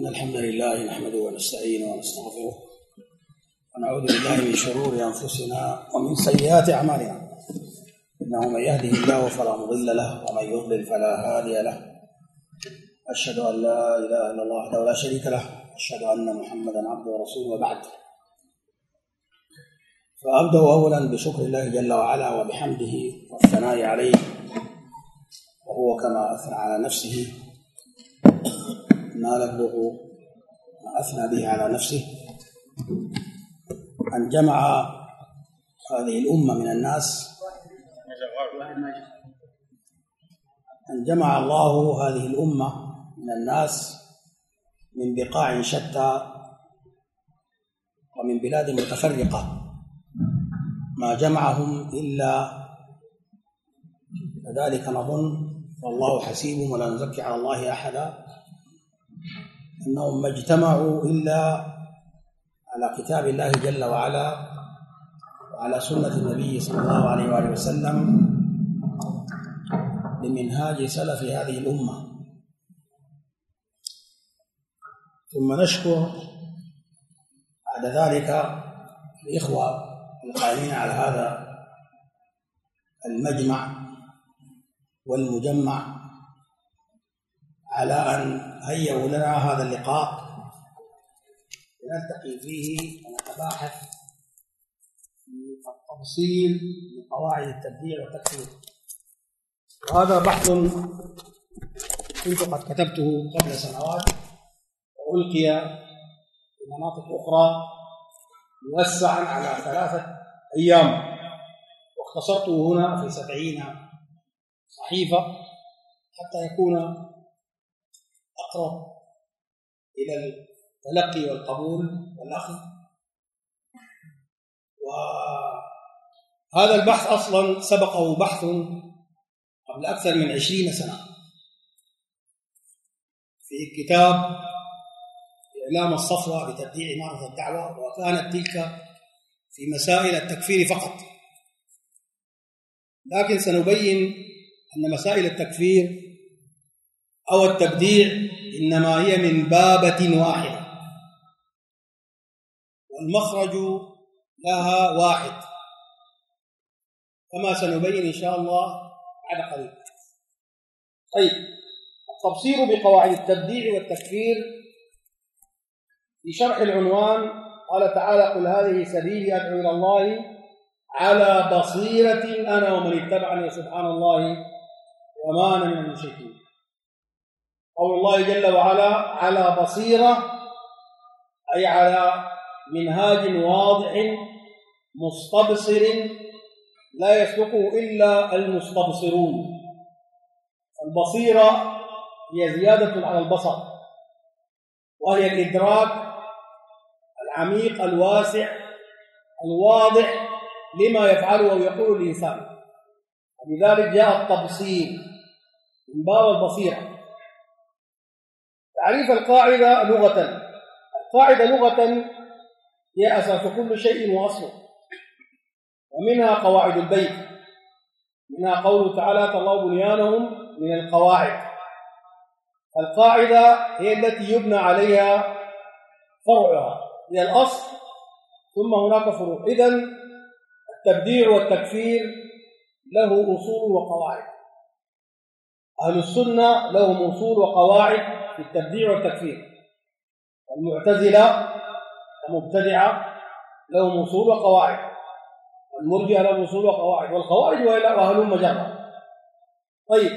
إن الحمد لله نحمده ونستعينه ونستغفره ونعوذ بالله من شرور أنفسنا ومن سيئات أعمالنا، إنه من يهده الله فلا مضل له ومن يضلل فلا هادي له. أشهد أن لا إله إلا الله وحده لا شريك له، أشهد أن محمدا عبده ورسوله. وبعد، فأبدأ أولا بشكر الله جل وعلا وبحمده والثناء عليه، وهو كما أثنى على نفسه ما نبلغ ما أثنى به على نفسه، أن جمع هذه الأمة من الناس، أن جمع الله هذه الأمة من الناس من بقاع شتى ومن بلاد متفرقة، ما جمعهم إلا كذلك نظن، والله حسيبهم ولا نزكي على الله أحدا، أنهم ما اجتمعوا إلا على كتاب الله جل وعلا وعلى سنة النبي صلى الله عليه وآله وسلم بمنهاج سلف هذه الأمة. ثم نشكر بعد ذلك الإخوة القائمين على هذا المجمع والمجمع على أن هيئوا لنا هذا اللقاء لنلتقي فيه ونتباحث في التفصيل لقواعد التبديع والتكفير. وهذا بحث كنت قد كتبته قبل سنوات وألقي في مناطق أخرى موسعا على 3 أيام، واختصرته هنا في 70 صحيفة حتى يكون أقرب إلى التلقي والقبول والأخذ. وهذا البحث أصلا سبقه بحث قبل أكثر من 20 سنة في كتاب إعلام الصفوة بتبديع إمارة الدعوة، وكانت تلك في مسائل التكفير فقط، لكن سنبين أن مسائل التكفير أو التبديع إنما هي من بابة واحدة، والمخرج لها واحد، كما سنبين إن شاء الله بعد قليل. طيب، التبصير بقواعد التبديع والتكفير في شرح العنوان قال تعالى: قل هذه سبيلي أدعو إلى الله على بصيرة أنا ومن اتبعني سبحان الله وما أنا من المشركين. قول الله جل وعلا على بصيرة أي على منهاج واضح مستبصر لا يسلكه إلا المستبصرون. البصيرة هي زيادة على البصر، وهي الإدراك العميق الواسع الواضح لما يفعله أو يقول الإنسان، ولذلك جاء التبصير من باب البصيرة. تعريف القاعدة لغة: القاعدة لغة هي أساس كل شيء وأصله، ومنها قواعد البيت، منها قوله تعالى: الله بنيانهم من القواعد. القاعدة هي التي يبنى عليها فرعها، هي الأصل، ثم هناك فروع. إذن التبديع والتكفير له أصول وقواعد. أهل السنة لهم أصول وقواعد في التبديع والتكفير، والمعتزلة ومبتدعة لهم أصول وقواعد، والمرجئة لهم أصول وقواعد، والخوارج وأهلهم جرة. طيب،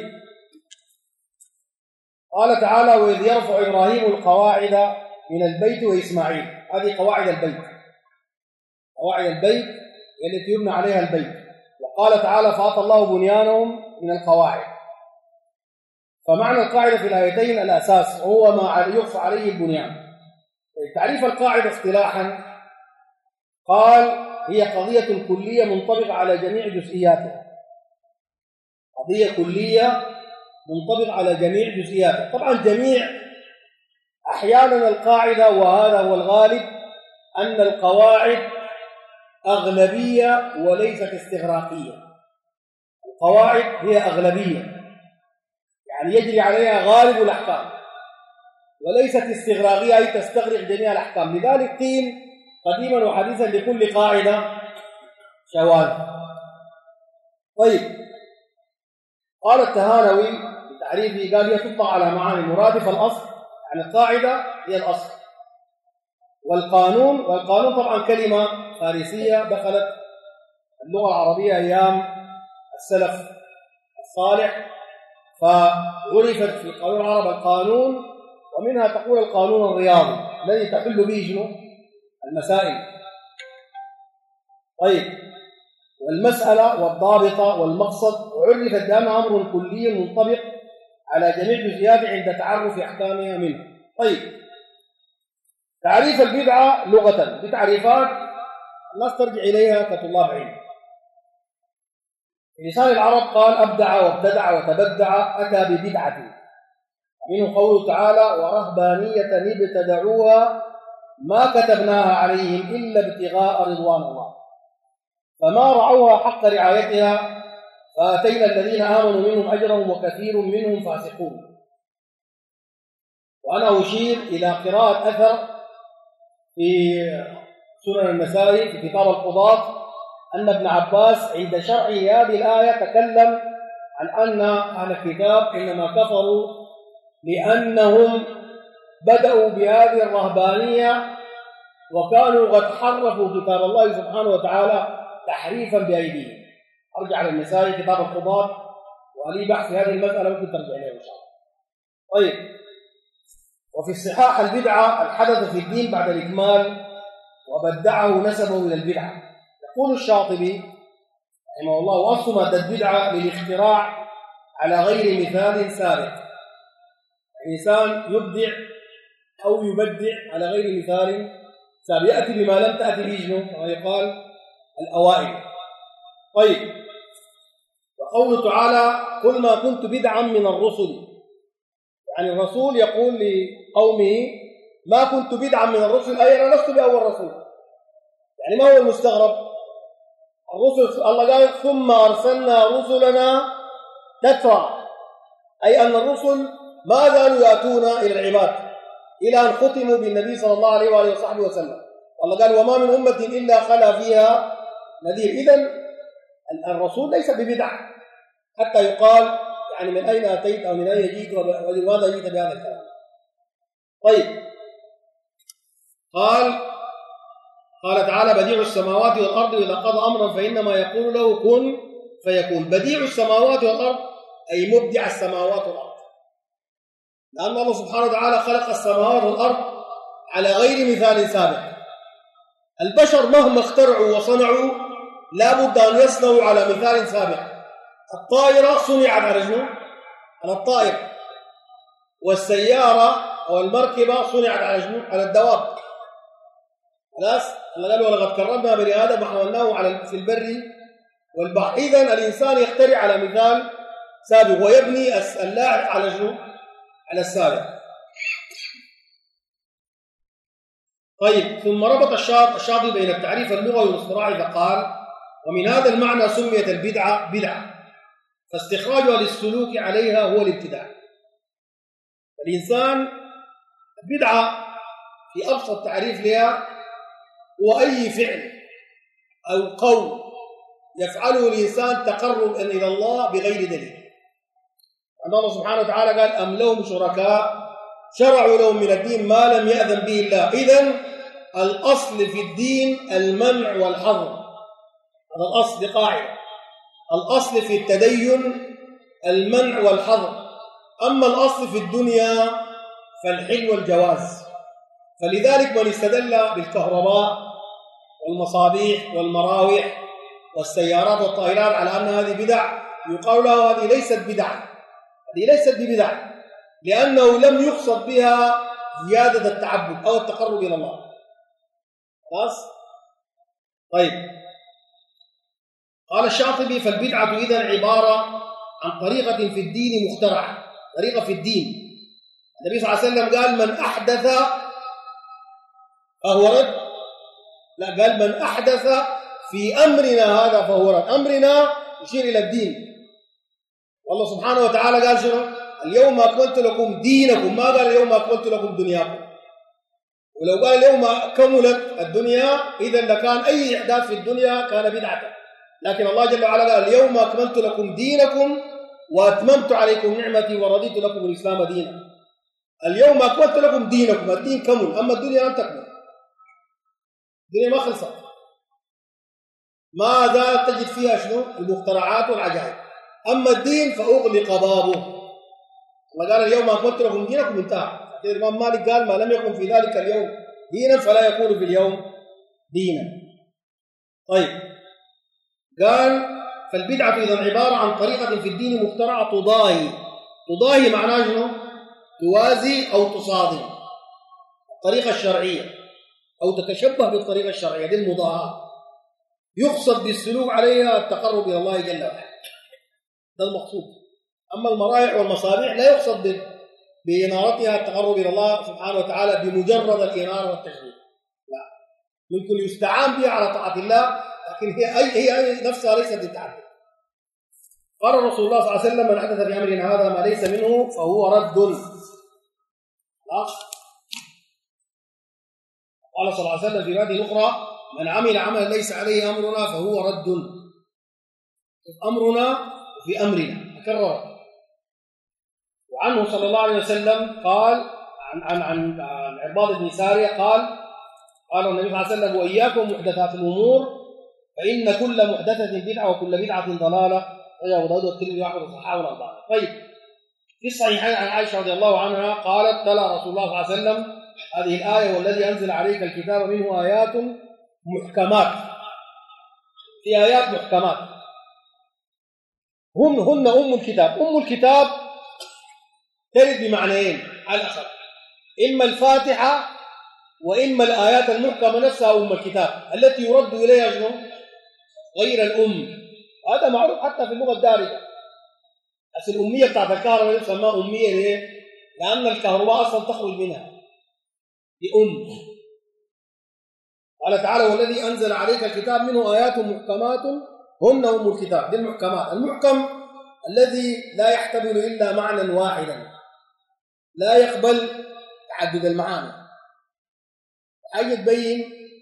قال تعالى: وإذ يرفع إبراهيم القواعد من البيت وإسماعيل. هذه قواعد البيت، قواعد البيت التي يبنى عليها البيت. وقال تعالى: فأعطى الله بنيانهم من القواعد. فمعنى القاعدة في الآيتين الأساس هو ما يرفع عليه البنيان. تعريف القاعدة اصطلاحا قال: هي قضية كلية منطبقة على جميع جزئياتها. قضية كلية منطبقة على جميع جزئياتها. طبعا جميع، أحيانا القاعدة، وهذا هو الغالب، أن القواعد أغلبية وليست استغراقية. القواعد هي أغلبية، يعني يجري عليها غالب الأحكام. وليست استغراقية أي تستغرق جميع الأحكام. لذلك قيل قديما وحديثا لكل قاعدة شواذ. طيب، قال التهانوي في تعريفه قال هي تطلق على معاني مرادفة الأصل، يعني القاعدة هي الأصل، والقانون طبعا كلمة فارسية دخلت اللغة العربية أيام السلف الصالح، فعرفت في قانون العرب القانون، ومنها تقول القانون الرياضي الذي تحل به شنو؟ المسائل. طيب، والمسألة والضابطة والمقصد عرفت بأنها أمر كلي منطبق على جميع الجزئيات عند تعرف أحكامها منه. طيب، تعريف البدعة لغة بتعريفات الناس ترجع إليها كطلاب علم. في لسان العرب قال أبدع وابتدع وتبدع، أتى ببدعة، منه قوله تعالى ورهبانية ابتدعوها ما كتبناها عليهم إلا ابتغاء رضوان الله فما رعوها حق رعايتها فآتينا الذين آمنوا منهم أجرهم وكثير منهم فاسقون. وأنا أشير إلى قراءة أثر في سنن النسائي في كتاب القضاة أن ابن عباس عند شرح هذه الآية تكلم عن أن أهل الكتاب إنما كفروا لأنهم بدأوا بهذه الرهبانية وكانوا قد حرفوا كتاب الله سبحانه وتعالى تحريفا بأيديهم. أرجع للنسائي كتاب القضاة ولي بحث في هذه المسألة ممكن ترجع إليها إن شاء الله. طيب، وفي الصحاح البدعة الحدث في الدين بعد الإكمال وبدعه نسبه إلى البدعة. يقول الشاطبي رحمه الله وأصل مادة البدعة للاختراع على غير مثال سابق. الإنسان يبدع أو يبدع على غير مثال سابق، يأتي بما لم تأتي به كما يقال الأوائل. طيب، وقوله تعالى قل ما كنت بدعا من الرسل، يعني الرسول يقول لقومه ما كنت بدعا من الرسل، أي أنا لست بأول رسول. يعني ما هو المستغرب؟ الرسل الله قال ثم أرسلنا رسلنا تترى، أي أن الرسل ما زالوا يأتون إلى العباد إلى أن ختموا بالنبي صلى الله عليه وآله وصحبه وسلم. الله قال وما من أمة إلا خلا فيها نذير. إذن الرسول ليس ببدعة حتى يقال يعني من أين أتيت أو من أين جئت ولماذا جئت بهذا الكلام. طيب، قال تعالى بديع السماوات والأرض إذا قضى أمرا فإنما يقول له كن فيكون. بديع السماوات والأرض أي مبدع السماوات والأرض، لأن الله سبحانه وتعالى خلق السماوات والأرض على غير مثال سابق. البشر مهما اخترعوا وصنعوا لا بد أن يصنعوا على مثال سابق. الطائرة صنعت على شنو؟ على الطائر. والسيارة أو المركبة صنعت على شنو؟ على الدواب. خلاص؟ الله قال ولقد كرمنا بني آدم وحملناه في البر والبحر. إذن الإنسان يخترع على مثال سابق ويبني اللاحق على شنو؟ على السابق. طيب، ثم ربط الشاطبي بين التعريف اللغوي والاصطلاحي فقال ومن هذا المعنى سميت البدعة بدعة فاستخراجها للسلوك عليها هو الابتداع. الإنسان بدعة في أبسط تعريف لها هو أي فعل أو قول يفعله الإنسان تقرب إلى الله بغير دليل. الله سبحانه وتعالى قال أم لهم شركاء شرعوا لهم من الدين ما لم يأذن به الله. إذن الأصل في الدين المنع والحظر، هذا الأصل قاعدة. الأصل في التدين المنع والحظر، أما الأصل في الدنيا فالحل والجواز. فلذلك من استدل بالكهرباء والمصابيح والمراوح والسيارات والطائرات على أن هذه بدع يقال له هذه ليست بدعة، هذه ليست ببدعة، لأنه لم يقصد بها زيادة التعبد أو التقرب إلى الله. خلاص؟ طيب، قال الشاطبي فالبدعة إذن عبارة عن طريقة في الدين مخترعة، طريقة في الدين. النبي صلى الله عليه وسلم قال من أحدث فهو رد، لا قال من أحدث في أمرنا هذا فهو رد. أمرنا يشير إلى الدين، والله سبحانه وتعالى قال شنو؟ اليوم أكملت لكم دينكم، ما قال اليوم أكملت لكم دنياكم. ولو قال اليوم كملت الدنيا إذا لكان أي إحداث في الدنيا كان بدعة. لكن الله جل وعلا قال اليوم أكملت لكم دينكم وأتممت عليكم نعمتي ورضيت لكم الإسلام دينا. اليوم أكملت لكم دينكم، الدين كمل، أما الدنيا لم تكمل، الدنيا ما خلصت، ما زالت تجد فيها شنو؟ المخترعات والعجائب. أما الدين فأغلق بابه. الله قال اليوم أكملت لكم دينكم، انتهى. الإمام مالك قال ما لم يكن في ذلك اليوم دينا فلا يكون في اليوم دينا. طيب، قال فالبدعة إذا عبارة عن طريقة في الدين مخترعة تضاهي معناه شنو؟ توازي أو تصادم الطريقة الشرعية أو تتشبه بالطريقة الشرعية، دي المضاهاة. يقصد بالسلوك عليها التقرب إلى الله جل وعلا، ده المقصود. أما المرائع والمصابيح لا يقصد بإنارتها التقرب إلى الله سبحانه وتعالى بمجرد الإنارة والتشغيل، لا، ممكن يستعان بها على طاعة الله، لكن هي نفسها ليست للتعبد. قال رسول الله صلى الله عليه وسلم من حدث في أمرنا هذا ما ليس منه فهو رد. قال صلى الله عليه وسلم في رواية أخرى من عمل عملا ليس عليه أمرنا فهو رد. أمرنا في أمرنا أكرر. وعنه صلى الله عليه وسلم قال عن عرباض بن سارية قال النبي صلى الله عليه وسلم وإياكم محدثات الأمور فإن كل محدثة بدعة وكل بدعة ضلالة. رواه أبو داود والترمذي وأحمد وصححه الألباني. طيب، في الصحيحين عن عائشة رضي الله عنها قالت تلا رسول الله صلى الله عليه وسلم هذه الآية والذي أنزل عليك الكتاب منه آيات محكمات. في آيات محكمات هن أم الكتاب. أم الكتاب ترد بمعنيين على الأقل، إما الفاتحة وإما الآيات المحكمة نفسها أم الكتاب التي يرد إليها شنو؟ غير الأم. هذا معروف حتى في اللغة الدارجة. بس الأمية بتاعت الكهرباء يسمى أمية ليه؟ لأن الكهرباء أصلا تخرج منها بأم. قال تعالى والذي أنزل عليك الكتاب منه آيات محكمات هن أم الكتاب. دي المحكمات. المحكم الذي لا يحتمل إلا معنى واحدا، لا يقبل تعدد المعاني. حاجة تبين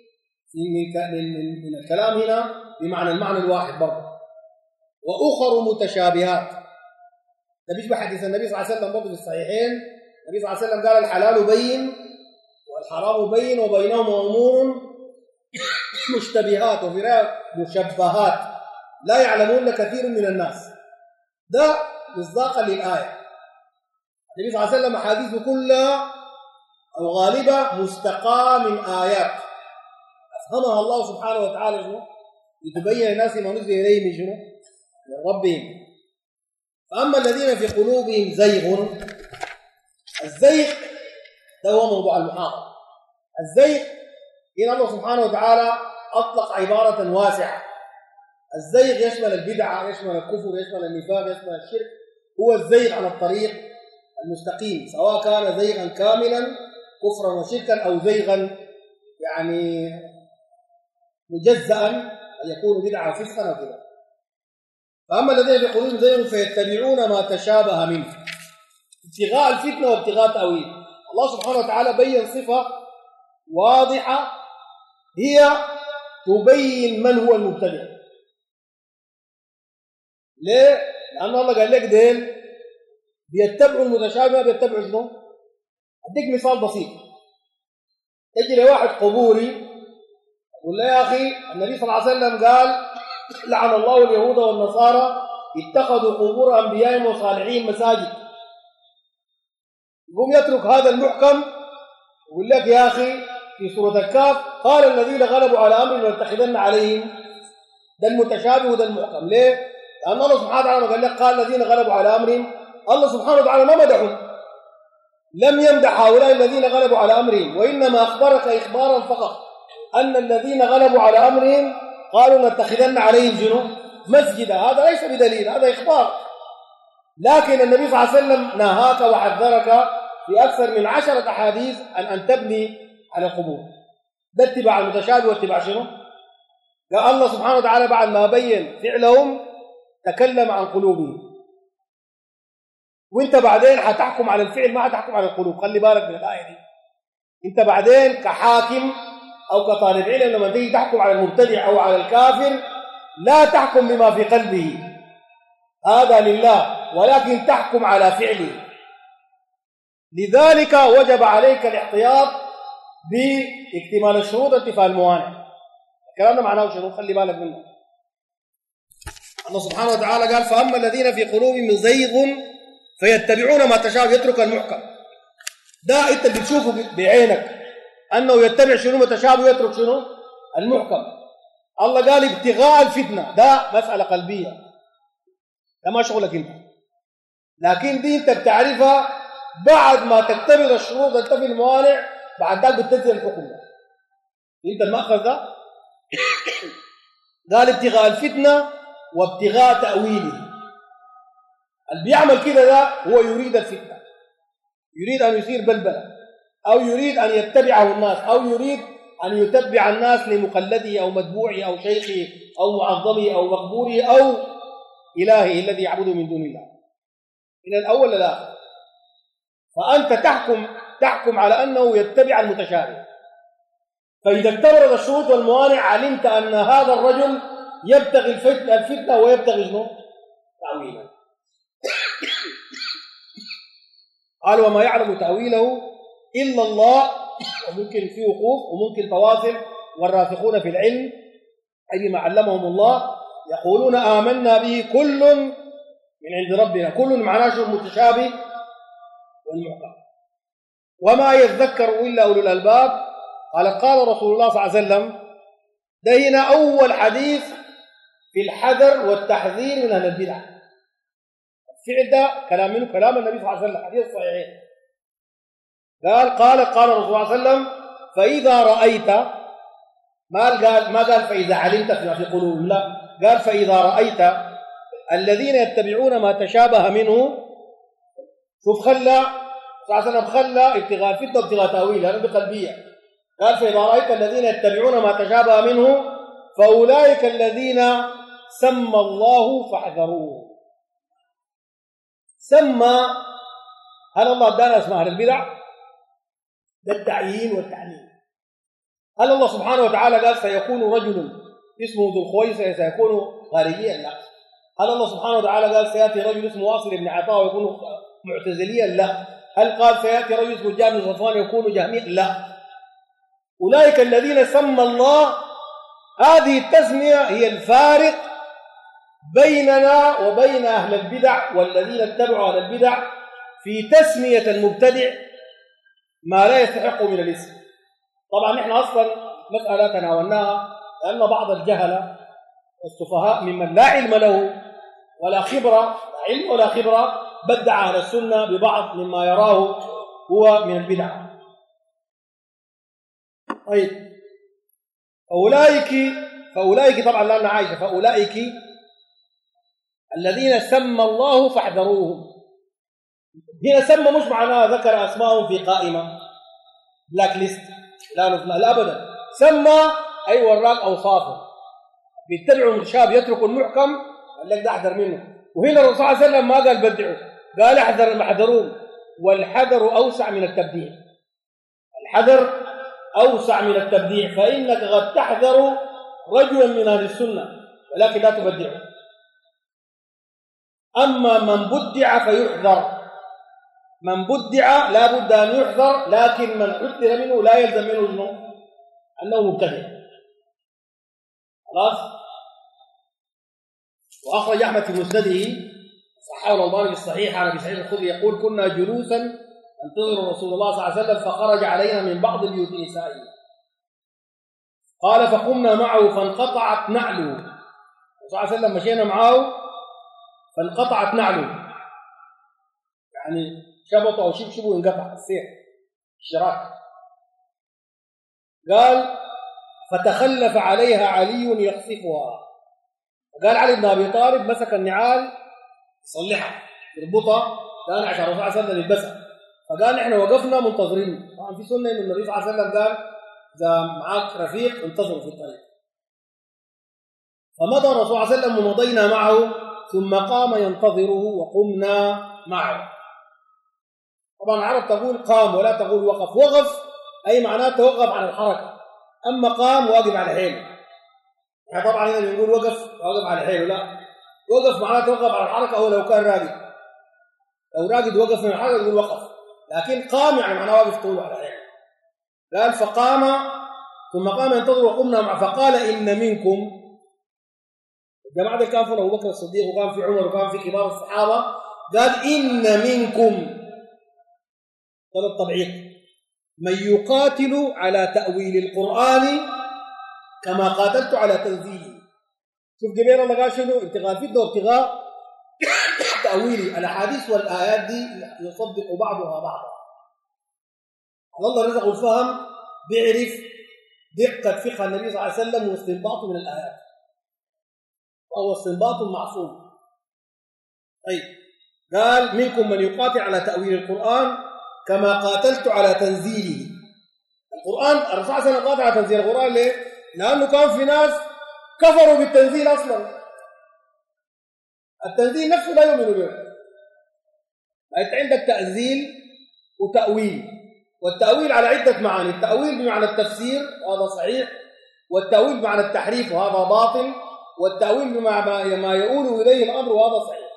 من الكلام هنا بمعنى المعنى الواحد برضه. وأخر متشابهات، ده بيشبه حديث النبي صلى الله عليه وسلم برضه في الصحيحين. النبي صلى الله عليه وسلم قال الحلال بين والحرام بين وبينهما أمور مشتبهات وفي رواية مشبهات لا يعلمون كثير من الناس. ده مصداقا للآية. النبي صلى الله عليه وسلم أحاديثه كلها أو غالبة مستقاة من آيات أفهمها الله سبحانه وتعالى شنو؟ لتبين الناس ما نزل إليهم شنو؟ من ربهم. فأما الذين في قلوبهم زيغ، الزيغ ده هو موضوع المحاضرة. الزيغ إن الله سبحانه وتعالى أطلق عبارة واسعة. الزيغ يشمل البدعة، يشمل الكفر، يشمل النفاق، يشمل الشرك. هو الزيغ على الطريق المستقيم، سواء كان زيغا كاملا كفرا وشركا أو زيغا يعني مجزأ أن يكون بدعة وفسقا وكذا. فأما الذين في قلوبهم زيغ فيتبعون ما تشابه منه ابتغاء الفتنة وابتغاء تأويل. الله سبحانه وتعالى بين صفة واضحة هي تبين من هو المبتدع. ليه؟ لأن الله قال لك دين بيتبعوا المتشابه، بيتبعوا شنو؟ أديك مثال بسيط. تجي لواحد قبوري يقول له يا أخي النبي صلى الله عليه وسلم قال لعن الله اليهود والنصارى اتخذوا قبور أنبيائهم وصالحين مساجد. يقوم يترك هذا المحكم يقول لك يا أخي في سورة الكهف قال الذين غلبوا على أمر لنتخذن عليهم. ده المتشابه وده المحكم. ليه؟ لأن الله سبحانه وتعالى قال لك قال الذين غلبوا على أمرهم، الله سبحانه وتعالى ما مدحهم، لم يمدح هؤلاء الذين غلبوا على أمرهم، وإنما أخبرك إخبارا فقط أن الذين غلبوا على أمرهم قالوا نتخذن عليهم شنو؟ مسجدا. هذا ليس بدليل، هذا إخبار. لكن النبي صلى الله عليه وسلم نهاك وحذرك في أكثر من 10 أحاديث أن تبني على القبور. ده اتباع المتشابه واتباع شنو؟ قال الله سبحانه وتعالى بعد ما بين فعلهم تكلم عن قلوبهم وانت بعدين هتحكم على الفعل ما هتحكم على القلوب. خلي بالك من الآية دي. انت بعدين كحاكم أو كطالب علم لما تيجي تحكم على المبتدع أو على الكافر لا تحكم بما في قلبه، هذا لله، ولكن تحكم على فعله. لذلك وجب عليك الاحتياط باكتمال الشروط وانتفاء الموانع. الكلام ده معناه شنو؟ خلي بالك منه. الله سبحانه وتعالى قال فأما الذين في قلوبهم زيغ فيتبعون ما تشاء، يترك المحكم. ده انت اللي بتشوفه بعينك انه يتبع شنو متشابه ويترك شنو المحكم. الله قال ابتغاء الفتنه، ده مساله قلبيه، ده ما شغلك انت، لكن دي انت بتعرفها بعد ما تكتمل الشروط وتنتفي الموانع، بعد ذلك بتنزل الحكم ده. انت المأخذ ده قال ابتغاء الفتنه وابتغاء تأويله. اللي بيعمل كده ده هو يريد الفتنه، يريد ان يثير بلبله، او يريد ان يتبعه الناس، او يريد ان يتبع الناس لمقلده او متبوعه او شيخه او معظمه او مقبوله او الهه الذي يعبده من دون الله، من الاول للاخر. فانت تحكم على انه يتبع المتشابه. فاذا اكتملت الشروط والموانع علمت ان هذا الرجل يبتغي الفتنه ويبتغي شنو؟ تاويلا. قال وما يعلم تاويله الا الله، وممكن في وقوف وممكن فواصل. والراسخون في العلم اي بما علمهم الله يقولون آمنا به كل من عند ربنا. كل معناه شو؟ المتشابه والمحكم. وما يذكر الا اولو الالباب. قال رسول الله صلى الله عليه وسلم، ده هنا اول حديث في الحذر والتحذير من اهل البدع. الفعل ده كلام منه كلام النبي صلى الله عليه وسلم، حديث صحيح. قال رسول الله صلى الله عليه وسلم فإذا رأيت، ما قال فإذا علمت فيما في قلوبهم، لا، قال فإذا رأيت الذين يتبعون ما تشابه منه. شوف خلى صلى الله عليه وسلم خلى ابتغاء الفتنة وابتغاء تأويل، هذا بقلبية. قال فإذا رأيت الذين يتبعون ما تشابه منه فأولئك الذين سمى الله فاحذروه. سمى، هل الله ادانا اسماء اهل البدع؟ ده التعيين والتعليم. هل الله سبحانه وتعالى قال سيكون رجل اسمه ذو الخويصة سيكون خارجيا؟ لا. هل الله سبحانه وتعالى قال سيأتي رجل اسمه واصل بن عطاء ويكون معتزليا؟ لا. هل قال سيأتي رجل اسمه الجهم بن صفوان ويكون جهميا؟ لا. أولئك الذين سمى الله، هذه التسمية هي الفارق بيننا وبين أهل البدع والذين اتبعوا أهل البدع في تسمية المبتدع ما لا يستحق من الاسم. طبعا نحن أصلا مسألة تناولناها لأن بعض الجهلة والسفهاء ممن لا علم له ولا خبرة، لا علم ولا خبرة، بدع أهل السنة ببعض مما يراه هو من البدع. طيب فأولئك طبعا لأن عايشة، فأولئك الذين سمى الله فاحذروهم. هنا سمى مش معناه ذكر أسماءهم في قائمة بلاك ليست، لا أبدا. سمى أي وراك أوصافه، بيتبعوا المتشابه يتركوا المحكم، قال لك ده احذر منه. وهنا الرسول صلى الله عليه وسلم ما قال بدعوا، قال احذرون. والحذر أوسع من التبديع. الحذر أوسع من التبديع، فإنك قد تحذر رجلا من أهل السنة ولكن لا تبدعه. أما من بدع فيحذر، من بدع لا بد أن يحذر، لكن من حذر منه لا يلزم منه أنه مبتدع. خلاص. وأخرج أحمد في مسنده صححه الألباني في الصحيح عن أبي سعيد الخدري يقول كنا جلوسا ننتظر رسول الله صلى الله عليه وسلم فخرج علينا من بعض بيوت نسائه، قال فقمنا معه فانقطعت نعله. صلى الله عليه وسلم مشينا معه فانقطعت نعله، يعني شبطه أو شبشبه انقطع السير الشراك. قال فتخلف عليها علي يقصفها. قال علي بن أبي طالب مسك النعال يصلحها يربطها، كان عشان الرسول صلى الله عليه وسلم يلبسها. فقال نحن وقفنا منتظرين. طبعا في سنة إن النبي صلى الله عليه وسلم قال إذا معك رفيق انتظروا في الطريق. فمضى الرسول صلى الله عليه وسلم ومضينا معه، ثم قام ينتظره وقمنا معه. طبعا العرب تقول قام ولا تقول وقف. وقف أي معناه توقف عن الحركة، أما قام واقف على حيله. يعني طبعا هنا بنقول وقف على حيله، لا، وقف معناه توقف على الحركة، أو لو كان راقد، لو راقد وقف من الحركة يقول وقف، لكن قام يعني معناه واقف طول على حيله. قال فقام ثم قام ينتظر وقمنا معه فقال إن منكم. الجماعة ده كان في أبو بكر الصديق وكان في عمر وكان في كبار الصحابة. قال إن منكم، هذا التبعيض، من يقاتل على تأويل القرآن كما قاتلت على تنزيله. شوف جبير الله قال شنو؟ ابتغاء الفتنة وابتغاء تأويل الأحاديث والآيات دي يصدق بعضها بعضا. الله رزقه الفهم، بيعرف دقة فقه النبي صلى الله عليه وسلم واستنباطه من الآيات، وهو استنباط معصوم. طيب قال منكم من يقاتل على تأويل القرآن كما قاتلت على تنزيله. القرآن الرسول صلى الله عليه وسلم قاتل على تنزيل القرآن ليه؟ لأنه كان في ناس كفروا بالتنزيل أصلا، التنزيل نفسه لا يؤمنوا به. أنت عندك تأزيل وتأويل، والتأويل على عدة معاني. التأويل بمعنى التفسير وهذا صحيح، والتأويل بمعنى التحريف وهذا باطل، والتأويل بمعنى ما يؤول إليه الأمر وهذا صحيح.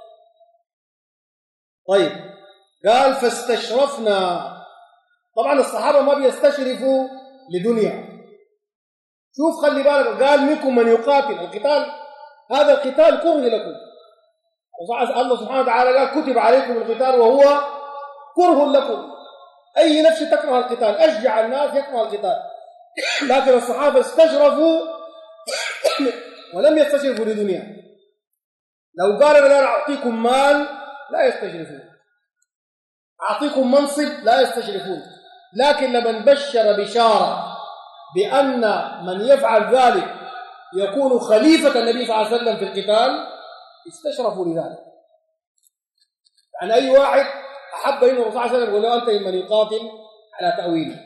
طيب قال فاستشرفنا. طبعا الصحابة ما بيستشرفوا لدنيا. شوف خلي بالك، قال منكم من يقاتل. القتال هذا القتال كره لكم. الله سبحانه وتعالى قال كتب عليكم القتال وهو كره لكم. أي نفس تكره القتال، أشجع الناس يكره القتال، لكن الصحابة استشرفوا ولم يستشرفوا لدنيا. لو قال أنا أعطيكم مال لا يستشرفون، أعطيكم منصب لا يستشرفون، لكن لمن بشر بشارة بأن من يفعل ذلك يكون خليفة النبي صلى الله عليه وسلم في القتال استشرفوا لذلك. يعني أي واحد أحب إنه الرسول صلى الله عليه وسلم يقول له أنت من يقاتل على تأويله.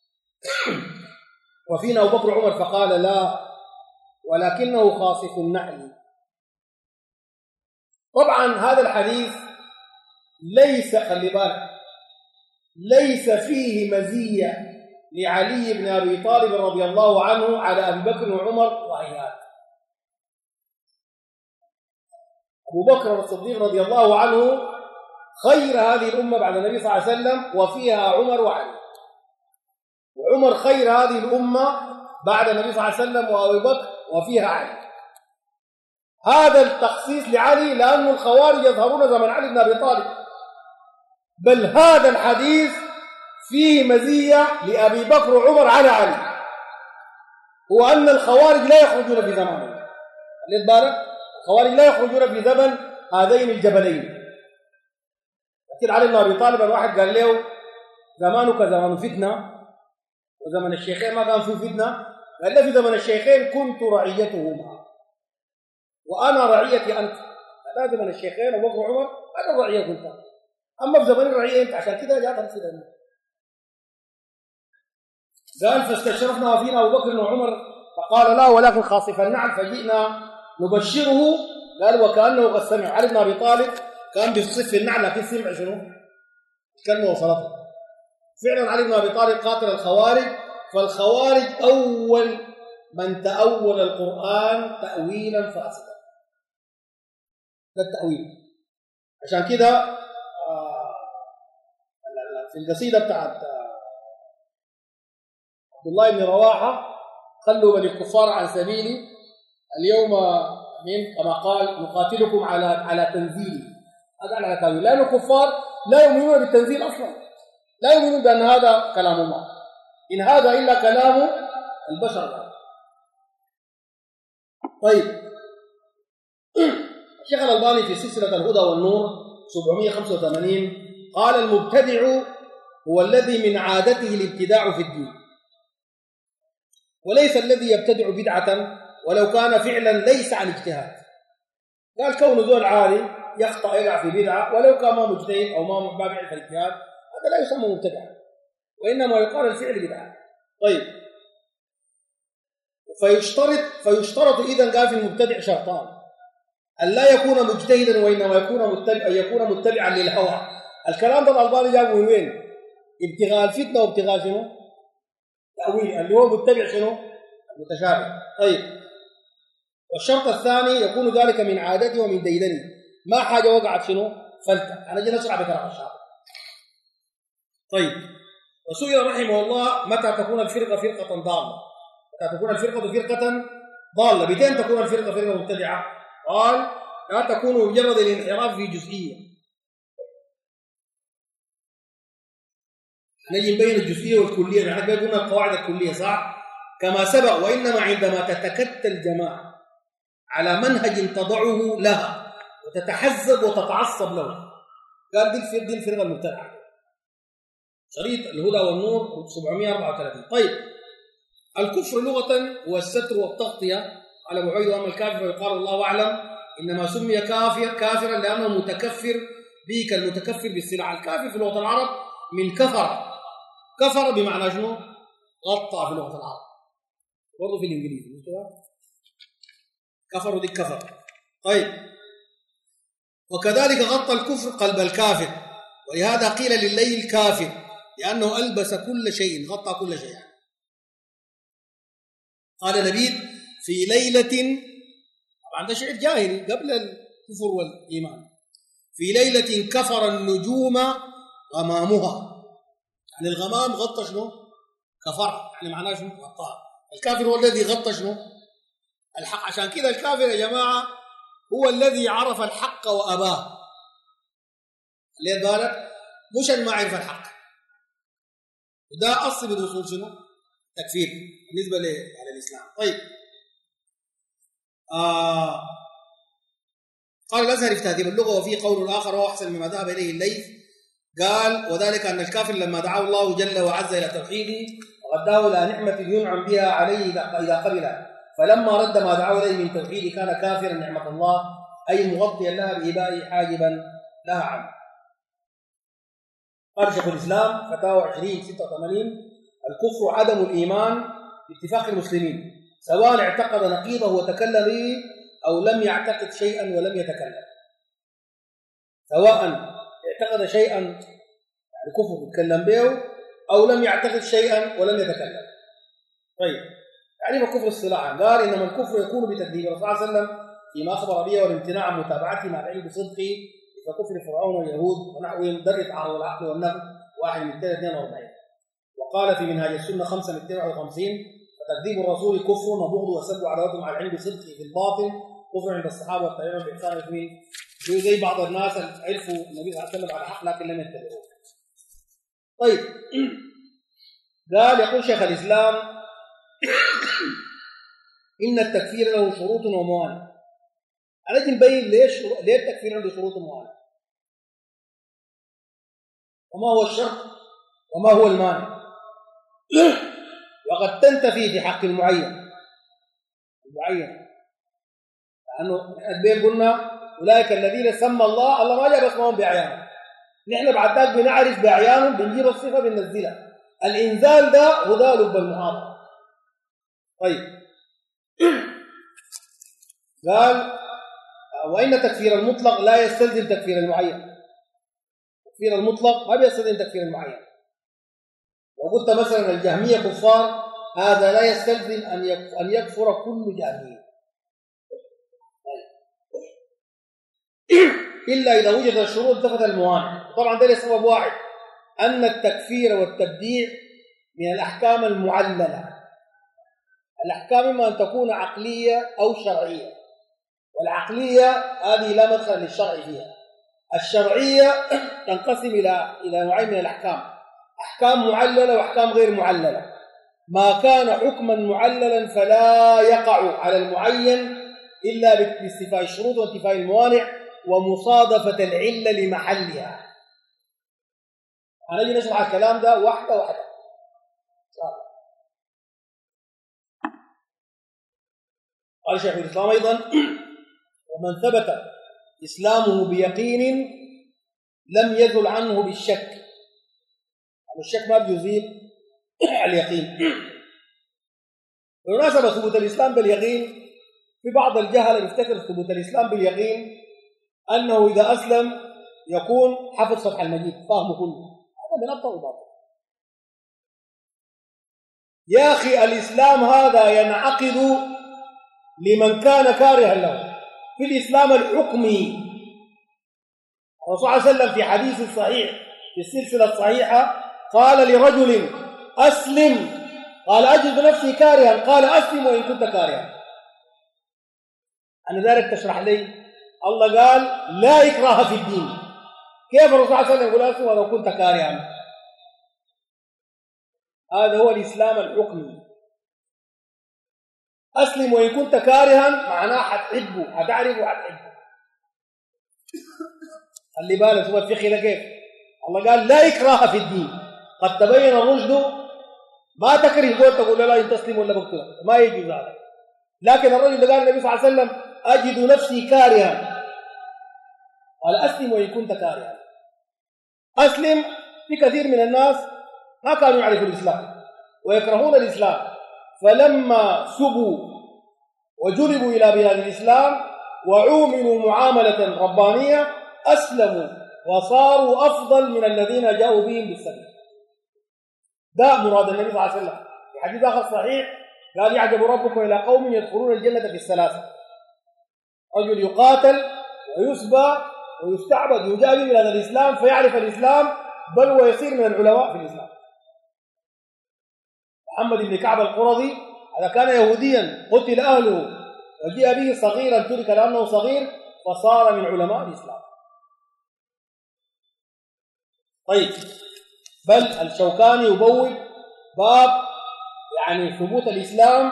وفينا أبو بكر وعمر فقال لا ولكنه خاصف النعل. طبعا هذا الحديث ليس، خلي بالك، ليس فيه مزية لعلي بن أبي طالب رضي الله عنه على أبي بكر وعمر وعياد. أبو بكر الصديق رضي الله عنه خير هذه الأمة بعد النبي صلى الله عليه وسلم، وفيها عمر وعلي. وعمر خير هذه الأمة بعد النبي صلى الله عليه وسلم وأبي بكر، وفيها علي. هذا التخصيص لعلي لأن الخوارج يظهرون زمن علي بن أبي طالب، بل هذا الحديث فيه مزية لأبي بكر وعمر على علي، هو أن الخوارج لا يخرجون في زمانه. بالك الخوارج لا يخرجون في زمن هذين الجبلين. لكن علي بن أبي طالب الواحد قال له زمانك زمان فتنة، وزمن الشيخين ما كان فيه فتنة. قال له في زمن الشيخين كنت رعيتهما وأنا رعيتي أنت. هذا زمن الشيخين أبو بكر وعمر أنا الرعية كنت، أما في زمن الرعية أنت، عشان كده جاءت الفتنة. قال فاستشرفنا وفينا أبو بكر وعمر فقال لا ولكن خاصف النعل فجئنا نبشره. قال وكأنه قد سمع. علي بن أبي طالب كان بيصف النعل لكن سمع شنو؟ كلمة وصلته. فعلا علي بن أبي طالب قاتل الخوارج، فالخوارج أول من تأول القرآن تأويلا فاسدا. ده التأويل. عشان كده في القصيدة بتاعت عبد الله بن رواحة خلوا من الكفار عن سبيلي اليوم من كما قال نقاتلكم على تنزيل. هذا على تأويل، لأن الكفار لا يؤمنون بالتنزيل أصلا، لا يؤمنون بأن هذا كلام الله، إن هذا إلا كلام البشر. طيب الشيخ الألباني في سلسلة الهدى والنور 785 قال المبتدع هو الذي من عادته الابتداع في الدين، وليس الذي يبتدع بدعة ولو كان فعلا ليس عن اجتهاد. قال كونه ذو العالي يخطأ يقع في بدعة ولو كان ما مجتهد أو ما بيعرف الاجتهاد، هذا لا يسمى مبتدعا، وإنما يقال الفعل بدعة. طيب فيشترط إذن قال في المبتدع شرطان: أن لا يكون مجتهدا وإنما يكون متبعا للهوى. الكلام ده الألباني جابه من وين؟ ابتغاء الفتنة وابتغاء شنو؟ تأويل اللي هو متبع شنو؟ المتشابه. طيب، والشرط الثاني يكون ذلك من عادته ومن ديدنه، ما حاجة وقعت شنو؟ فلتة. أنا جي نشرح بكلام الشاطئ. طيب، وسئل رحمه الله متى تكون الفرقة فرقة ضالة؟ متى تكون الفرقة فرقة ضالة؟ بتين تكون الفرقة فرقة مبتدعة؟ قال لا تكون مجرد الانحراف في جزئية. نجي نبين الجزئية والكلية، نحن قلنا القواعد الكلية صح؟ كما سبق، وإنما عندما تتكتل جماعة على منهج تضعه لها وتتحزب وتتعصب له، قال دي الفرقة المبتدعة. شريط الهدى والنور 734. طيب، الكفر لغة هو الستر والتغطية على بعيد، وأما الكافر فيقال الله أعلم إنما سمي كافرا لأنه متكفر به كالمتكفر بالسلع. الكافر في لغة العرب من كفر. كفر بمعنى شنو؟ غطى في لغة العرب، برضه في الإنجليزي مش كده؟ كفر ودي كفر. طيب، وكذلك غطى الكفر قلب الكافر، ولهذا قيل لليل كافر لأنه ألبس كل شيء، غطى كل شيء. قال نبيل في ليلة، طبعا ده شعر جاهلي قبل الكفر والإيمان، في ليلة كفر النجوم غمامها، يعني الغمام غطى شنو؟ كفر، يعني معناه شنو؟ غطاه. الكافر هو الذي غطى شنو؟ الحق. عشان كده الكافر يا جماعة هو الذي عرف الحق وأباه. ليه بالك؟ مش اللي ما عرف الحق. وده أصل من أصول شنو؟ تكفير بالنسبة على الإسلام. طيب، قال الأزهري في تهذيب اللغة وفيه قول آخر وهو أحسن مما ذهب إليه الليث، قال وذلك أن الكافر لما دعاه الله جل وعز إلى توحيده وغداه إلى نعمة ينعم بها عليه إذا قبلها، فلما رد ما دعاه إليه من توحيده كان كافرا نعمة الله، أي مغطيا لها بإبائه حاجبا لها عنه. قال شيخ الإسلام فتاوى 2086: الكفر عدم الإيمان باتفاق المسلمين سواء اعتقد نقيضه وتكلم به أو لم يعتقد شيئا ولم يتكلم. سواء اعتقد شيئا يعني كفر يتكلم به أو لم يعتقد شيئا ولم يتكلم. طيب، يعني ما كفر الصلاح؟ قال إنما الكفر يكون بتكذيب الرسول صلى الله عليه وسلم فيما أخبر به والامتناع عن متابعته مع العلم بصدقه ككفر فرعون واليهود ونحوهم درجة عرض العقل والنقل 1/42. وقال في منهاج السنة 5/52: فتكذيب الرسول كفر وبغض وسب عداوته مع العلم بصدقه في الباطن كفر عند الصحابة والتابعين بإحسان الاثنين. زي بعض الناس عرفوا النبي صلى الله عليه وسلم على حق لكن لم يتبعوه. طيب، قال يقول شيخ الإسلام إن التكفير له شروط وموانع. هنجي نبين ليه التكفير عنده شروط وموانع، وما هو الشرط وما هو المانع. وقد تنتفي في حق المعين، لأنه البين قلنا أولئك الذين سمى الله ما جاب اسمهم بأعيانهم. نحن بعد ذلك بنعرف بأعيانهم، بنجيب الصفة بننزلها. الإنزال ده هو ده لب المحاضرة. طيب، قال وإن تكفير المطلق لا يستلزم تكفير المعين. تكفير المطلق ما بيستلزم تكفير المعين. وقلت مثلا الجهمية كفار، هذا لا يستلزم أن يكفر كل جهمي إلا إذا وجد الشروط انتفت الموانع. طبعا ده لسبب واحد، أن التكفير والتبديع من الأحكام المعللة. الأحكام إما أن تكون عقلية أو شرعية، والعقلية هذه لا مدخل للشرع فيها. الشرعية تنقسم إلى نوعين من الأحكام: أحكام معللة وأحكام غير معللة. ما كان حكما معللا فلا يقع على المعين إلا باستيفاء الشروط وانتفاء الموانع ومصادفة العلة لمحلها. هنجي نشرح الكلام ده واحدة واحدة. قال شيخ الإسلام أيضا: ومن ثبت إسلامه بيقين لم يزل عنه بالشك. الشك ما بيزيل اليقين. بالمناسبة ثبوت الإسلام باليقين، في بعض الجهل يفتكر ثبوت الإسلام باليقين أنه إذا أسلم يكون حفظ فتح المجيد فهمه كله، هذا من أبطأ وباطل. يا أخي الإسلام هذا ينعقد لمن كان كارها له. في الإسلام الحكمي الرسول صلى الله عليه وسلم في حديث صحيح في السلسلة الصحيحة قال لرجل أسلم، قال أجد نفسي كارها، قال أسلم وإن كنت كارها. أنا ذلك تشرح لي الله قال لا إكراه في الدين، كيف الرسول صلى الله عليه وسلم يقول أسلم ولو كنت كارها؟ هذا هو الإسلام الحكمي. أسلم وإن كنت كارها معناه حتحبه، حتعرفه، حتحبه. خلي بالك هو الفقه ده كيف الله قال لا إكراه في الدين، قد تبين الرشد، ما تكره قول تقول لا إن تسلم ولا بقتلك، ما يجوز هذا. لكن الرجل ده قال النبي صلى الله عليه وسلم أجد نفسي كارها، قال أسلم وإن كنت كارها. أسلم في كثير من الناس ما كانوا يعرفوا الإسلام ويكرهون الإسلام، فلما سبوا وجلبوا إلى بلاد الإسلام وعوملوا معاملة ربانية أسلموا وصاروا أفضل من الذين جاءوا بهم بالسبيل. ده مراد النبي صلى الله عليه وسلم. في حديث آخر صحيح قال يعجب ربكم إلى قوم يدخلون الجنة في الثلاثة: رجل يقاتل ويسبى ويستعبد يجاب إلى الإسلام فيعرف الإسلام بل ويصير من العلماء في الإسلام. محمد بن كعب القرظي هذا كان يهوديا قتل أهله وجاء به صغيرا ترك لأنه صغير فصار من علماء الإسلام. طيب، بل الشوكاني يبوب باب يعني ثبوت الإسلام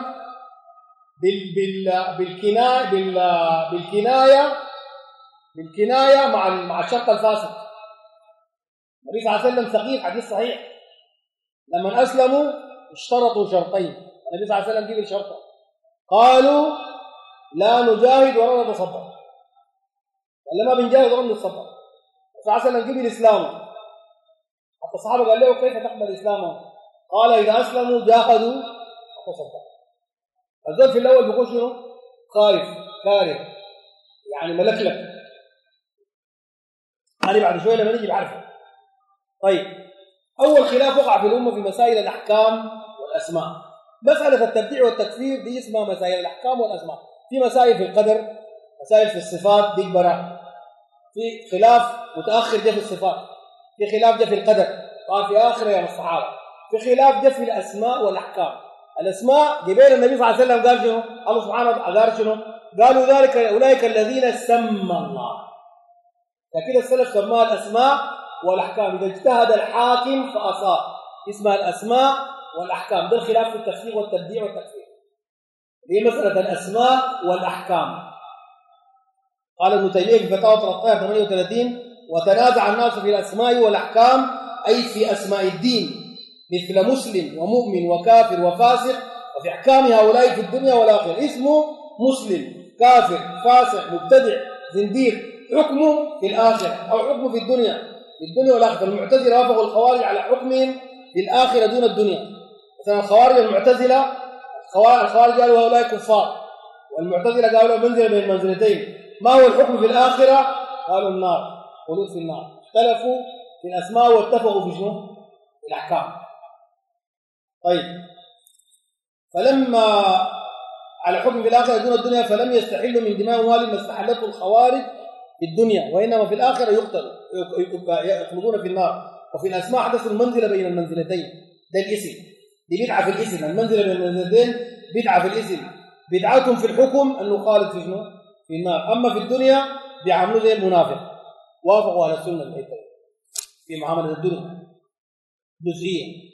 بالكناية مع الشرط الفاسد. النبي صلى الله عليه وسلم صغير، حديث صحيح، لما أسلموا اشترطوا شرطين. النبي صلى الله عليه وسلم جيب الشرطة، قالوا لا نجاهد ولا نتصدق، ولا ما بنجاهد ولا نتصدق. النبي صلى الله عليه وسلم جيب الإسلام، حتى الصحابة قال له كيف تقبل إسلامه؟ قال إذا أسلموا جاهدوا وتصدقوا. الزول في الأول بيقول شنو؟ خايف كاره يعني ملكلك، هذه بعد شوية لما نجي بعرفه. طيب، أول خلاف وقع في الأمة في مسائل الأحكام والأسماء. مسألة التبديع والتكفير دي اسمها مسائل الأحكام والأسماء. في مسائل في القدر، مسائل في الصفات دي براء، في خلاف متأخر جاء في الصفات، في خلاف جاء في القدر قال في آخر يوم الصحابة، في خلاف جاء في الأسماء والأحكام. الأسماء جبال النبي صلى الله عليه وسلم قال شنو؟ الله سبحانه وتعالى قال شنو؟ قالوا ذلك أولئك الذين سمى الله. لكن السلف سماها الأسماء والأحكام، إذا اجتهد الحاكم فأصاب اسمها الأسماء والأحكام. ده الخلاف في التفسير والتبديع والتكفير، هي مسألة الأسماء والأحكام. قال ابن تيمية في فتاوى 13-38: وتنازع الناس في الأسماء والأحكام أي في أسماء الدين مثل مسلم ومؤمن وكافر وفاسق، وفي أحكام هؤلاء في الدنيا والآخرة. اسمه مسلم، كافر، فاسق، مبتدع، زنديق، حكمه في الآخرة أو حكمه في الدنيا، في الدنيا والآخرة. المعتزلة وافقوا الخوارج على حكمهم في الآخرة دون الدنيا. مثلا الخوارج المعتزلة، الخوارج قالوا هؤلاء كفار، والمعتزلة قالوا منزل بين المنزلتين. ما هو الحكم في الآخرة؟ قالوا النار، خلود في النار. اختلفوا في الأسماء واتفقوا في شنو؟ في الأحكام. طيب، فلما على حكم في الآخرة دون الدنيا فلم يستحلوا من دماء أموالهم ما استحلته الخوارج في الدنيا، وإنما في الآخرة يخلدون في النار. وفي الأسماء حدث المنزلة بين المنزلتين، ده الاسم، دي بدعة في الاسم. المنزلة بين المنزلتين بدعة في الاسم. بدعتهم في الحكم أنه خالد في شنو؟ في النار. أما في الدنيا بيعاملوا زي المنافق. وافقوا على السنة الحيث في معاملة الدنيا جزئية.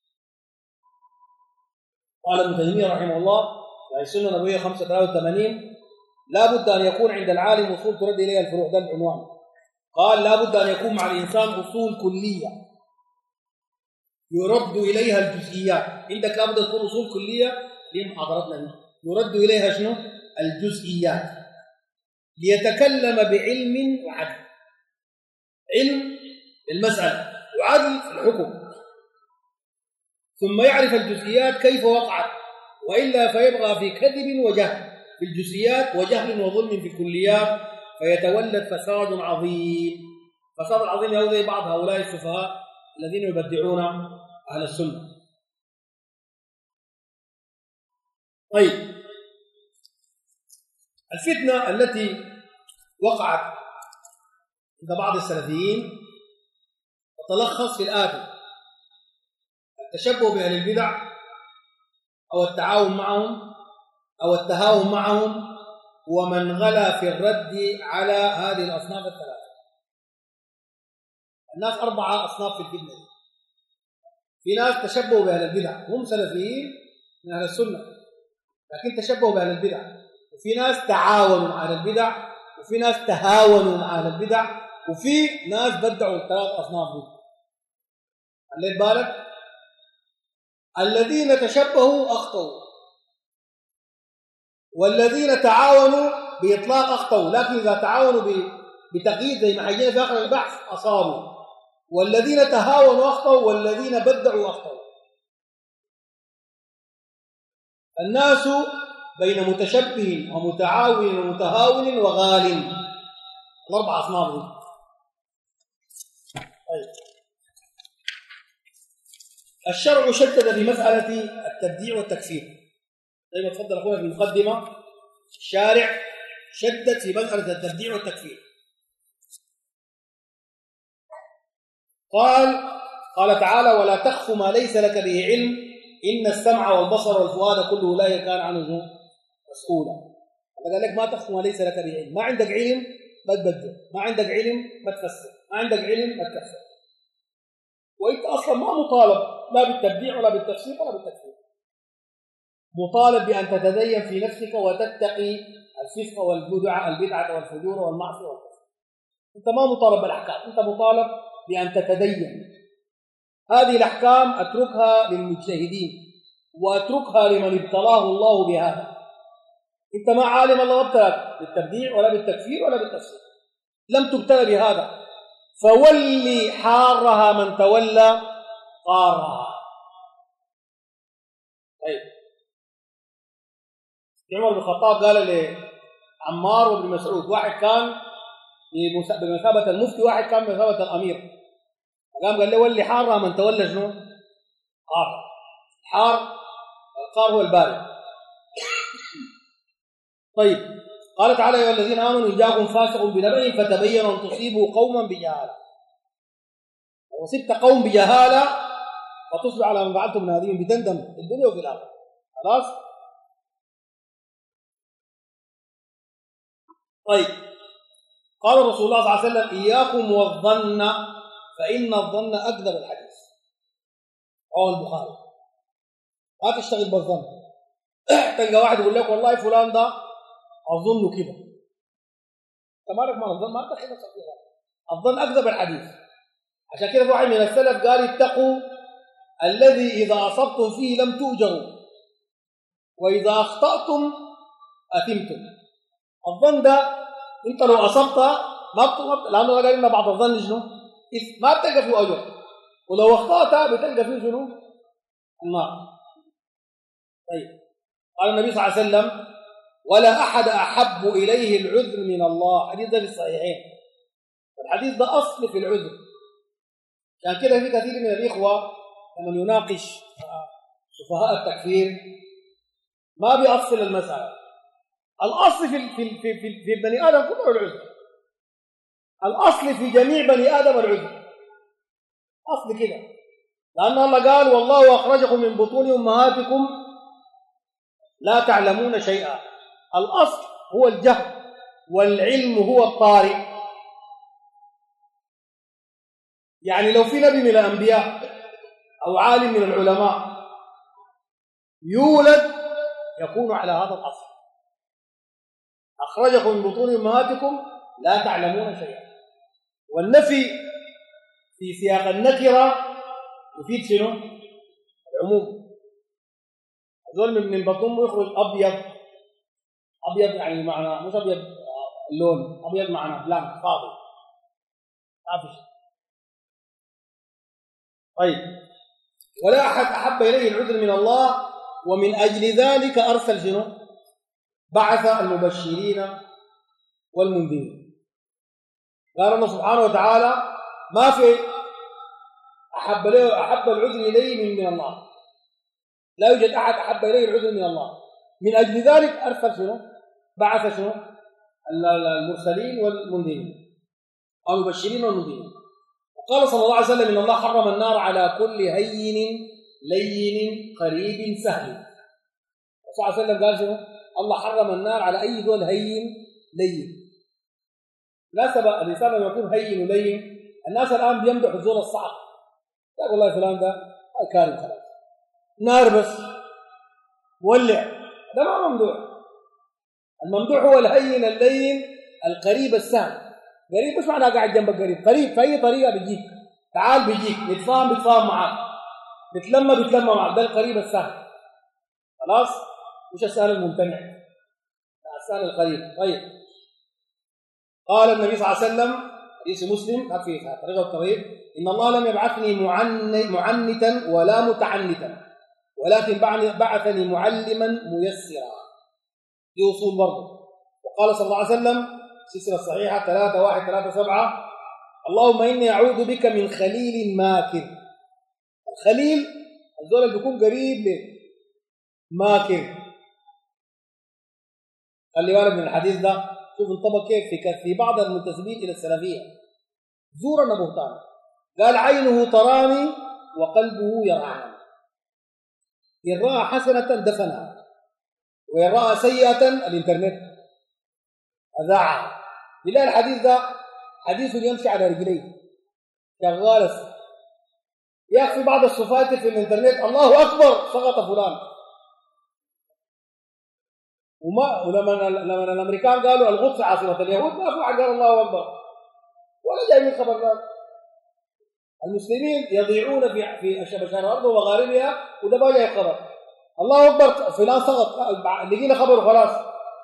قال ابن تيمية رحمه الله في السنة النبوية 583: لا بد أن يكون عند العالم أصول ترد إليها الفروع. ده العنوان. قال لا بد أن يكون مع الإنسان أصول كلية يرد إليها الجزئيات. عندك لا بد تكون أصول كلية لمحاضرتنا يرد إليها شنو؟ الجزئيات، ليتكلم بعلم وعدل. علم المسألة وعدل في الحكم، ثم يعرف الجزئيات كيف وقعت، وإلا فيبغى في كذب وجهل في الجزئيات وجهل وظلم في الكليات، فيتولد فساد عظيم. فساد العظيم هو زي بعض هؤلاء السفهاء الذين يبدعون أهل السنة. طيب، الفتنة التي وقعت عند بعض السلفيين تتلخص في الآتي: التشبه بأهل البدع، أو التعاون معهم، أو التهاون معهم، ومن غلا في الرد على هذه الأصناف الثلاثة. الناس 4 أصناف في الفتنة. في ناس تشبهوا بأهل البدع، هم سلفيين من أهل السنة لكن تشبهوا بأهل البدع، وفي ناس تعاونوا مع أهل البدع، وفي ناس تهاونوا مع أهل البدع، وفي ناس بدعوا ال3 أصناف دي. خليت بالك؟ الذين تشبهوا أخطأوا، والذين تعاونوا بإطلاق أخطأوا، لكن إذا تعاونوا بتقييد زي ما حيجينا في آخر البحث أصابوا. والذين تهاونوا أخطأوا، والذين بدعوا أخطأوا. الناس بين متشبه ومتعاون ومتهاون وغال، ال4 أصناف دي. طيب، الشرع شدد في مسألة التبديع والتكفير زي ما تفضل أخونا في المقدمة. الشارع شدد في مسألة التبديع والتكفير. قال تعالى: ولا تخف ما ليس لك به علم إن السمع والبصر والفؤاد كل أولئك كان عنه مسؤولا. قال لك ما تخف ما ليس لك به علم. ما عندك علم ما تبدع، ما عندك علم ما تفسر، ما عندك علم ما تكفر. وانت اصلا ما مطالب لا بالتبديع ولا بالتفسير ولا بالتكفير. مطالب بان تتدين في نفسك وتتقي الفسق والبدعه والفجور والمعصيه والكفر. انت ما مطالب بالاحكام، انت مطالب بان تتدين. هذه الاحكام اتركها للمجتهدين واتركها لمن ابتلاه الله بهذا. انت ما عالم الله ابتلاك بالتبديع ولا بالتكفير ولا بالتفسير، لم تبتلى بهذا. فولي حارها من تولى قارها. طيب، عمر بن الخطاب قال لعمار وابن مسعود، واحد كان بمثابة المفتي، واحد كان بمثابة الأمير. قال له ولي حارها من تولى شنو؟ قار. القار هو البارد. طيب، قال تعالى: يا الذين آمنوا إن جاءكم فاسق بنبأ فتبينوا أن تصيبوا قوما بجهالة. لو صبت قوم بجهالة فتصبح على ما فعلتم نادمين، بتندم في الدنيا وفي الآخرة. خلاص؟ طيب، قال رسول الله صلى الله عليه وسلم: إياكم والظن فإن الظن أكذب الحديث. رواه البخاري. ما تشتغل بالظن. تلقى واحد يقول لك والله فلان ده أظن كده. أنت مالك ما الظن، ما تدخل نفسك في هذا. الظن أكذب الحديث. عشان كده واحد من السلف قال: اتقوا الذي إذا أصبتم فيه لم تؤجروا وإذا أخطأتم أثمتم. الظن ده أنت لو أصبت ما بتغلط، لأنه قال إن بعض الظن شنو؟ ما بتلقى فيه أجر، ولو أخطأت بتلقى فيه شنو؟ النار. طيب، قال النبي صلى الله عليه وسلم: ولا أحد أحب إليه العذر من الله. حديث ده في الصحيحين. الحديث ده أصل في العذر. عشان كده في كثير من الإخوة لما يناقش سفهاء التكفير ما بيأصل المسألة. الأصل في البني آدم كله العذر. الأصل في جميع بني آدم العذر. أصل كده، لأن الله قال: والله أخرجكم من بطون أمهاتكم لا تعلمون شيئا. الأصل هو الجهل، والعلم هو الطارئ. يعني لو في نبي من الأنبياء أو عالم من العلماء يولد يكون على هذا الأصل: أخرجكم من بطون أمهاتكم لا تعلمون شيئا. والنفي في سياق النكرة يفيد شنو؟ العموم. هذول من البطن يخرج أبيض. أبيض يعني معنى مش أبيض اللون، أبيض معنى بلانك فاضي عافش. طيب، ولا أحد أحب إليه العذر من الله، ومن أجل ذلك أرسل شنو؟ بعث المبشرين والمنذرين. قال الله سبحانه وتعالى ما في أحب العذر إليه من الله، لا يوجد أحد أحب إليه العذر من الله. من أجل ذلك أرسل شنو؟ بعث شنو؟ المرسلين والمنذرين، المبشرين والمنذرين. وقال صلى الله عليه وسلم إن الله حرم النار على كل هين لين قريب سهل. صلى الله عليه وسلم قال شنو؟ الله حرم النار على أي ذول هين لين. مناسب الإنسان لما يكون هين ولين، الناس الآن بيمدحوا الزول الصعب، يقول والله فلان ده كارم خلاص، نار بس ولع، ده ما ممدوح. الممدوح هو الهين اللين القريب السهل. قريب مش معناه قاعد جنبك، قريب في أي طريقة بيجيك، تعال بيجيك، بيتفاهم معاك، بتلم معاك، ده القريب السهل. خلاص، مش السهل الممتنع، السهل القريب. طيب، قال النبي صلى الله عليه وسلم حديث مسلم في طريقه الطريق: ان الله لم يبعثني معنتا ولا متعنتا، ولكن بعثني معلما ميسرا. دي اصول برضه. وقال صلى الله عليه وسلم سلسله صحيحه 3137: اللهم اني اعوذ بك من خليل ماكر. الخليل الزول اللي بيكون قريب لك، ماكر. خلي بالك من الحديث ده، شوف انطبق كيف في بعض المنتسبين الى السلفيه زورا بهتان. قال: عينه تراني وقلبه يرعني، إن رأى حسنة دفنها، وإن رأى سيئة الإنترنت أذاعها. بالله الحديث ده حديث يمشي على رجليه شغال. يكفي بعض الصفات في الإنترنت: الله أكبر سقط فلان. ولما الأمريكان قالوا القدس عاصمة اليهود، ما في واحد قال الله أكبر ولا جاي من خبر ذلك. المسلمين يضيعون في مشارق الأرض ومغاربها، وده ما جاي خبر. الله أكبر فلان سقط، لقينا خبر خلاص.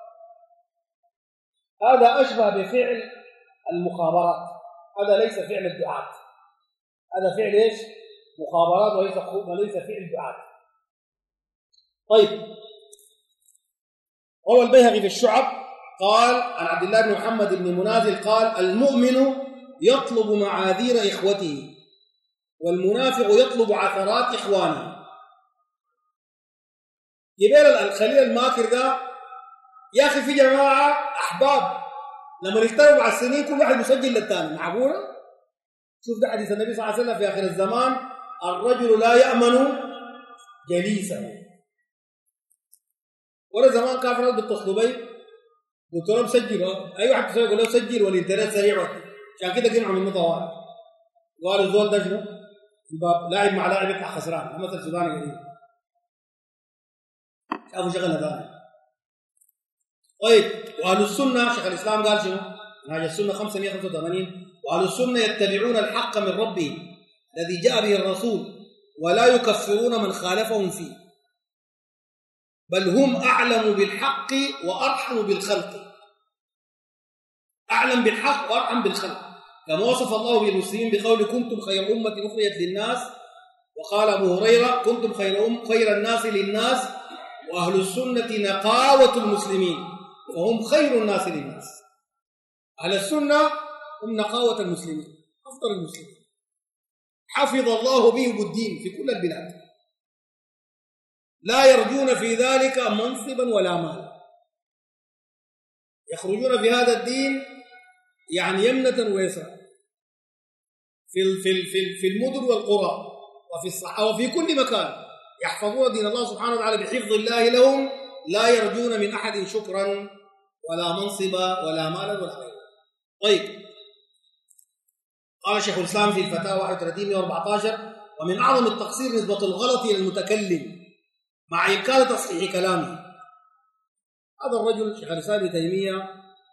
هذا أشبه بفعل المخابرات، هذا ليس فعل الدعاة، هذا فعل ايش؟ مخابرات، وليس فعل دعاة. طيب، روى البيهقي في الشعب قال عن عبد الله بن محمد بن منازل قال: المؤمن يطلب معاذير إخوته، والمنافق يطلب عثرات إخوانه. جبال الخليل الماكر ده يا أخي في جماعة أحباب لما يختاروا مع السنين كل واحد مسجل للثاني، معقولة؟ شوف ده حديث النبي صلى الله عليه وسلم في آخر الزمان: الرجل لا يأمن جليسه. ولا زمان كافر بيتصلوا بي قلت لهم سجلوا، أي واحد يقول له سجل والإنترنت سريع، عشان كده قنعوا من طوال. قالوا الزول ده شنو؟ لاعب مع لاعب يطلع خسران، مثل سوداني قديم. شافوا شغله ثانيه. طيب، واهل السنه شيخ الاسلام قال شنو؟ منهج السنه 585: واهل السنه يتبعون الحق من ربهم الذي جاء به الرسول، ولا يكفرون من خالفهم فيه، بل هم اعلم بالحق وارحم بالخلق. اعلم بالحق وارحم بالخلق، كما وصف الله بالمسلمين بقول: كنتم خير امه اخرجت للناس. وقال ابو هريره: كنتم خير الناس للناس، واهل السنه نقاوه المسلمين، وهم خير الناس للناس. اهل السنه هم نقاوه المسلمين، افضل المسلمين، حفظ الله بهم الدين في كل البلاد، لا يرجون في ذلك منصبا ولا مالا، يخرجون في هذا الدين يعني يمنة ويسرا في المدن والقرى وفي الصحراء وفي كل مكان، يحفظون دين الله سبحانه وتعالى بحفظ الله لهم، لا يرجون من أحد شكرا ولا منصبا ولا مالا ولا غيره. طيب، قال شيخ الإسلام في الفتاوى 31/14: ومن أعظم التقصير نسبة الغلط إلى المتكلم مع إمكان تصحيح كلامه. هذا الرجل شيخ الإسلام ابن تيمية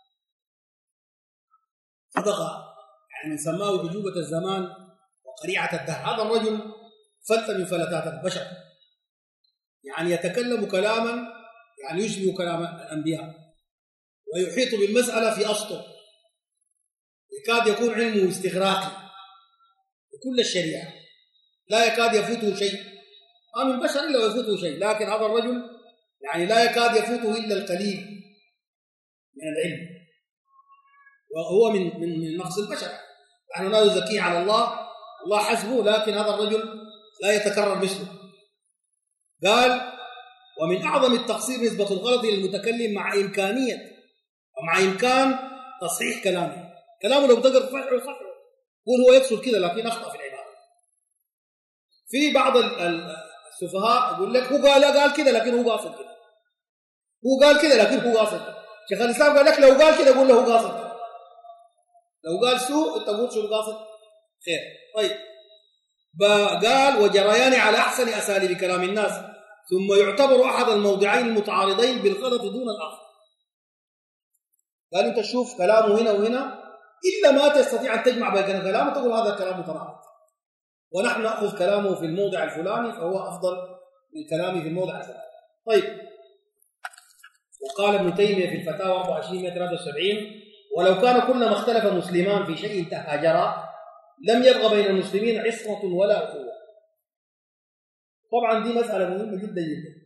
صدق، يعني سماه عجوبة الزمان وقريعة الدهر. هذا الرجل فلت من فلتات البشر، يعني يتكلم كلاما يعني يشبه كلام الأنبياء، ويحيط بالمسألة في أسطر، يكاد يكون علمه استغراقي بكل الشريعة، لا يكاد يفوته شيء، ما من بشر إلا ويفوته شيء، لكن هذا الرجل يعني لا يكاد يفوته إلا القليل من العلم، وهو من نقص البشر. نحن لا نزكيه على الله، الله حسبه، لكن هذا الرجل لا يتكرر مثله. قال: ومن أعظم التقصير نسبة الغلط للمتكلم مع إمكانية ومع إمكان تصحيح كلامه لو تقدر تصححه صححه، يقول هو يقصد كده لكن أخطأ في العبارة. في بعض السفهاء يقول لك هو قال كده لكن هو قاصد كده، هو قال كده لكن هو قاصد كده. شيخ الإسلام قال لك لو قال كده قول له هو قاصد كده، لو قال سوء انت قول شو القاصد خير. طيب قال: وجريان على أحسن أساليب كلام الناس، ثم يعتبر أحد الموضعين المتعارضين بالغلط دون الآخر. قال أنت تشوف كلامه هنا وهنا، إلا ما تستطيع أن تجمع بين كلامه تقول هذا الكلام متناقض، ونحن نأخذ كلامه في الموضع الفلاني فهو أفضل من كلامي في الموضع الفلاني. طيب، وقال ابن تيمية في الفتاوى 2473: ولو كان كلما اختلف مسلمان في شيء تهاجرا لم يبغى بين المسلمين عصمة ولا أخوة. طبعا دي مسألة مهمة جدا جدا.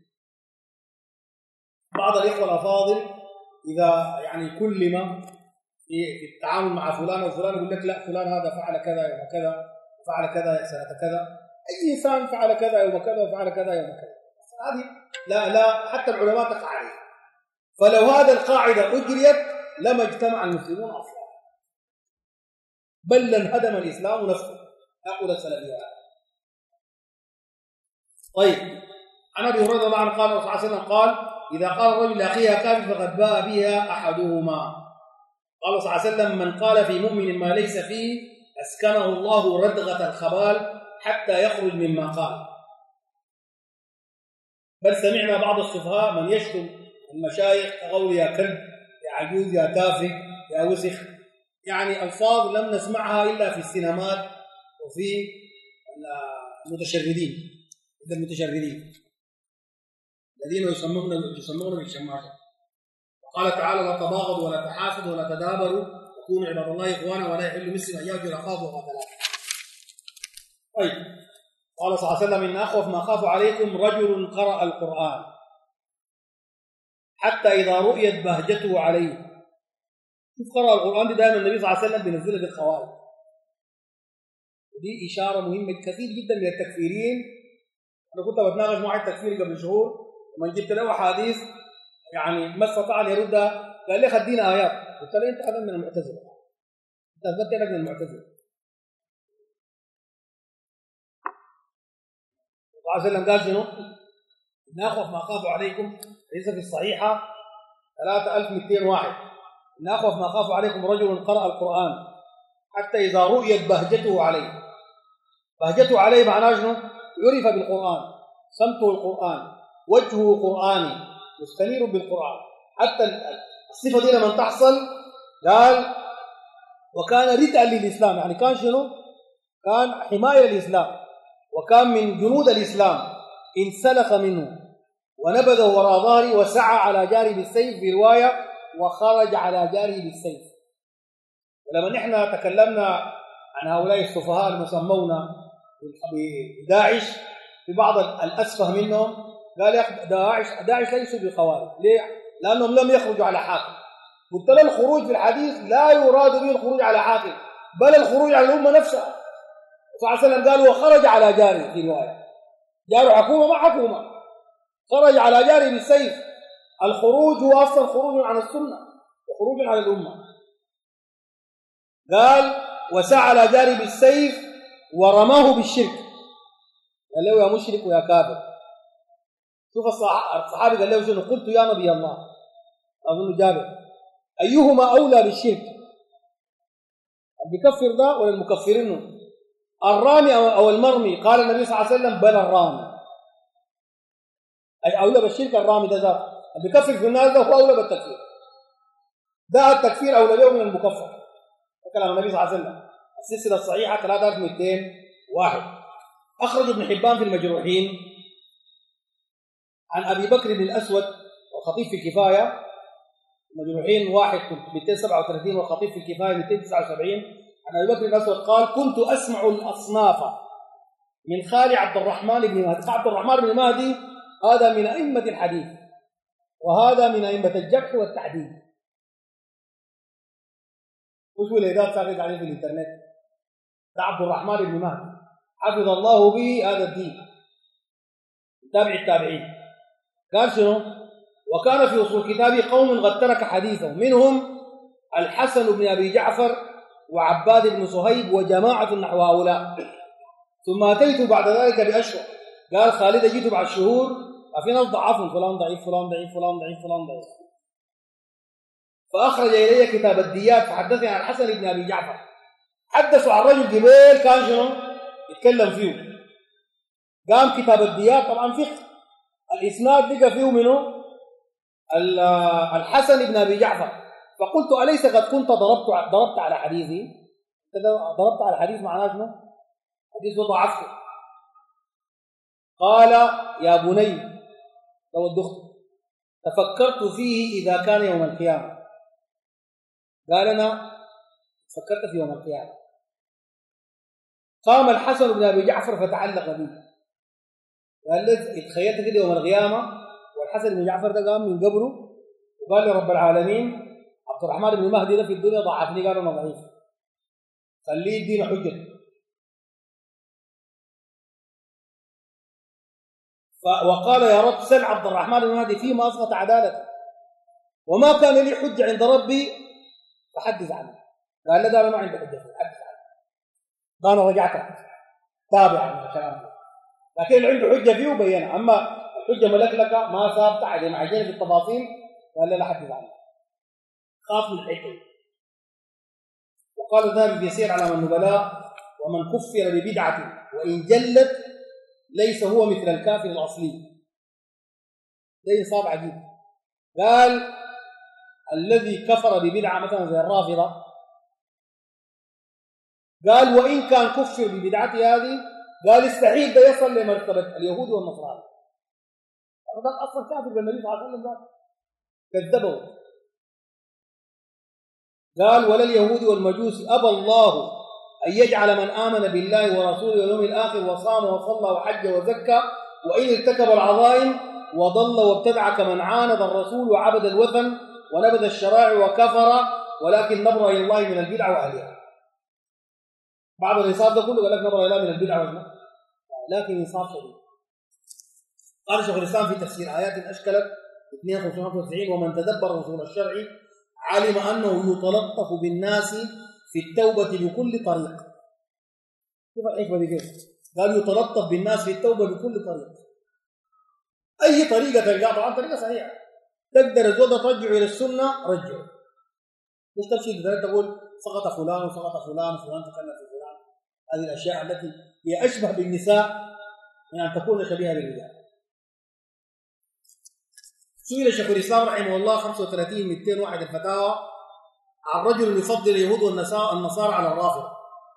بعض الإخوة الأفاضل إذا يعني كلم في التعامل مع فلان وفلان يقول لك لا فلان هذا فعل كذا يوم كذا وفعل كذا سنة كذا، أي إنسان فعل كذا يوم كذا وفعل كذا يوم كذا، هذه لا حتى العلماء تقع عليها. فلو هذا القاعدة أجريت لما اجتمع المسلمون أصلا، بل لانهدم الإسلام نفسه. أقول السلفية. طيب، عن أبي هريرة رضي الله عنه قال: الرسول صلى الله عليه وسلم قال: إذا قال الرجل لأخيها كافر فقد باء بها أحدهما. قال صلى الله عليه وسلم: من قال في مؤمن ما ليس فيه أسكنه الله ردغة الخبال حتى يخرج مما قال. بل سمعنا بعض السفهاء من يشتم المشايخ كقول يا كلب، يا عجوز، يا تافه، يا وسخ، يعني ألفاظ لم نسمعها إلا في السينمات وفي المتشردين الذين يسمون بالشماسة. وقال تعالى: لا تباغضوا ولا تحاسدوا ولا تدابروا وكونوا عباد الله إخوانا ولا يحل مسلم أن يهجر أخاه وقتله. طيب، قال صلى الله عليه وسلم: إن أخوف ما أخاف عليكم رجل قرأ القرآن حتى إذا رؤيت بهجته عليه. شوف، قرأ القرآن دي دائما النبي صلى الله عليه وسلم بينزلها بالخوارج، ودي إشارة مهمة. كثير جدا من التكفيرين، أنا كنت بتناقش مع التكفير قبل شهور ومن جبت له أحاديث يعني ما استطاع أن يردها، قال لي خدينا آيات، قلت له أنت هذا من المعتزلة، أنت أثبت لك من المعتزلة. صلى الله عليه وسلم قال شنو؟ إن أخوف ما أخاف عليكم، ليس في الصحيحة 3201: إن أخوف ما أخاف عليكم رجل قرأ القرآن حتى إذا رؤيت بهجته عليه. بهجته عليه معناه شنو؟ عرف بالقرآن، سمته القرآن، وجهه قرآني، مستنير بالقرآن. حتى الصفة دي لما تحصل قال: وكان ردءا للإسلام، يعني كان شنو؟ كان حماية للإسلام، وكان من جنود الإسلام، انسلخ منه ونبذه وراء ظهره وسعى على جاره بالسيف، في رواية وخرج على جاره بالسيف. ولما نحن تكلمنا عن هؤلاء السفهاء المسمون بداعش، في بعض الأسفه منهم قال: يا داعش ليسوا بخوارج. ليه؟ لأنهم لم يخرجوا على حاكم. قلت له الخروج في الحديث لا يراد به الخروج على حاكم، بل الخروج على الأمة نفسها. صلى الله عليه وسلم قال: وخرج على جاره، في رواية جاره حكومة ما حكومة، خرج على جاره بالسيف. الخروج هو أصلا خروج عن السنة وخروج على الأمة. قال: وسعى على جاره بالسيف ورماه بالشرك، قال له يا مشرك ويا كافر. شوف الصحابي قال له شنو؟ قلت يا نبي الله، أظن جابر، أيهما أولى بالشرك؟ بكفر ده ولا المكفرين؟ الرامي أو المرمي؟ قال النبي صلى الله عليه وسلم: بل الرامي. أي أولى بالشرك الرامي ده ذات بكفر في الناس، ده هو أولى بالتكفير، ده التكفير أولى له من المكفر. كلام النبي صلى الله عليه وسلم. السلسلة الصحيحة 3201. أخرج ابن حبان في المجروحين عن أبي بكر بن الأسود والخطيب في الكفاية، المجروحين 1 237 والخطيب في الكفاية 279، عن أبي بكر بن الأسود قال: كنت أسمع الأصناف من خال عبد الرحمن بن مهدي. عبد الرحمن بن مهدي هذا من أئمة الحديث، وهذا من أئمة الجرح والتعديل. مش وليدات ساكت عليه في الانترنت. ده عبد الرحمن بن مهدي حفظ الله به هذا الدين، تابع التابعين. قال شنو؟ وكان في اصول كتابه قوم قد ترك حديثه، منهم الحسن بن ابي جعفر وعباد بن صهيب وجماعه نحو هؤلاء. ثم اتيت بعد ذلك باشهر. قال خالد جيت بعد شهور ففي ناس ضعفوا، فلان ضعيف فلان ضعيف فلان ضعيف فلان ضعيف، فاخرج الي كتاب الديات فحدثني عن الحسن بن ابي جعفر. حدثوا عن رجل جبيل كان شنو يتكلم فيه. قام كتاب الديات طبعا فقه، الاسناد لقى فيه منه الحسن بن ابي جعفر. فقلت اليس قد كنت ضربت على حديثي؟ ضربت على حديث معناه شنو؟ حديث ضعفته. قال يا بني لو الدخت تفكرت فيه اذا كان يوم القيامه. قال انا فكرت في يوم القيامه. قام الحسن بن ابي جعفر فتعلق به. قال له اتخيلت كده يوم القيامه والحسن بن جعفر ده قام من قبره وقال لرب العالمين عبد الرحمن بن مهدي ده في الدنيا ضعفني، قال انا ضعيف، خليه يدينا حجه. وقال يا رب سل عبد الرحمن بن مهدي فيما اسقط عدالته وما كان لي حجه عند ربي فحدث عنه. قال له ده انا ما عندي حجه فحدث عنه. ده انا رجعت تابع من الكلام ده، لكن اللي عنده حجه فيه بينها. اما الحجه ملكلكه ما ثابته عليه معجنه في التفاصيل قال لا حدث عنه، خاف من الحكم. وقال الذهبي في سير علام النبلاء ومن كفر ببدعه وان جلت ليس هو مثل الكافر الاصلي. ده انصاف عجيب. قال الذي كفر ببدعه مثلا زي الرافضه، قال وان كان كفر ببدعته هذه، قال استحيل ده يصل لمرتبه اليهود والنصارى. هذا اصلا كافر بالنبي صلى الله عليه وسلم كذبه. قال ولا اليهود والمجوس ابى الله ان يجعل من امن بالله ورسوله واليوم الاخر وصام وصلى وحج وزكى وان ارتكب العظائم وضل وابتدع كمن عاند الرسول وعبد الوثن ونبذ الشرائع وكفر، ولكن نبرأ الى الله من البدع واهلها. بعد الانصاف ده كله قال لك نبرأ الى الله من البدع واهلها، لكن انصاف شديد. قال شيخ الاسلام في تفسير ايات اشكلت 295 ومن تدبر اصول الشرع علم انه يتلطف بالناس في التوبه بكل طريق. كيف الحكمه دي كيف؟ قال يتلطف بالناس في التوبه بكل طريق. اي طريقه تلقاها طبعا طريقه صحيحه تقدر الزود ترجع الى السنه رجعه، مش تمشي لذلك تقول سقط فلان وسقط فلان فلان تكلم في فلان. هذه الاشياء التي هي اشبه بالنساء من ان تكون شبيهه بالرجال. سئل شيخ الاسلام رحمه الله 35/201 الفتاوى عن رجل يفضل اليهود والنصارى على الرافضه.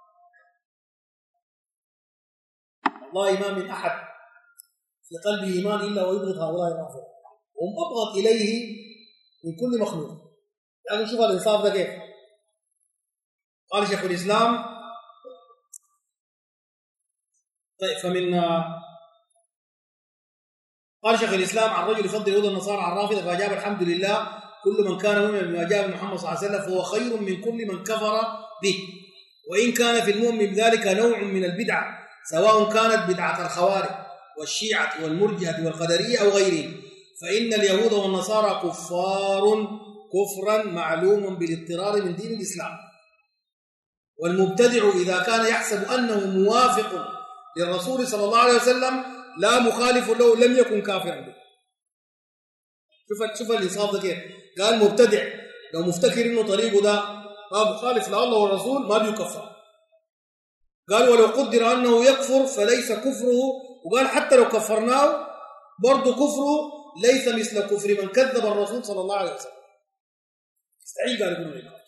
والله ما من احد في قلبه ايمان الا ويبغض هؤلاء الرافضه، وهم ابغض اليه من كل مخلوق. يعني شوف الانصاف ده كيف. قال شيخ الاسلام طيب قال شيخ الاسلام عن رجل يفضل اليهود والنصارى على الرافضه فاجاب الحمد لله كل من كان مؤمنا بما جاء محمد صلى الله عليه وسلم فهو خير من كل من كفر به، وان كان في المؤمن بذلك نوع من البدعه سواء كانت بدعه الخوارج والشيعه والمرجئه والقدريه او غيرهم، فان اليهود والنصارى كفار كفرا معلوم بالاضطرار من دين الاسلام. والمبتدع اذا كان يحسب انه موافق للرسول صلى الله عليه وسلم لا مخالف له لم يكن كافرا به. شوف الانصاف ده كيف. قال مبتدع لو مفتكر انه طريقه ده ما مخالف لله والرسول ما بيكفر. قال ولو قدر انه يكفر فليس كفره، وقال حتى لو كفرناه برضه كفره ليس مثل كفر من كذب الرسول صلى الله عليه وسلم. استحيل قال يكون هيك.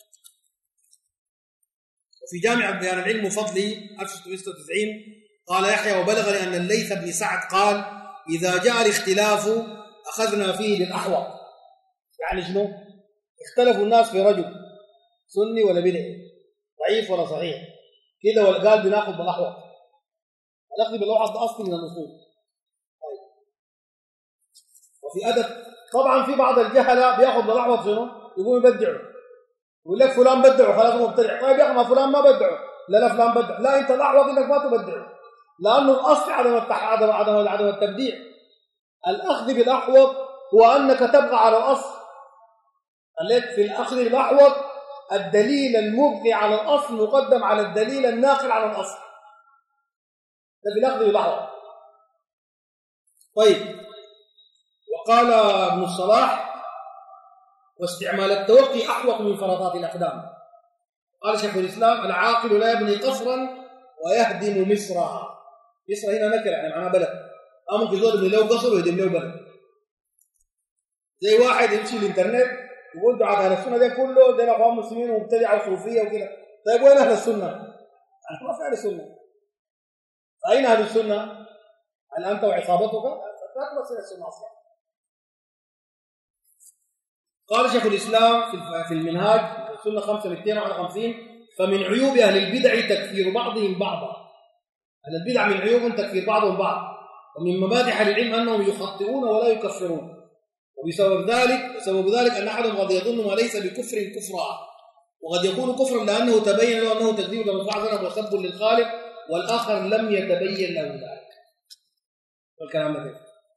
وفي جامع بيان العلم وفضله 1696 قال يحيى وبلغني ان الليث بن سعد قال اذا جاء الاختلاف اخذنا فيه بالاحوط. يعني شنو؟ اختلفوا الناس في رجل سني ولا بدعي، ضعيف ولا صحيح كده، والقال بناخذ بالاحوط. الاخذ بالاحوط ده اصل من الاصول. طيب. وفي ادب طبعا في بعض الجهله بياخذ بالاحوط شنو؟ يقوم يبدعوا. يقول لك فلان بدعه خلاص مبتدع. طيب يا اخي ما فلان ما بدعه، لا فلان بدع، لا انت الاحوط انك ما تبدعه، لانه الاصل عدم التبديع. الاخذ بالاحوط هو انك تبقى على الاصل. خليك في الاخذ بالاحوط الدليل المبقي على الاصل مقدم على الدليل الناقل عن الاصل، ده في الاخذ بالاحوط. طيب، وقال ابن الصلاح: واستعمال التوقي احوط من فرطات الاقدام. قال شيخ الاسلام: العاقل لا يبني قصرا ويهدم مصرا. مصر هنا نكره يعني معناها بلد، ممكن يزور يبني له قصر ويهدم له بلد. زي واحد يمشي الانترنت يقول دعاة اهل السنه ده كله ده اخوان مسلمين ومبتدعه وصوفيه وكده. طيب وين اهل السنه؟ ما في اهل السنه. اين اهل السنه؟ هل انت وعصابتك؟ لا تصل السنه اصلا. قال شيخ الاسلام في المنهاج السنه 5251: فمن عيوب اهل البدع تكفير بعضهم بعضا. اهل البدع من عيوبهم تكفير بعضهم بعض، ومن مبادئ العلم انهم يخطئون ولا يكفرون، وبسبب ذلك ان احدهم قد يظن ما ليس بكفر كفرا، وقد يكون كفرا لانه تبين له انه تكذيب لمن فعل وسب للخالق، والاخر لم يتبين له ذلك. والكلام ده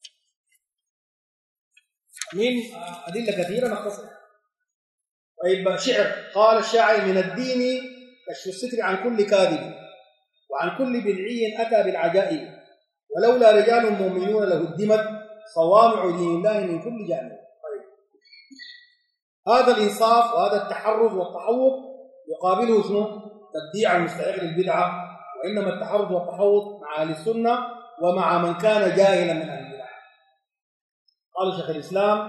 من ادله كثيره نختصر. طيب، شعر. قال الشاعر: من الدين كشف الستر عن كل كاذب، وعن كل بدعي اتى بالعجائب، ولولا رجال مؤمنون لهدمت صوامع دين الله من كل جانب. طيب، هذا الانصاف وهذا التحرز والتحوط يقابله شنو؟ تبديع المستحق للبدعه، وانما التحرز والتحوط مع اهل السنه ومع من كان جاهلا من اهل البدع. قال شيخ الاسلام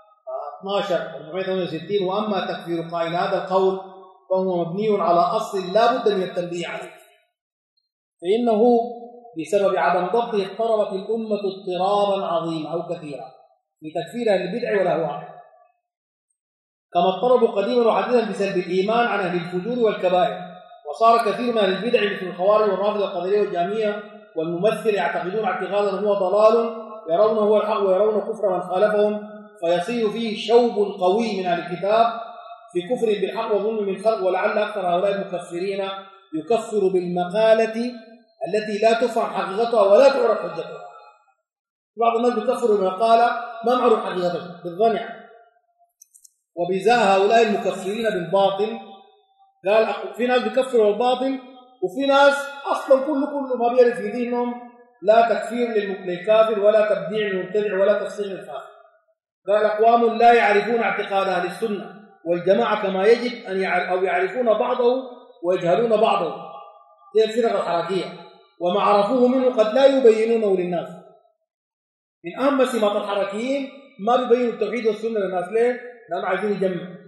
12:468: واما تكفير قائل هذا القول فهو مبني على اصل لا بد من التنبيه عليه، فانه بسبب عدم ضبطه اضطربت الامه اضطرابا عظيما او كثيرا في تكفير اهل البدع والاهواء، كما اضطربوا قديما وحديثا بسلب الايمان عن اهل الفجور والكبائر. وصار كثير من اهل البدع مثل الخوارج والرافضه القدريه والجهميه والممثل يعتقدون اعتقادا هو ضلال يرونه هو الحق ويرون كفر من خالفهم، فيصير فيه شوب قوي من اهل الكتاب في كفر بالحق وظلم من الخلق. ولعل اكثر هؤلاء المكفرين يكفر بالمقاله التي لا تفهم حقيقتها ولا تعرف حجتها. بعض الناس بيكفروا بالمقاله ما معروف حقيقتها بالظن، وبزاء هؤلاء المكفرين بالباطل. قال في ناس بيكفروا بالباطل، وفي ناس اصلا كله ما بيعرف في دينهم لا تكفير للكافر ولا تبديع للمبتدع ولا تفسير للفاسق. قال اقوام لا يعرفون اعتقاد اهل السنه والجماعه كما يجب او يعرفون بعضه ويجهلون بعضه، هي الفرق الحركيه، وما عرفوه منه قد لا يبينونه للناس. من اهم سمات الحركيين ما بيبينوا التوحيد والسنه للناس. ليه؟ لانهم عايزين يجمعوا.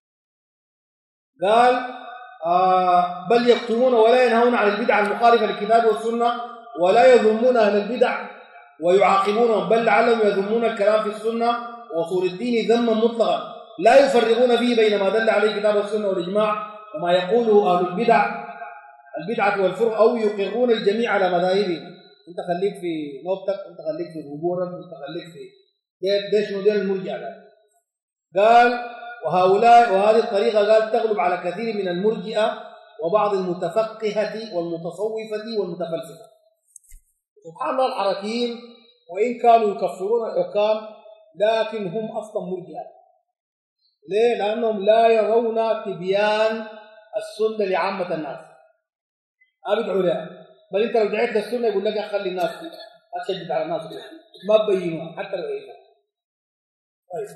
قال بل يكتمون ولا ينهون عن البدع المخالفه للكتاب والسنه، ولا يذمون اهل البدع ويعاقبونهم، بل لعلهم يذمون الكلام في السنه واصول الدين ذما مطلقا، لا يفرقون فيه بين ما دل عليه الكتاب والسنه والاجماع وما يقوله اهل البدعه والفرق، او يقرون الجميع على مذاهبهم. انت خليك في نوبتك، انت خليك في غبورك، انت خليك في ده شنو ده المرجئه. قال وهذه الطريقه قال تغلب على كثير من المرجئه وبعض المتفقهه والمتصوفه والمتفلسفه. سبحان الله، الحركيين وان كانوا يكفرون الحكام لكن هم اصلا مرجئه. ليه؟ لانهم لا يرون تبيان السنه لعامه الناس، ابدعوا لها. بل انت لو دعيت للسنه يقول لك خلي الناس اشدد على الناس ما تبينوها حتى لو ايه. طيب،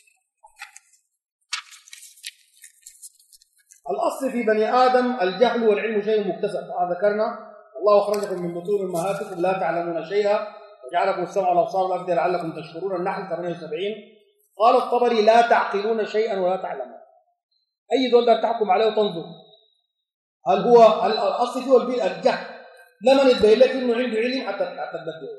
الاصل في بني ادم الجهل والعلم شيء مكتسب. ذكرنا الله اخرجكم من بطون امهاتكم لا تعلمون شيئا وجعلكم السمع والابصار والافئده لعلكم تشكرون. النحل 78. قال الطبري: لا تعقلون شيئا ولا تعلمون. اي دول ده تحكم عليه وتنظر هل هو الاصل فيه الجهل، لمن يتبين لك انه عنده علم حتى تبدله.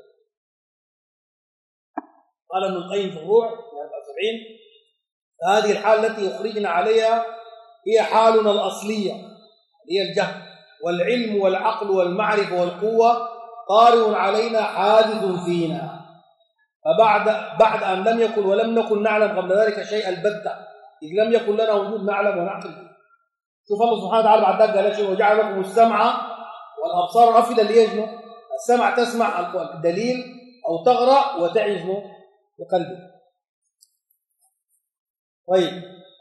قال ابن القيم في الروح 70: هذه الحال التي يخرجنا عليها هي حالنا الاصليه، هي الجهل، والعلم والعقل والمعرفه والقوه طارئ علينا حادث فينا، فبعد ان لم يكن ولم نكن نعلم قبل ذلك شيء البتة، اذ لم يكن لنا وجود نعلم ونعقل. شوف الله سبحانه وتعالى بعد ذلك قال شيء وجعل لكم السمع والابصار والافئده اللي يجنوا السمع تسمع الدليل او تقرا وتعي شنو بقلبك. طيب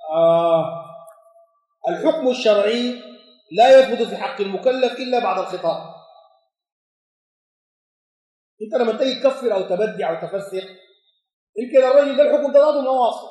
الحكم الشرعي لا يثبت في حق المكلف الا بعد الخطاب. انت لما تيجي تكفر او تبدع او تفسق يمكن الرجل ده الحكم ده ذاته ما واصل،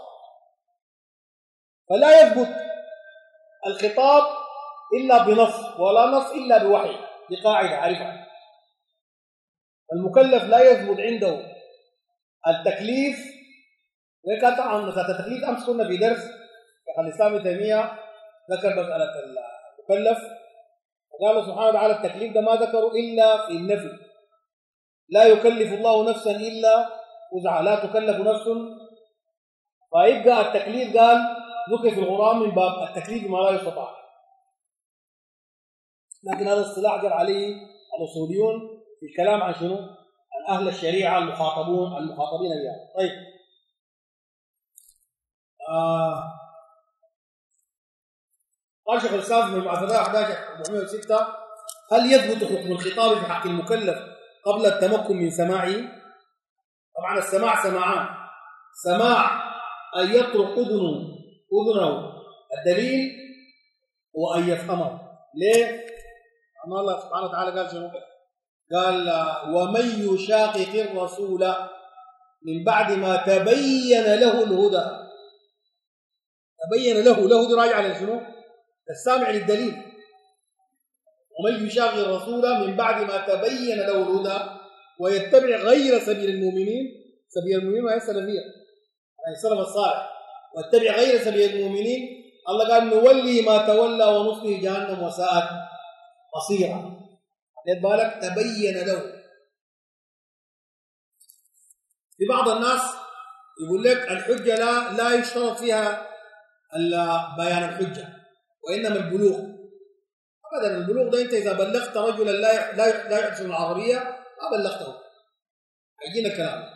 فلا يثبت الخطاب الا بنص ولا نص الا بوحي. دي قاعده عارفها. المكلف لا يثبت عنده التكليف، وكان طبعا مساله التكليف امس كنا في درس شيخ الاسلام ابن تيميه ذكر مساله المكلف وقال سبحانه وتعالى التكليف ده ما ذكره الا في النفي. لا يكلف الله نفسا الا وسعها، لا تكلف نفس. فيبقى التكليف قال ذكر في القران من باب التكليف بما لا يستطاع، لكن هذا الاصطلاح جرى عليه الاصوليون في الكلام عن شنو؟ عن اهل الشريعه المخاطبين بها. طيب قال شيخ الاسلام في المعتدى 11/406 هل يثبت حكم الخطاب في حق المكلف قبل التمكن من سماعه؟ طبعا السماع سماعان، سماع ان يطرق اذنه الدليل وان يفهمه. ليه؟ أن الله سبحانه وتعالى قال شنو؟ قال ومن يشاقق الرسول من بعد ما تبين له الهدى. تبين له دي راجعه لشنو؟ السامع للدليل. ومن يشاقق الرسول من بعد ما تبين له الهدى ويتبع غير سبيل المؤمنين. سبيل المؤمنين وهي السلفيه يعني السلف الصالح. واتبع غير سبيل المؤمنين الله قال نولي ما تولى ونصله جهنم وساءت مصيرا. خد بالك تبين له. في بعض الناس يقول لك الحجه لا يشترط فيها بيان الحجه وانما البلوغ. ابدا البلوغ ده انت اذا بلغت رجلا لا يحسن العربيه ما بلغته. هيجينا كلام.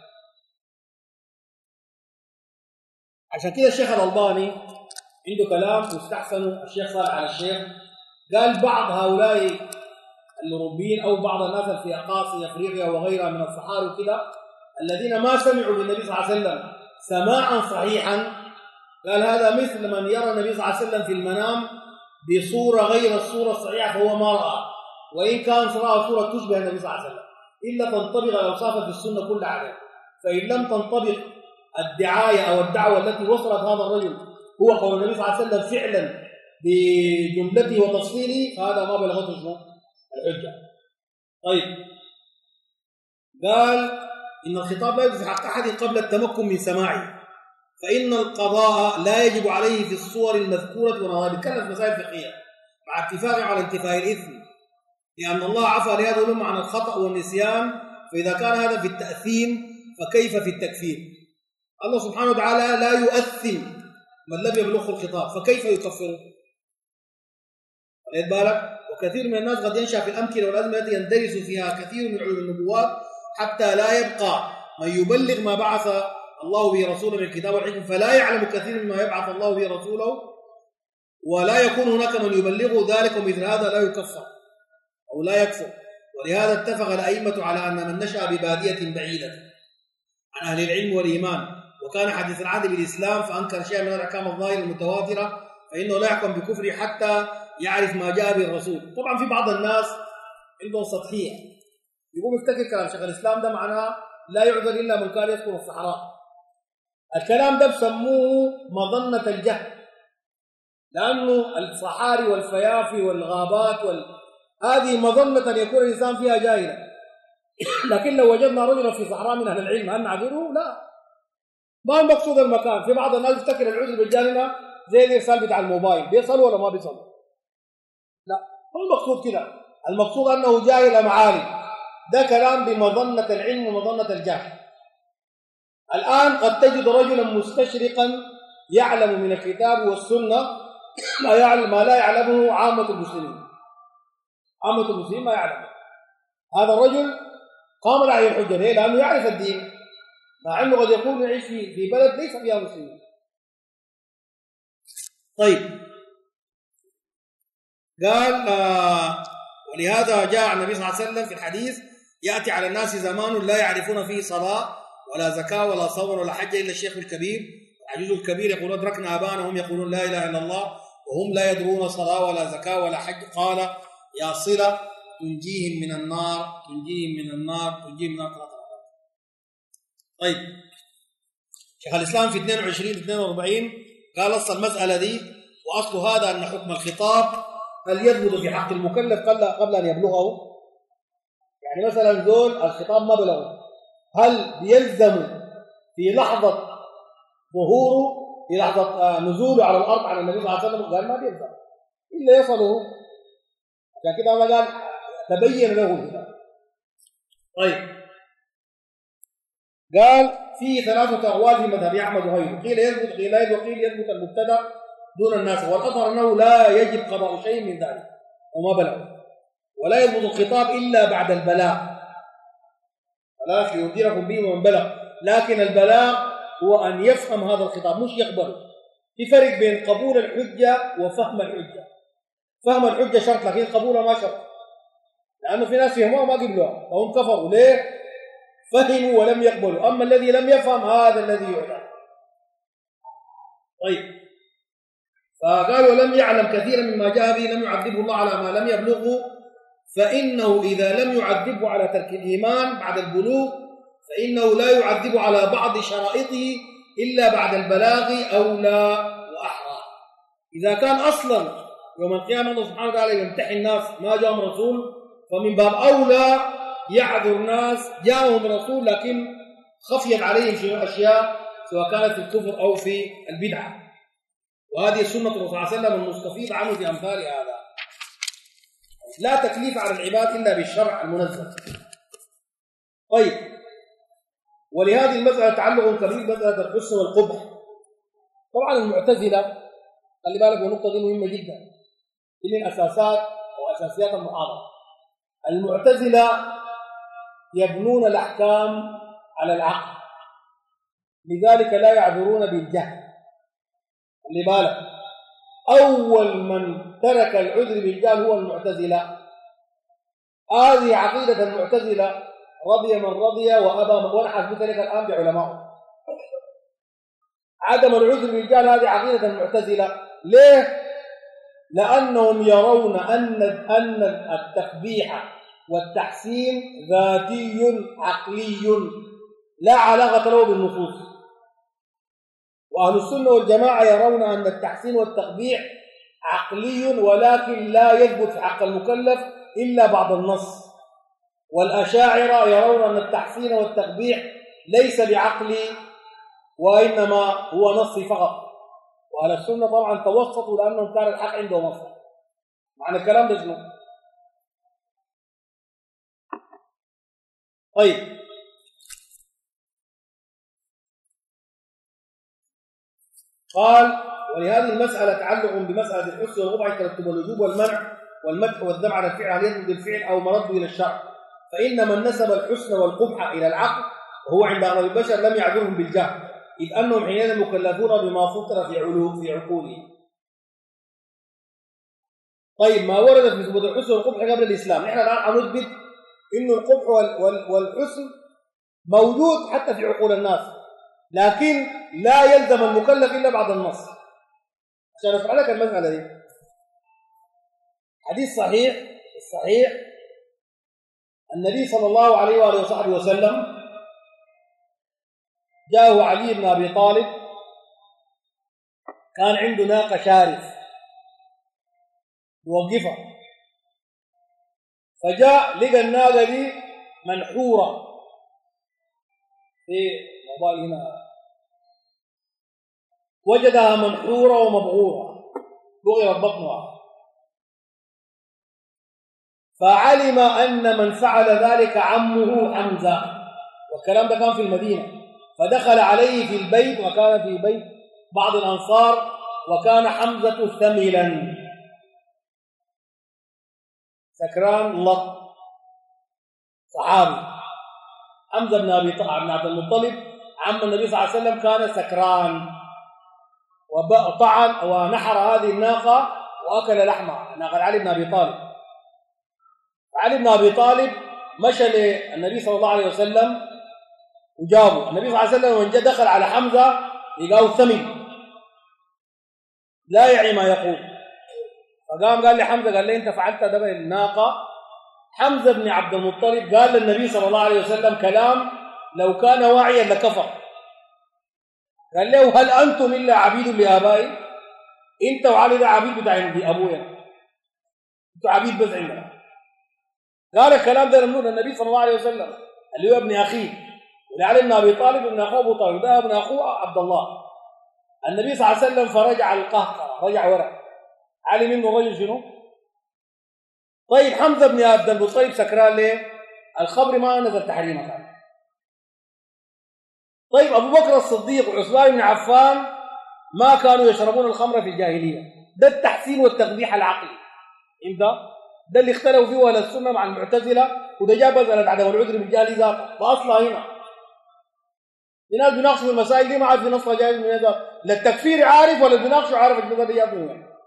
عشان كده الشيخ الألباني عنده كلام واستحسنه الشيخ صالح على الشيخ. قال بعض هؤلاء الأوروبيين أو بعض الناس في أقاصي أفريقيا وغيرها من الصحاري وكده الذين ما سمعوا بالنبي صلى الله عليه وسلم سماعا صحيحا، قال هذا مثل من يرى النبي صلى الله عليه وسلم في المنام بصورة غير الصورة الصحيحة فهو ما رأى، وإن كان رأى صورة تشبه النبي صلى الله عليه وسلم إلا تنطبق الأوصاف في السنة كلها عليه. فإن لم تنطبق الدعاية أو الدعوة التي وصلت هذا الرجل هو قول النبي صلى الله عليه وسلم فعلا بجملته وتفصيله فهذا ما بلغته شنو؟ الحجة. طيب قال إن الخطاب لا يجب في حق أحد قبل التمكن من سماعه، فإن القضاء لا يجب عليه في الصور المذكورة ونظائر. بيتكلم في مسائل فقهية مع اتفاقه على انتفاء الإثم لأن الله عفى لهذا الأمة عن الخطأ والنسيان، فإذا كان هذا في التأثيم فكيف في التكفير؟ الله سبحانه وتعالى لا يؤثم من لم يبلغه الخطاب فكيف يكفره؟ خليت بالك؟ وكثير من الناس قد ينشأ في الأمكنة والأزمة التي يندرس فيها كثير من علوم النبوات حتى لا يبقى من يبلغ ما بعث الله به رسوله من الكتاب والحكم، فلا يعلم كثير مما يبعث الله به رسوله ولا يكون هناك من يبلغه ذلك، ومثل هذا لا يكفر أو لا يكفر. ولهذا اتفق الأئمة على أن من نشأ ببادية بعيدة عن أهل العلم والإيمان وكان حديث العهد بالإسلام فأنكر شيئا من الأحكام الظاهرة المتواترة فإنه لا يحكم بكفره حتى يعرف ما جاء به الرسول. طبعا في بعض الناس عندهم سطحية يقوم يفتكر كلام شيخ الإسلام ده معناه لا يعذر إلا من كان يسكن الصحراء. الكلام ده بسموه مظنة الجهل، لأنه الصحاري والفيافي والغابات هذه مظنة أن يكون الإنسان فيها جاهلا، لكن لو وجدنا رجلا في صحراء من أهل العلم هل نعذره؟ لا، ما المقصود المكان. في بعض الناس يفتكر العذر بالجاهلة زي الإرسال بتاع الموبايل، بيصل ولا ما بيصل؟ لا، هو المقصود كده. المقصود أنه جاهل أم عالم. ده كلام بمظنة العلم ومظنة الجهل. الآن قد تجد رجلا مستشرقا يعلم من الكتاب والسنة ما لا يعلمه عامة المسلمين. عامة المسلمين ما يعلمه. هذا الرجل قام عليه الحجة ليه؟ لأنه يعرف الدين، مع أنه قد يكون يعيش في بلد ليس فيها مسلمين. طيب قال ولهذا جاء النبي صلى الله عليه وسلم في الحديث يأتي على الناس زمان لا يعرفون فيه صلاة ولا زكاة ولا صوم ولا حج إلا الشيخ الكبير العجوز الكبير يقول أدركنا آباءنا وهم يقولون لا إله إلا الله وهم لا يدرون صلاة ولا زكاة ولا حج. قال يا صلة تنجيهم من النار تنجيهم من النار تنجيهم من النار. طيب شيخ الإسلام في 22-42 قال أصل المسألة دي وأصل هذا أن حكم الخطاب هل يثبت في حق المكلف قبل أن يبلغه. يعني مثلا زول الخطاب ما بلغه هل بيلزم في لحظة ظهوره في لحظة نزوله على الأرض على النبي صلى الله عليه وسلم؟ قال ما بيلزم إلا يصله. عشان كده ما قال تبين له الخطاب. طيب قال في 3 أقوال في مذهب أحمد وغيره قيل يثبت قيل لا يثبت وقيل يثبت المبتدأ دون الناس والأظهر أنه لا يجب قضاء شيء من ذلك وما بلغ ولا يثبت الخطاب إلا بعد البلاغ ولا ينذركم به ومن بلغ. لكن البلاغ هو أن يفهم هذا الخطاب مش يقبله. في فرق بين قبول الحجة وفهم الحجة. فهم الحجة شرط لكن قبولها ما شرط لأنه في ناس فهموها وما قبلوها فهم كفروا. ليه؟ فهموا ولم يقبلوا. أما الذي لم يفهم هذا الذي يعلم. طيب فقال ولم يعلم كثيرا مما جاء به لم يعذبه الله على ما لم يبلغه فإنه إذا لم يعذبه على ترك الإيمان بعد البلوغ فإنه لا يعذبه على بعض شرائطه إلا بعد البلاغ أولى وأحرى. إذا كان أصلا يوم القيامة الله سبحانه وتعالى يمتحن الناس ما جاءهم رسول فمن باب أولى يعذر الناس جاءهم رسول لكن خفيت عليهم أشياء سواء كانت في الكفر أو في البدعة. وهذه سنة الرسول صلى الله عليه وسلم المستفيض عنه في أمثال هذا. لا تكليف على العباد إلا بالشرع المنزل. طيب ولهذه المسألة تعلق كبير مسألة الحسن والقبح. طبعا المعتزلة خلي بالك والنقطة دي مهمة جدا دي من أساسات وأساسيات المحاضرة. المعتزلة يبنون الأحكام على العقل لذلك لا يعذرون بالجهل. خلي بالك أول من ترك العذر بالجهل هو المعتزلة. هذه عقيدة المعتزلة رضي من رضي وأبى من ولا حسبت لك الآن بعلماء. عدم العذر بالجهل هذه عقيدة المعتزلة. ليه؟ لأنهم يرون أن التقبيح والتحسين ذاتي عقلي لا علاقة له بالنصوص. وأهل السنة والجماعة يرون أن التحسين والتقبيح عقلي ولكن لا يثبت في حق المكلف إلا بعد النص. والأشاعرة يرون أن التحسين والتقبيح ليس بعقلي وإنما هو نصي فقط. وأهل السنة طبعا توسطوا لأنهم كان الحق عندهم أصلا. معنى الكلام ده شنو؟ طيب قال ولهذه المسألة تعلق بمسألة الحسن والقبح يترتب الوجوب والمدح والذم على الفعل هل يرد الفعل أو مرده إلى الشرع. فإن من نسب الحسن والقبح إلى العقل وهو عند أغلب البشر لم يعذرهم بالجهل إذ أنهم حينئذ مكلفون بما فطر في عقولهم. طيب ما ورد في ثبوت الحسن والقبح قبل الإسلام نحن الآن هنثبت إنه القبح والحسن موجود حتى في عقول الناس لكن لا يلزم المكلف إلا بعد النص. عشان أفعل لك المسألة دي حديث صحيح النبي صلى الله عليه وآله وصحبه وسلم جاءه علي بن أبي طالب كان عنده ناقة شارف يوقفها فجاء لقى الناقة دي منحورة في موبايل هنا وجدها منحورة ومبعورة بغيرت بطنها فعلم أن من فعل ذلك عمه حمزة والكلام ده كان في المدينة فدخل عليه في البيت وكان في بيت بعض الأنصار وكان حمزة ثملا سكران لط صحابي حمزة بن عبد المطلب عم النبي صلى الله عليه وسلم كان سكران وطعن ونحر هذه الناقة وأكل لحمة ناقل علي بن أبي طالب. علي بن أبي طالب مشى للنبي صلى الله عليه وسلم وجابه. النبي صلى الله عليه وسلم من جاء دخل على حمزة لقاه ثمن لا يعي ما يقول، فقام قال لحمزة قال لي أنت فعلت ده بالناقة. حمزة بن عبد المطلب قال للنبي صلى الله عليه وسلم كلام لو كان واعيا لكفر. قال له هل أنتم إلا عبيد لآبائي؟ أنت وعلي ده عبيد بتاع أبويا، أنتوا عبيد بس عندنا. قال الكلام ده لمنون النبي صلى الله عليه وسلم اللي هو ابن أخيه، ولعلي بن أبي طالب ابن أخوه أبو طالب ده ابن أخوه عبد الله. النبي صلى الله عليه وسلم فرجع القهقرة، رجع ورا. علي منه الرجل شنو؟ طيب حمزة بن عبد المطلب سكران ليه؟ الخمر ما نزل تحريمه كان. طيب أبو بكر الصديق وعثمان بن عفان ما كانوا يشربون الخمر في الجاهلية. ده التحسين والتقبيح العقلي. ده اللي اختلفوا فيه أهل السنة مع المعتزلة، وده جاب مسألة عدم العذر بالجهل ذاته فأصلها هنا. في ناس بيناقشوا في المسائل دي ما عارف نصها جاي من هذا، لا التكفير عارف ولا بيناقشوا عارف المسألة دي جاب من وين.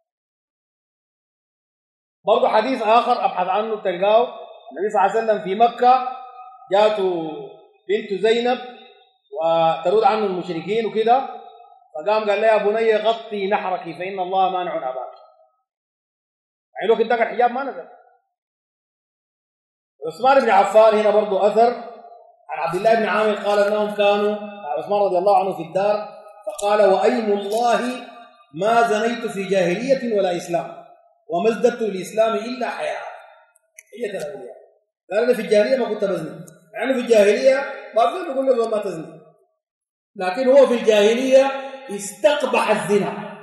برضه حديث آخر أبحث عنه تلقاه النبي صلى الله عليه وسلم في مكة جاءته بنت زينب وترود عنه المشركين وكده، فقام قال لها يا بني غطي نحرك فإن الله مانع أباك. يعني لو كنت الحجاب ما نزل. عثمان بن عفان هنا برضه أثر عن عبد الله بن عامر قال أنهم كانوا عثمان رضي الله عنه في الدار فقال وأيم الله ما زنيت في جاهلية ولا إسلام وما ازددت الإسلام إلا حياة. هي تنبيه قال أنا في الجاهلية ما كنت بزني، يعني في الجاهلية ما في بيقول له ما تزني، لكن هو في الجاهلية استقبح الزنا،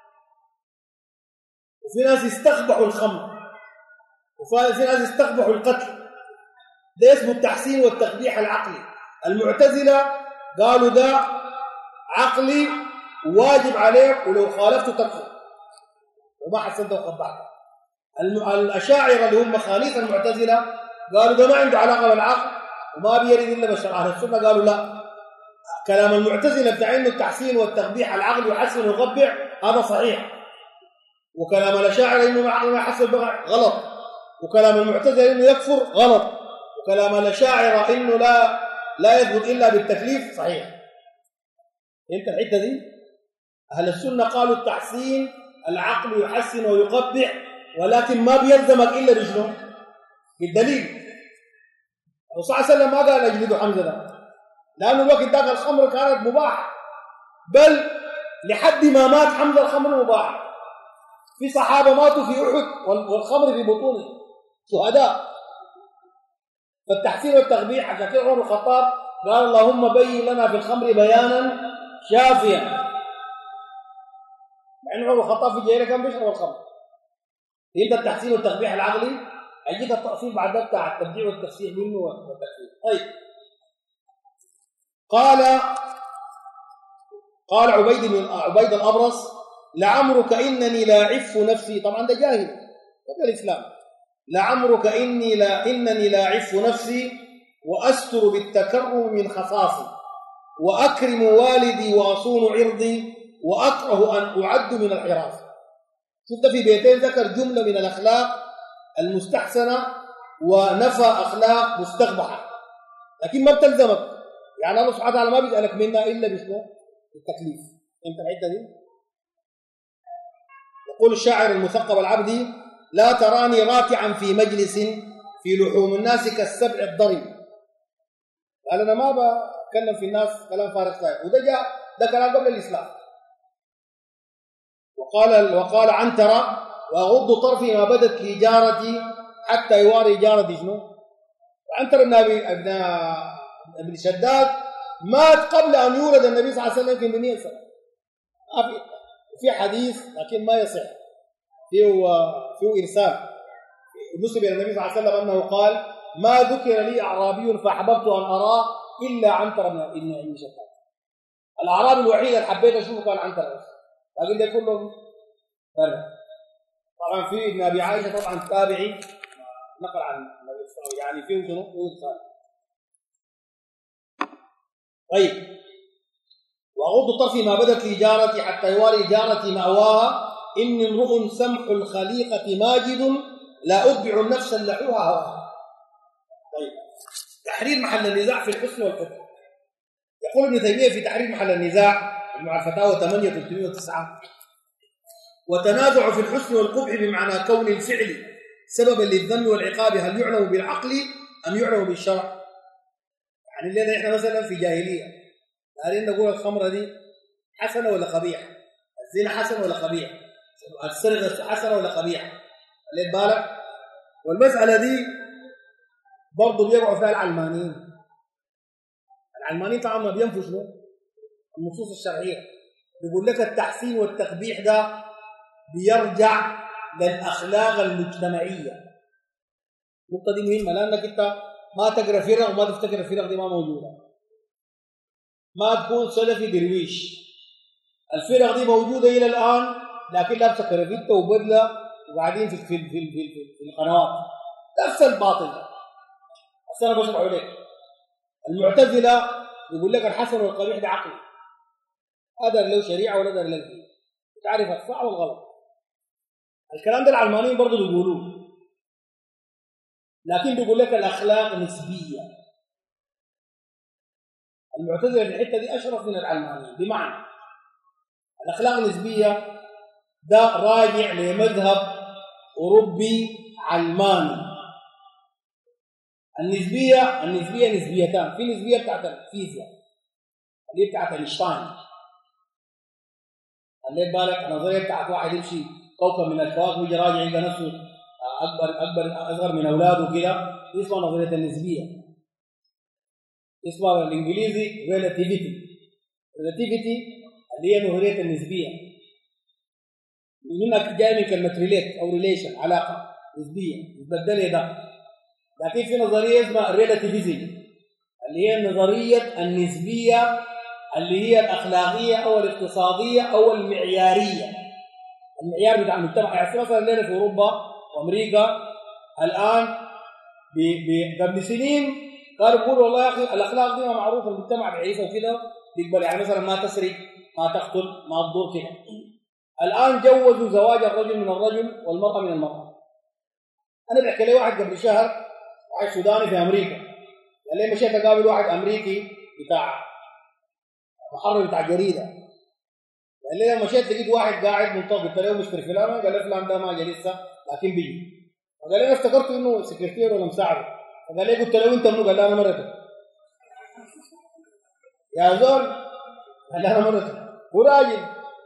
وفي ناس استقبحوا الخمر، وفي ناس استقبحوا القتل. ده اسمه التحسين والتقبيح العقلي. المعتزلة قالوا ده عقلي واجب عليك ولو خالفته تكفر وما حسنته وقبحته. الأشاعرة اللي هم خليفة المعتزلة قالوا ده ما عنده علاقة بالعقل وما بيرد إلا بالشرع. أهل السنة قالوا لا، كلام المعتزلة بتاع إنه التحسين والتقبيح العقل يحسن ويقبح هذا صحيح، وكلام الأشاعرة إنه ما يحسن غلط، وكلام المعتزلة إنه يكفر غلط، وكلام الأشاعرة إنه لا يثبت إلا بالتكليف صحيح. أنت الحتة دي أهل السنة قالوا التحسين العقل يحسن ويقبح، ولكن ما بيلزمك إلا بشنو؟ بالدليل. الرسول صلى الله عليه وسلم ما قال اجلدوا حمزة ده، لأنه الوقت ده الخمر كانت مباحة، بل لحد ما مات حمزة الخمر مباحة. في صحابة ماتوا في أحد والخمر في بطونه شهداء. فالتحسين والتقبيح عشان كده عمر الخطاب قال اللهم بين لنا في الخمر بيانا شافيا، مع ان عمر الخطاب في الجاهليه كان بيشرب الخمر. يبقى التحسين والتقبيح العقلي هيجيك التأصيل بعد ده بتاع التبديع والتفسير منه والتكفير. طيب قال عبيد الأبرص لعمرك إنني لا أعف نفسي، طبعا ده جاهل قبل الإسلام، لعمرك إنني لا أعف نفسي وأستر بالتكرم من خصاصي وأكرم والدي وأصون عرضي وأكره أن أعد من الحراس. شفت في بيتين ذكر جملة من الأخلاق المستحسنة ونفى أخلاق مستقبحة، لكن ما بتلزمك. يعني الله سبحانه وتعالى ما بيسألك منها إلا بشنو؟ التكليف. انت الحته دي يقول الشاعر المثقب العبدي لا تراني راكعا في مجلس في لحوم الناس كالسبع الضرب. قال انا ما بتكلم في الناس كلام فارغ صحيح، وده ده كلام قبل الاسلام. وقال عنترة واغض طرفي ما بدت لي جارتي حتى يواري جارتي شنو. عنترة ابن شداد مات قبل ان يولد النبي صلى الله عليه وسلم في 100 سنه. في حديث لكن ما يصح، فيه إرسال نسب إلى النبي صلى الله عليه وسلم أنه قال ما ذكر لي أعرابي فأحببت أن أراه إلا عنتر بن شداد. الأعرابي الوحيد اللي حبيت أشوفه كان عنتر، لكن ده كله فرق. طبعا في ابن أبي عائشة طبعا تابعي نقل عن النبي صلى الله عليه وسلم، يعني فيه شنو إرسال. طيب وأغض طرفي ما بدت لي جارتي حتى يواري جارتي مأواها إني امرؤ سمح الخليقة ماجد لا أتبع النفس اللحوها هواها. طيب، تحرير محل النزاع في الحسن والقبح. يقول ابن تيمية في تحرير محل النزاع مع الفتاوى 8/309: وتنازع في الحسن والقبح بمعنى كون الفعل سببا للذم والعقاب هل يعلم بالعقل أم يعلم بالشرع؟ يعني الليلة إحنا مثلا في جاهلية قاعدين نقول الخمرة دي حسنة ولا قبيحة، الزنا حسن ولا قبيح، السرقة حسنة ولا قبيحة، خليت بالك؟ والمسألة دي برضه بيقعوا فيها العلمانيين. العلمانيين طبعا ما بينفوا شنو؟ النصوص الشرعية. بيقول لك التحسين والتقبيح ده بيرجع للأخلاق المجتمعية. النقطة دي مهمة لأنك أنت ما تقرأ فرق وما تفتكر الفرق دي ما موجودة. ما تكون سلفي درويش. الفرق دي موجودة إلى الآن لكن لابسة كرافتة وبدلة وقاعدين في القنوات نفس الباطل. بس أنا بشرح عليك. المعتزلة يقول لك الحسن والقبيح ده عقل. هذا له شريعة ولا ده له دين. تعرف الصح والغلط. الكلام ده العلمانيين برضه بيقولوه. لكن بيقول لك الأخلاق نسبية. المعتزلة في الحتة دي أشرف من العلمانيين. بمعنى الأخلاق نسبية ده راجع لمذهب أوروبي علماني. النسبية نسبيتان. في نسبية بتاعت الفيزياء اللي بتاعت اينشتاين، خليت بالك النظرية بتاعت واحد يمشي كوكب من الكواكب ويجي راجع يلقى نفسه أصغر من أولاده كده، اسمها نظرية النسبية. اسمها بالإنجليزي relativity اللي هي نظرية النسبية. منك جاي من كلمة ريليت أو ريليشن، علاقة نسبية يتبدل ده. لكن في نظرية اسمها relativism اللي هي نظرية النسبية اللي هي الأخلاقية أو الاقتصادية أو المعيارية. المعيار بتاع المجتمع. يعني مثلا لنا في أوروبا وأمريكا الآن قبل سنين قالوا بيقولوا والله يا أخي الأخلاق دي معروفة، المجتمع بيعيشها وكده بيقبل. يعني مثلا ما تسرق، ما تقتل، ما تضر كده. الآن جوزوا زواج الرجل من الرجل والمرأة من المرأة. أنا بحكي لي واحد قبل شهر، واحد سوداني في أمريكا، قال لي مشيت أقابل واحد أمريكي بتاع محرر بتاع جريدة، قال لي لما مشيت لقيت واحد قاعد منطق، قلت له مشتري فلان، قال لي فلان ده ما جاي لسه لكن بيجي. فقال لي انا افتكرت انه سكرتير ولا مساعد. فقال لي قلت له انت منو؟ قال لي انا مرته. يا زول، قال لي انا مرته وراجل.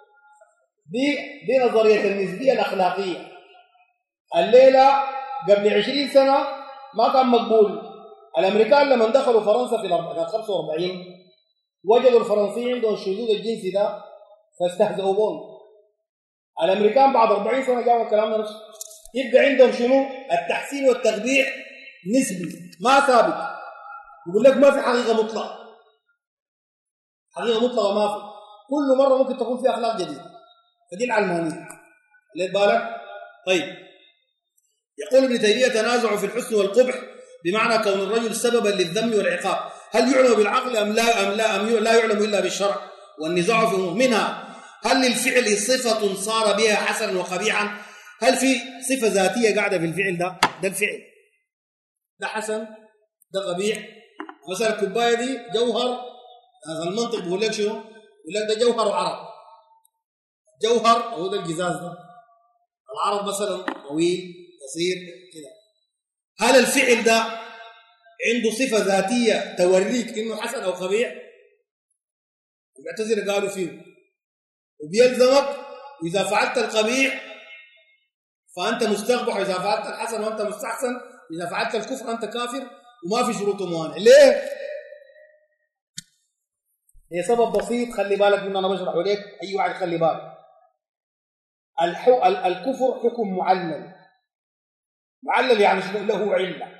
دي نظريه النسبيه الاخلاقيه. الليله قبل 20 سنه ما كان مقبول. الامريكان لما دخلوا فرنسا في 45 وجدوا الفرنسيين عندهم الشذوذ الجنسي ده فاستهزئوا بهم. الامريكان بعد 40 سنه جابوا الكلام ده نفسه. يبقى عندهم شنو؟ التحسين والتقبيح نسبي ما ثابت. يقول لك ما في حقيقه مطلقه. حقيقه مطلقه ما في. كل مره ممكن تكون في اخلاق جديده. فدي العلمانيه. ليه بالك؟ طيب، يقول ابن تيميه تنازع في الحسن والقبح بمعنى كون الرجل سببا للذم والعقاب هل يعلم بالعقل ام لا يعلم الا بالشرع؟ والنزاع في منها هل للفعل صفة صار بها حسنا وقبيحا؟ هل في صفة ذاتية قاعدة في الفعل ده الفعل ده حسن ده قبيح؟ مثلا الكوباية دي جوهر، هذا المنطق بيقول لك شنو؟ بيقول لك ده جوهر وعرض. جوهر هو ده الجزاز ده، العرض مثلا طويل قصير كده. هل الفعل ده عنده صفة ذاتية توريك انه حسن او قبيح؟ المعتزلة قالوا فيه وبيلزمك واذا فعلت القبيح فانت مستقبح، واذا فعلت الحسن وانت مستحسن، واذا فعلت الكفر انت كافر، وما في شروط وموانع. ليه؟ هي سبب بسيط، خلي بالك منه انا بشرحه لك. اي واحد خلي بالك. الكفر حكم معلل. معلل يعني له عله.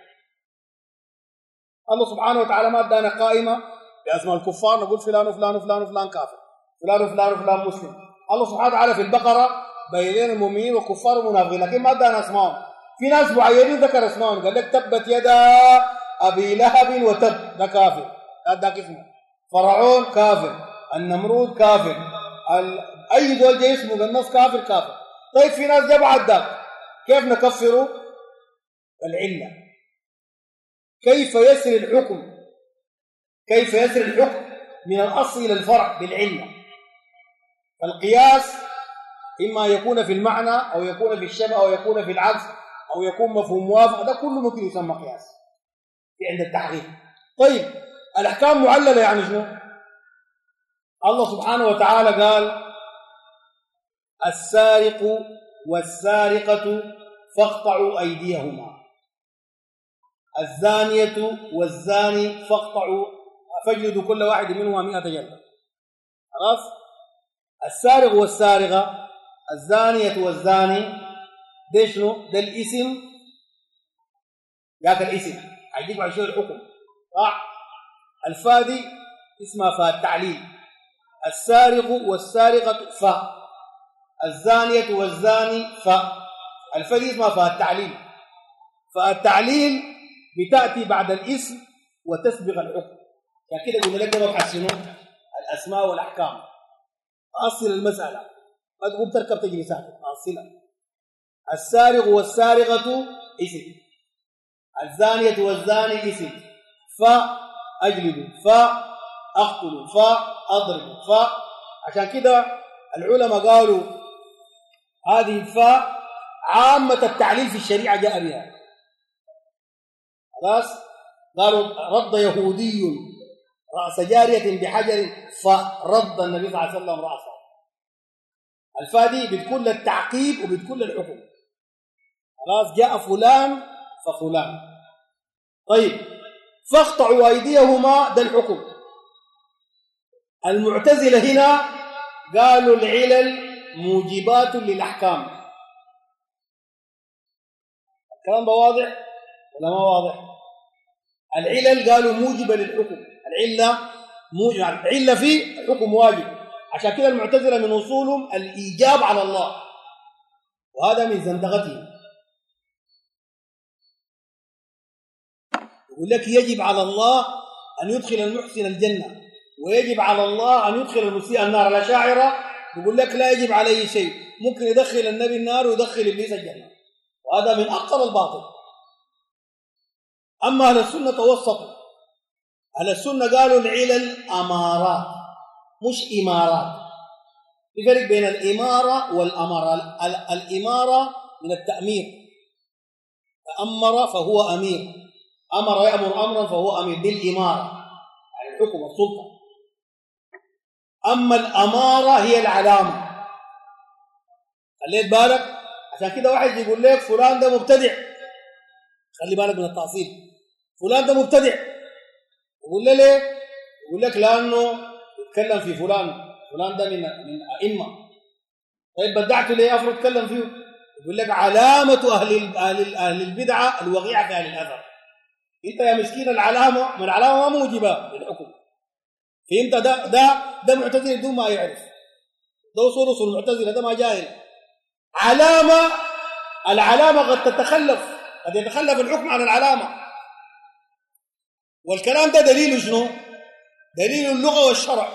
الله سبحانه وتعالى ما ادانا قائمه باسماء الكفار نقول فلان وفلان وفلان وفلان كافر، فلان وفلان وفلان مسلم. الله سبحانه وتعالى في البقره بين المؤمنين والكفار والمنافقين، لكن ما ادانا اسمائهم. في ناس معينين ذكر اسمائهم، قال لك تبت يدا ابي لهب وتب، ده كافر، ده اسمه. فرعون كافر، النمرود كافر، اي دول جاي اسمه الناس كافر. طيب في ناس جاب عداك، كيف نكفره؟ العلة. كيف يسري الحكم؟ كيف يسري الحكم من الأصل إلى الفرع؟ بالعلة. القياس إما يكون في المعنى أو يكون في الشبه أو يكون في العكس أو يكون مفهوم موافق، ده كله ممكن يسمى قياس في عند التحقيق. طيب الأحكام معللة يعني شنو؟ الله سبحانه وتعالى قال السارق والسارقة فاقطعوا أيديهما، الزانية والزاني فاجلدوا كل واحد منهما 100 جلدة. خلاص؟ السارق والسارقة، الزانية والزاني، ده شنو؟ ده الاسم، ذاك الاسم هيجيب على شيء الحكم، صح؟ الفادي اسمها فاء التعليل، السارق والسارقة فاء، الزانية والزاني فاء، الفادي اسمها فاء التعليل. فالتعليل بتأتي بعد الاسم وتسبق الحكم. يعني كده قلنا لك مبحث شنو؟ الأسماء والأحكام. أصل المسألة ما تقوم تركب تجري ساكت، أصلها السارق والسارقة اسم، الزانية والزاني اسم، فأجلدوا، فأقتلوا، فأضربوا، عشان كده العلماء قالوا هذه الفاء عامة التعليل في الشريعة جاء بها. خلاص؟ قالوا رد يهودي رأس جارية بحجر فرد النبي صلى الله عليه وسلم رأسه. الفادي بتكون للتعقيب وبتكون للحكم. خلاص؟ جاء فلان ففلان. طيب فاقطعوا أيديهما، ده الحكم. المعتزلة هنا قالوا العلل موجبات للأحكام. الكلام ده واضح ولا ما واضح؟ العلل قالوا موجبة للحكم، العلة فيه الحكم واجب. عشان كده المعتزلة من وصولهم الإيجاب على الله، وهذا من زندقتهم. يقول لك يجب على الله أن يدخل المحسن الجنة، ويجب على الله أن يدخل المسيء النار. الأشاعرة يقول لك لا يجب عليه شيء، ممكن يدخل النبي النار ويدخل إبليس الجنة، وهذا من أقل الباطل. أما أهل السنة توسطوا. أهل السنة قالوا العلل أمارات مش إمارات. في فرق بين الإمارة والأمارة. الإمارة من التأمير، تأمر فهو أمير، أمر يأمر أمرا فهو أمير، بالإمارة يعني الحكم والسلطة. أما الأمارة هي العلامة. خليت بالك؟ عشان كده واحد يقول لك فلان ده مبتدع، خلي بالك من التعصيب، فلان ده مبتدع، يقول له ليه؟ يقول لك لأنه يتكلم في فلان ده من أئمة. طيب بدعته ليه؟ أفرض تكلم فيه. يقول لك علامة أهل البدعة الوقيعة في أهل الأثر. أنت يا مسكين العلامة، من العلامة ما موجبة للحكم. فهمت؟ ده معتزل بدون ما يعرف، ده وصول المعتزلة، ده ما جاهل. العلامة قد قد يتخلف الحكم عن العلامة. والكلام ده دليل شنو؟ دليل اللغة والشرع.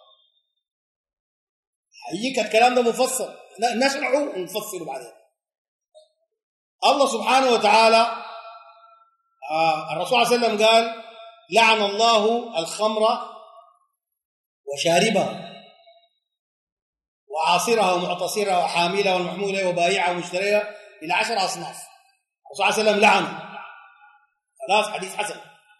هيجيك الكلام ده مفصل، نشرحه ونفصله بعدين. الله سبحانه وتعالى الرسول صلى الله عليه وسلم قال لعن الله الخمر وشاربها وعاصرها ومعتصرها وحاملها والمحمولة وبايعها ومشتريها إلى 10 أصناف. الرسول صلى الله عليه وسلم لعنه. خلاص، حديث حسن.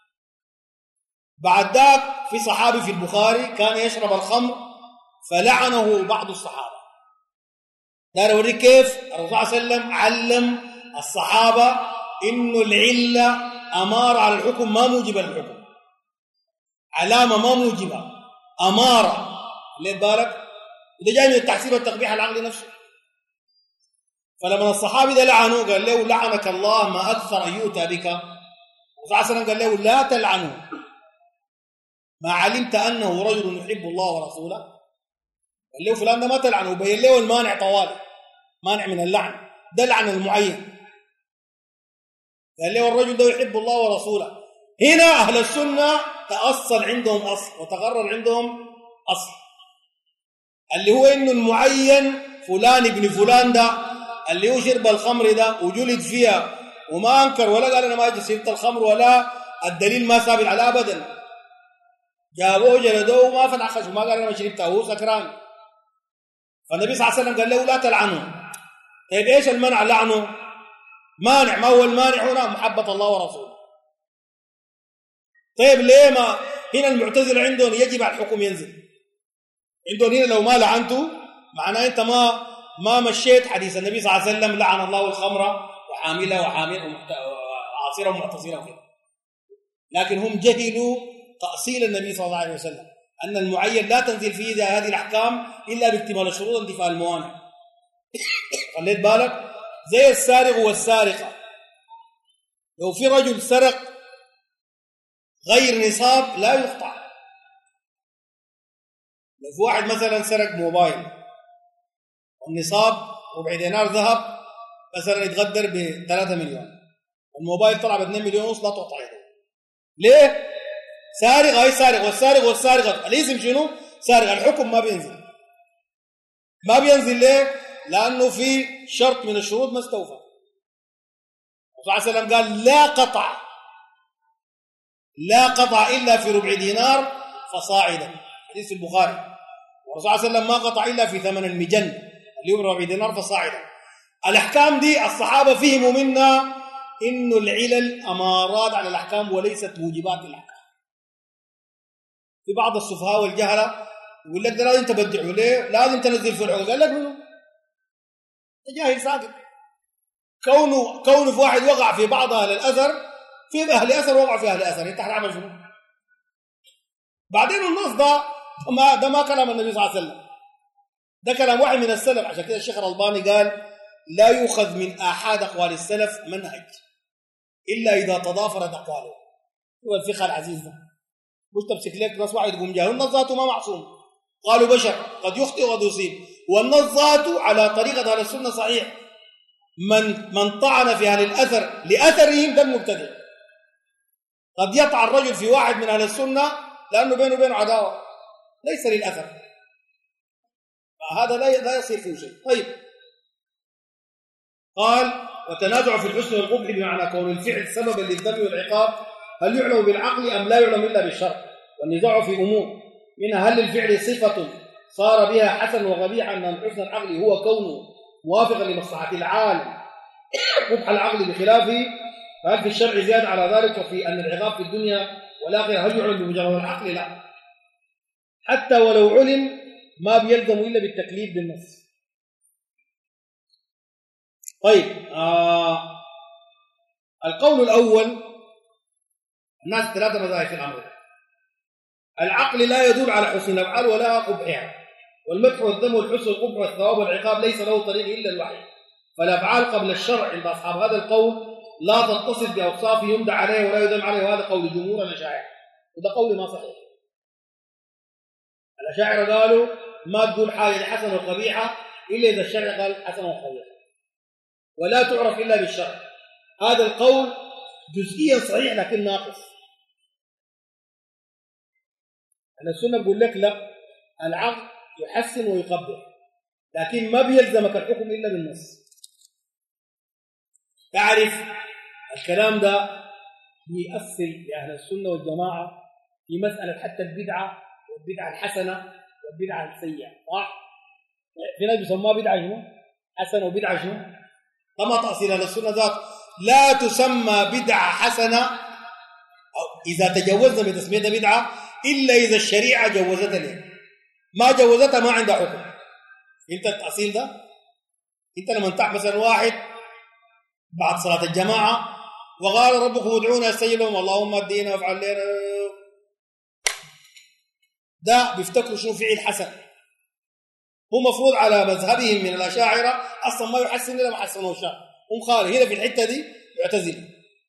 بعد ذاك في صحابي في البخاري كان يشرب الخمر فلعنه بعض الصحابة. دار أوريك كيف الرسول صلى الله عليه وسلم علم الصحابة إنه العلة أمارة على الحكم ما موجبة للحكم، علامة ما موجبة، أمارة. ليه بالك؟ وده جاي من التحسين والتقبيح العقلي نفسه. فلما الصحابي ده لعنه قال له لعنك الله ما أكثر أن يؤتى بك. الرسول صلى الله عليه وسلم قال له لا تلعنه ما علمت أنه رجل يحب الله ورسوله. قال له فلان ده ما تلعنه، وبين له المانع طوالي، مانع من اللعن، ده لعن المعين. قال له الرجل ده يحب الله ورسوله. هنا أهل السنة تأصل عندهم أصل وتقرر عندهم أصل، اللي هو إنه المعين فلان ابن فلان ده اللي هو شرب الخمر ده وجلد فيها وما انكر ولا قال انا ما شربت الخمر ولا الدليل ما ثابت على ابدا، جابوه جلدوه وما فتح خشم ما قال انا ما شربتها وهو سكران. فالنبي صلى الله عليه وسلم قال له لا تلعنه. طيب ايش المنع لعنه؟ مانع، ما هو المانع هنا؟ محبة الله ورسوله. طيب ليه ما هنا المعتزلة عندهم يجب على الحكم ينزل، عندهم هنا لو ما لعنته معناه انت ما مشيت حديث النبي صلى الله عليه وسلم لعن الله الخمر وحاملها وعاصرة ومعتصرة وكذا. لكن هم جهلوا تأصيل النبي صلى الله عليه وسلم أن المعين لا تنزل فيه هذه الأحكام إلا باكتمال الشروط وانتفاء الموانع. خليت بالك؟ زي السارق والسارقة، لو في رجل سرق غير نصاب لا يقطع. لو في واحد مثلا سرق موبايل والنصاب ربع دينار ذهب مثلا يتقدر ب 3 مليون، الموبايل طلع ب 2 مليون ونص، لا تقطع يده. ليه؟ سارق، هي سارق، والسارق والسارقة الاسم شنو؟ سارق. الحكم ما بينزل. ما بينزل ليه؟ لأنه في شرط من الشروط ما استوفى. الرسول صلى الله عليه وسلم قال لا قطع إلا في ربع دينار فصاعدا، حديث البخاري. والرسول صلى الله عليه وسلم ما قطع إلا في ثمن المجن اللي هو ربع دينار فصاعدا. الأحكام دي الصحابة فهموا منا إنه العلل أمارات على الأحكام وليست موجبات للأحكام. في بعض السفهاء والجهلة يقول لك ده لازم تبدعه، ليه؟ لازم تنزل في الحكم. قال لك منه؟ انت جاهل ساكت. كونه في واحد وقع في بعض أهل الأثر، في أهل أثر وقع في أهل أثر، انت هتعمل شنو؟ بعدين النص ده ما كلام النبي صلى الله عليه وسلم، ده كلام واحد من السلف. عشان كده الشيخ الألباني قال لا يؤخذ من آحاد أقوال السلف منهج إلا إذا تضافرت أقواله. هو الفقه العزيز ده مش تمسك لك نص واحد يقوم جاهل، النص ذاته ما معصوم، قالوا بشر قد يخطئ وقد يصيب، والنص ذاته على طريقة أهل السنة صحيح. من طعن في أهل الأثر لأثرهم ده المبتدع. قد يطعن الرجل في واحد من أهل السنة لأنه بينه وبينه عداوة ليس للأثر، هذا لا يصير فيه شيء. طيب قال وتنازع في الحسن والقبح بمعنى كون الفعل سببا للذنب والعقاب هل يعلم بالعقل أم لا يعلم إلا بالشرع، والنزاع في أمور منها هل للفعل صفة صار بها حسن وقبيح أن الحسن العقلي هو كونه موافقا لمصلحة العالم قبح العقل بخلافه، فهل في الشرع زيادة على ذلك؟ وفي أن العقاب في الدنيا والآخرة هل يعلم بمجرد العقل؟ لا، حتى ولو علم ما بيلزم إلا بالتكليف بالنص. طيب القول الأول الناس 3 مذاهب في الأمر. العقل لا يدل على حسن الأفعال ولا قبحها، والمدح والذم والحسن والقبح والثواب والعقاب ليس له طريق إلا الوحي، فالأفعال قبل الشرع عند أصحاب هذا القول لا تتصف بأوصاف يمدح عليه ولا يذم عليه، وهذا قول جمهور الأشاعرة، وده قول ما صحيح. الأشاعرة قالوا ما تقول حاجة حسنة وقبيحة إلا إذا الشرع قال حسنة وقبيحة، ولا تعرف إلا بالشرع. هذا القول جزئيا صحيح لكن ناقص. السنة بقول لك لا، العقل يحسن ويقبح، لكن ما بيلزمك الحكم إلا بالنص. تعرف الكلام ده بيأثر لأهل السنة والجماعة في مسألة حتى البدعة والبدعة الحسنة والبدعة السيئة، صح؟ في ناس بيسموها بدعة شنو؟ حسنة وبدعة شنو؟ طبعا تأصيل أهل السنة ذات لا تسمى بدعة حسنة أو إذا تجوزنا من تسميتها بدعة إلا إذا الشريعة جوزتها ليه. ما جوزتها ما عندها حكم. انت التأصيل ده انت لما تعب مثلا واحد بعد صلاة الجماعة وقال ربكم ادعونا استجب لهم اللهم ادينا وافعل لنا، ده بيفتكروا شنو فعل حسن. هو مفروض على مذهبهم من الأشاعرة أصلا ما يحسن إلا ما حسنه الشرع، هم خالي هنا في الحتة دي يعتزل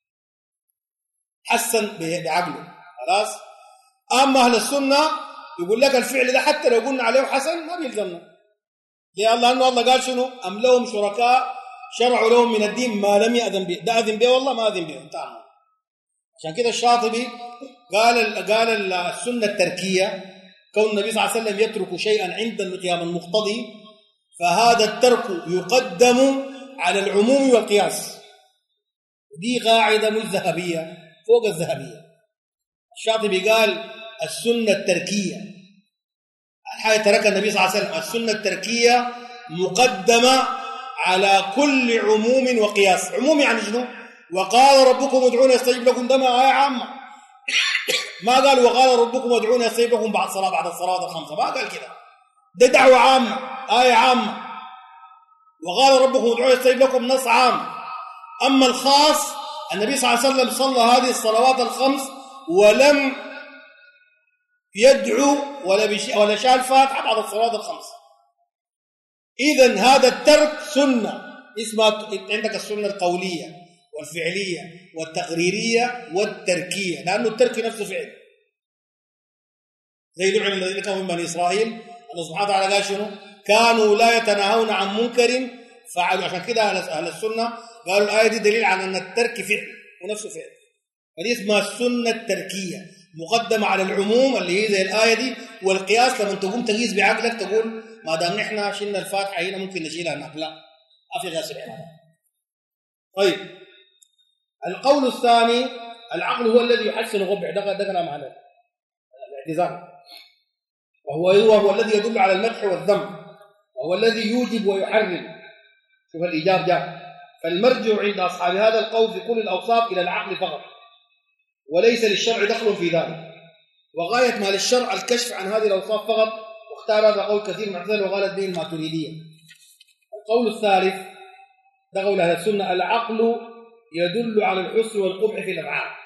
حسن بعقله خلاص. أما أهل السنة يقول لك الفعل ده حتى لو قلنا عليه حسن ما بيلزمنا، لأنه الله قال شنو؟ أم لهم شركاء شرعوا لهم من الدين ما لم يأذن به، ده أذن به والله ما أذن به انتهى. عشان كده الشاطبي قال السنة التركية كون النبي صلى الله عليه وسلم يترك شيئا عند القيام المقتضي فهذا الترك يقدم على العموم والقياس. دي قاعدة مش ذهبية، فوق الذهبية. الشاطبي قال السنة التركية، الحاجة ترك النبي صلى الله عليه وسلم، السنة التركية مقدمة على كل عموم وقياس. عموم يعني شنو؟ وقال ربكم ادعوني يستجيب لكم، ده ما آية عامة. ما قال وقال ربكم ادعوني يستجيب لكم بعد الصلوات الخمسة، ما قال كده. ده دعوة عامة، آية عامة. وقال ربكم ادعوني يستجيب لكم نص عام. أما الخاص، النبي صلى الله عليه وسلم صلى هذه الصلوات الخمس ولم يدعو ولا شال فاتحة بعد الصلوات الخمس. إذن هذا الترك سنة اسمها، عندك السنة القولية والفعلية والتقريرية والتركية، لأنه الترك نفسه فعل. زي لعن الذين كانوا من بني إسرائيل، الله سبحانه وتعالى قال شنو؟ كانوا لا يتناهون عن منكر فعلوا. عشان كده أهل السنة قالوا الآية دي دليل على أن الترك فعل ونفسه فعل. هذه اسمها السنة التركية، مقدمة على العموم اللي هي زي الآية دي. والقياس لما تقوم تقيس بعقلك تقول ما دام نحن شلنا الفاتحة هنا ممكن نشيلها هناك، لا، ما في قياس العبادة. طيب، القول الثاني العقل هو الذي يحسن غبع، ده كلام على الاعتزال، وهو الذي يدل على المدح والذم، وهو الذي يوجب ويحرم. شوف الإيجاب جاء. فالمرجع عند أصحاب هذا القول في كل الأوصاف إلى العقل فقط، وليس للشرع دخل في ذلك، وغاية ما للشرع الكشف عن هذه الأوصاف فقط. واختار هذا قول كثير معتزل وغالت به الماتريدية. القول الثالث ده قول أهل السنة: العقل يدل على الحسن والقبح في الأفعال،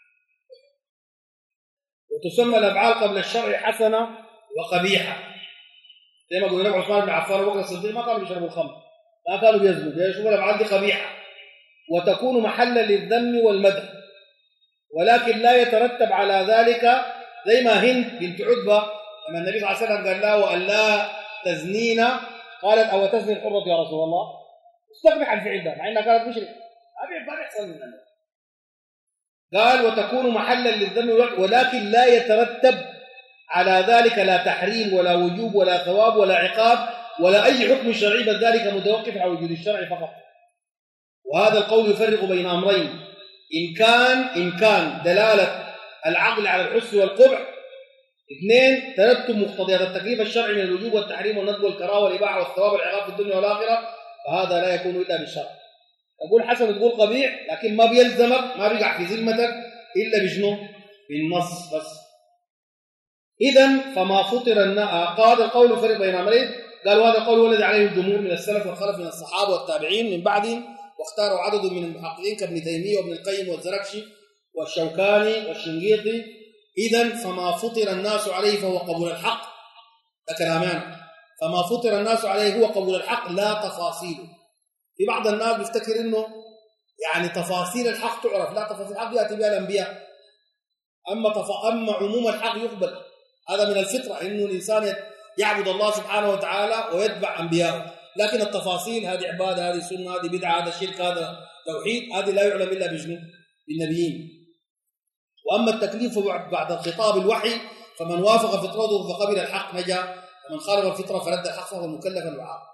وتسمى الأفعال قبل الشرع حسنة وقبيحة. زي ما قلنا عثمان بن عفان وبكر الصديق ما كانوا بيشربوا الخمر، ما كانوا بيزنوا، بيشربوا الأفعال دي قبيحة، وتكون محلا للذم والمدح، ولكن لا يترتب على ذلك. زي ما هند بنت عتبة لما النبي صلى الله عليه وسلم قال لها وأن لا تزنينا، قالت أو تزني الحرة يا رسول الله، استقبح الفعل ده مع انها كانت مشركة، ما بيحصل منها. قال وتكون محلا للذم، ولكن لا يترتب على ذلك لا تحريم ولا وجوب ولا ثواب ولا عقاب ولا أي حكم شرعي، بل ذلك متوقف على وجود الشرع فقط. وهذا القول يفرق بين أمرين: إن كان دلالة العقل على الحسن والقبح، 2 ترتب مقتضيات التكليف الشرعي من الوجوب والتحريم والندب والكراهه والإباحة والثواب والعقاب في الدنيا والآخرة، فهذا لا يكون إلا بالشرع. تقول حسن تقول قبيح، لكن ما بيلزمك، ما بيقع في ذمتك إلا بجنو بالنص بس. إذن فما فطر قال القول يفرق بين أمرين. قالوا هذا القول هو الذي عليه الجمهور من السلف والخلف من الصحابة والتابعين من بعدهم، واختاروا عدد من المحققين كابن تيمية وابن القيم والزركشي والشوكاني والشنقيطي. إذن فما فطر الناس عليه فهو قبول الحق، ده كلامان. فما فطر الناس عليه هو قبول الحق لا تفاصيله. في بعض الناس بيفتكر إنه يعني تفاصيل الحق تعرف، لا، تفاصيل الحق يأتي بها الأنبياء، أما عموم الحق يقبل. هذا من الفطرة إنه الإنسان يعبد الله سبحانه وتعالى ويتبع أنبياءه، لكن التفاصيل هذه عبادة، هذه سنة، هذه بدعة، هذا شرك، هذا توحيد، هذه لا يعلم إلا بالنبيين. وأما التكليف بعد الخطاب الوحي فمن وافق فطرته فقبل الحق نجا، ومن خالف الفطرة فرد الحق فهو مكلف وعاق.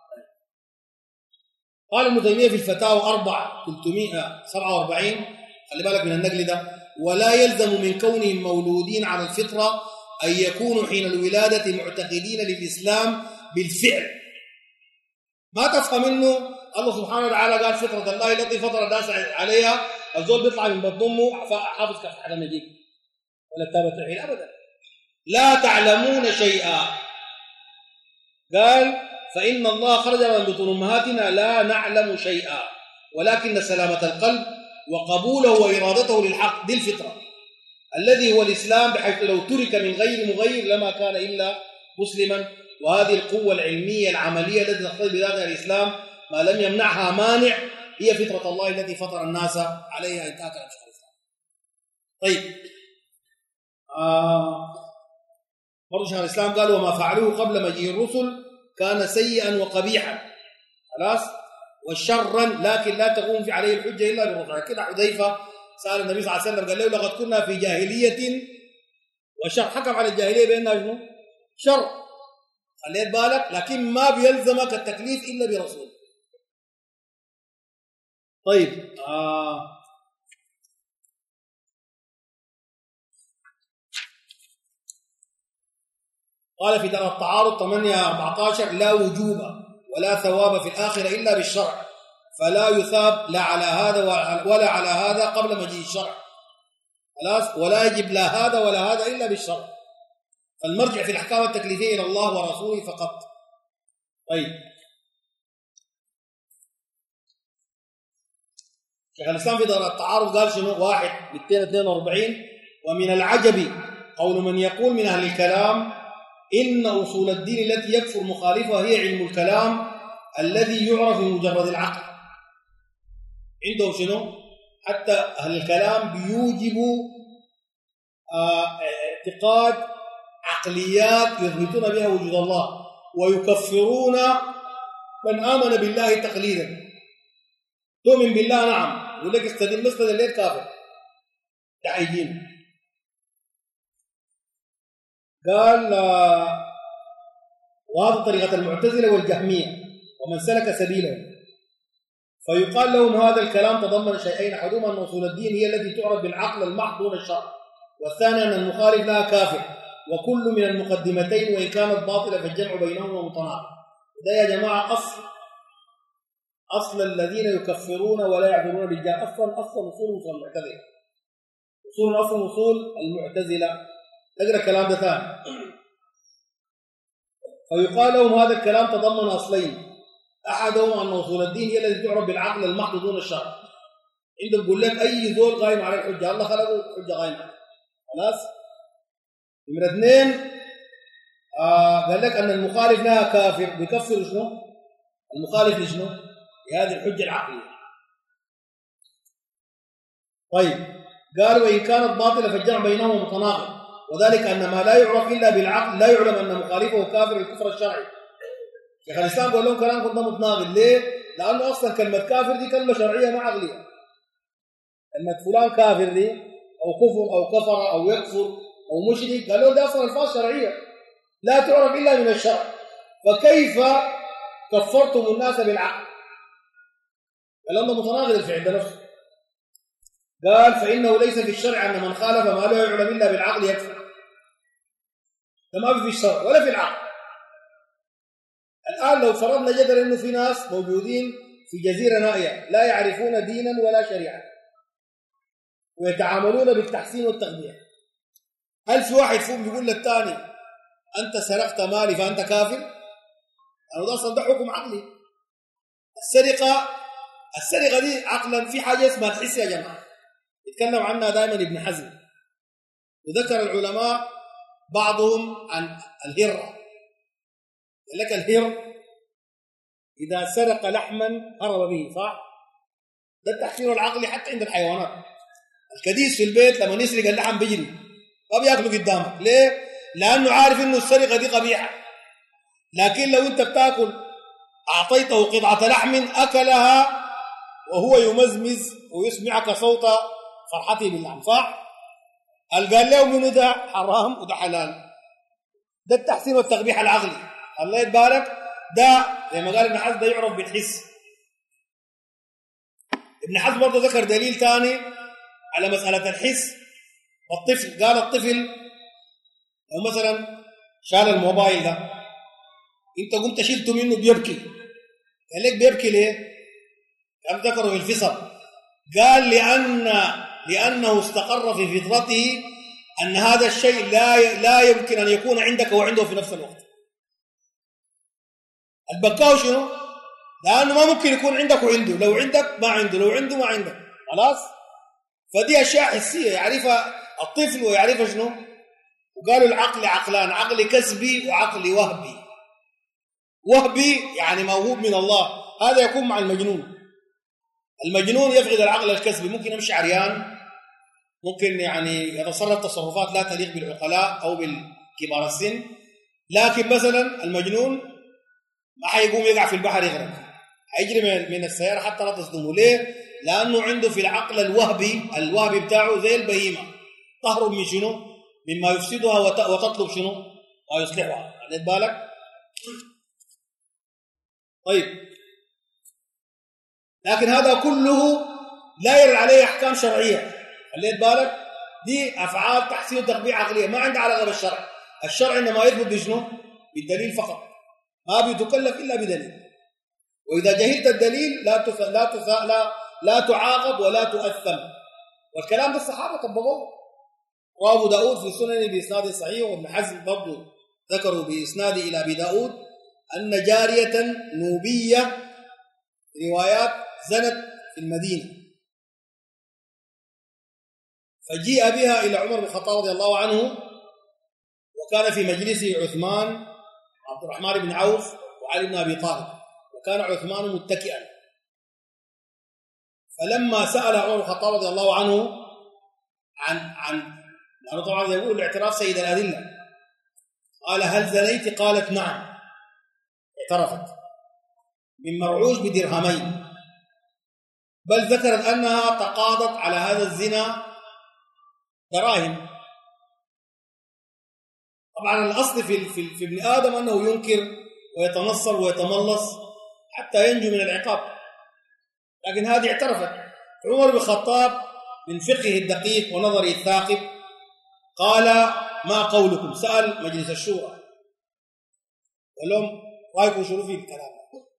قال ابن تيمية في الفتاوى 4/347، خلي بالك من النقل ده: ولا يلزم من كونهم مولودين على الفطرة أن يكونوا حين الولادة معتقدين للإسلام بالفعل. ما تفهم إنه الله سبحانه وتعالى قال فطرة الله التي فطر الناس عليها، الزول بيطلع من بطن أمه حافظ كف حدا مجيب ولا كتاب التوحيد أبدا. لا تعلمون شيئا، قال فإن الله خرج من بطون أمهاتنا لا نعلم شيئا، ولكن سلامة القلب وقبوله وإرادته للحق دي الفطرة الذي هو الإسلام، بحيث لو ترك من غير مغير لما كان إلا مسلما. وهذه القوة العلمية العملية التي تقتضي بذاتها الإسلام ما لم يمنعها مانع هي فطرة الله التي فطر الناس عليها. انتهى كلام شيخ الإسلام. طيب، برضو شيخ الإسلام قال وما فعلوه قبل مجيء الرسل كان سيئا وقبيحا، خلاص، وشرا، لكن لا تقوم في عليه الحجة إلا بالرسل. كده حذيفة سأل النبي صلى الله عليه وسلم قال له لقد كنا في جاهلية وشر، حكم على الجاهلية بأنها شنو؟ شر، خليت بالك، لكن ما بيلزمك التكليف إلا برسول. طيب قال في درء التعارض 8-14 لا وجوب ولا ثواب في الآخرة إلا بالشرع، فلا يثاب لا على هذا ولا على هذا قبل مجيء الشرع، خلاص، ولا يجب لا هذا ولا هذا إلا بالشرع، فالمرجع في الأحكام التكليفية إلى الله ورسوله فقط. طيب شيخ الإسلام في درء التعارض قال شنو؟ 1-242 ومن العجب قول من يقول من أهل الكلام إن أصول الدين التي يكفر مخالفها هي علم الكلام الذي يعرف بمجرد العقل. عندهم شنو؟ حتى أهل الكلام بيوجبوا اعتقاد عقليات يثبتون بها وجود الله، ويكفرون من آمن بالله تقليدا. تؤمن بالله نعم، يقول لك استدل ليه كافر دعيين. قال وهذا طريقة المعتزلة والجهمية ومن سلك سبيلهم، فيقال لهم هذا الكلام تضمن شيئين: أحدهما أن أصول الدين هي التي تعرف بالعقل المحض دون الشرع، والثاني أن المخالف لها كافر، وكل من المقدمتين وإن كانت باطلة فالجمع بينهما متناقض. ده يا جماعة أصل الذين يكفرون ولا يعذرون بالجهل أصل أصول المعتزلة، أصول المعتزلة. اقرأ الكلام ده ثاني. فيقال لهم هذا الكلام تضمن أصلين: أحدهما أن أصول الدين هي التي تعرف بالعقل المحض دون الشرع. عندهم بيقول لك أي زول قايم على الحجة، الله خلقه حجة قايمة، خلاص. نمرة 2 قال لك أن المخالف لها كافر، بيكفر شنو؟ المخالف لشنو؟ لهذه الحجة العقلية. طيب قال وإن كانت باطلة فالجمع بينهما متناقض، وذلك أن ما لا يعرف إلا بالعقل لا يعلم أن مخالفه كافر الكفر الشرعي. شيخ الإسلام قال لهم كلام كنت متناقض. ليه؟ لأنه أصلا كلمة كافر دي كلمة شرعية ما عقلية. كلمة فلان كافر دي أو كفر أو كفر أو يكفر أو مشرك، قالوا ده أصلا ألفاظ شرعية لا تعرف إلا من الشرع، فكيف كفرتم الناس بالعقل؟ الكلام ده متناقض الفعل ده نفسه. قال فإنه ليس في الشرع أن من خالف ما لا يعلم إلا بالعقل يكفر. ده ما في الشرع ولا في العقل. الآن لو فرضنا جدلا إنه في ناس موجودين في جزيرة نائية لا يعرفون دينا ولا شريعة ويتعاملون بالتحسين والتقبيح، هل في واحد فيهم يقول للثاني أنت سرقت مالي فأنت كافر؟ أنا ده أصلا ده حكم عقلي. السرقة دي عقلا في حاجة اسمها الحس يا جماعة، يتكلم عنها دائما ابن حزم، وذكر العلماء بعضهم عن الهرة. قال لك الهر إذا سرق لحما هرب به، صح؟ ده التحسين العقلي حتى عند الحيوانات. الكديس في البيت لما يسرق اللحم بيجري ما بياكله قدامك. ليه؟ لأنه عارف إنه السرقة دي قبيحة، لكن لو أنت بتاكل أعطيته قطعة لحم أكلها وهو يمزمز ويسمعك صوت فرحته باللحم، صح؟ قال له منه ده حرام وده حلال. ده التحسين والتقبيح العقلي. الله يتبارك ده زي ما قال ابن حزم ده يعرف بالحس. ابن حزم برضه ذكر دليل ثاني على مسألة الحس والطفل. قال الطفل لو مثلا شال الموبايل ده انت قمت شلته منه بيبكي، قال لك بيبكي ليه؟ قام ذكره في الفصل، قال لأنه استقر في فطرته أن هذا الشيء لا يمكن أن يكون عندك وعنده في نفس الوقت. البكاء شنو؟ لأنه ما ممكن يكون عندك وعنده، لو عندك ما عنده، لو عنده ما عندك، خلاص. فدي أشياء حسية يعرفها الطفل ويعرفها شنو. وقالوا العقل عقلان: عقل كسبي وعقل وهبي. وهبي يعني موهوب من الله، هذا يكون مع المجنون. المجنون يفقد العقل الكسبي، ممكن يمشي عريان، ممكن يعني يتصرف تصرفات لا تليق بالعقلاء أو بالكبار السن، لكن مثلا المجنون ما حيقوم يقع في البحر يغرق، حيجري من السيارة حتى لا تصدمه. ليه؟ لأنه عنده في العقل الوهبي بتاعه زي البهيمة، تهرب من شنو؟ مما يفسدها وتطلب شنو؟ ويصلحها. خليت بالك؟ طيب لكن هذا كله لا يرد عليه أحكام شرعية. خليت بالك دي أفعال تحسين وتقبيح عقلية ما عندها علاقة بالشرع. الشرع إنما يثبت بشنو؟ بالدليل فقط، ما بيتكلف إلا بدليل. وإذا جهلت الدليل لا تعاقب ولا تؤثم. والكلام ده الصحابة طبقوه. وأبو داود في سنن بإسناد صحيح، وابن حزم برضه ذكروا بإسناد إلى أبي داود أن جارية نوبية روايات زنت في المدينة، فجيء بها إلى عمر بن الخطاب رضي الله عنه، وكان في مجلسه عثمان عبد الرحمن بن عوف وعلي بن أبي طالب، وكان عثمان متكئا. فلما سأل عمر بن الخطاب رضي الله عنه عن لأنه طبعا يقول الاعتراف سيد الأدلة، قال هل زنيت؟ قالت نعم، اعترفت من مرعوش بدرهمين، بل ذكرت أنها تقاضت على هذا الزنا دراهم. طبعا الأصل في ابن آدم أنه ينكر ويتنصر ويتملص حتى ينجو من العقاب، لكن هذه اعترفت. عمر بن الخطاب من فقهه الدقيق ونظره الثاقب قال ما قولكم؟ سأل مجلس الشورى قال لهم رايكم شنو في الكلام؟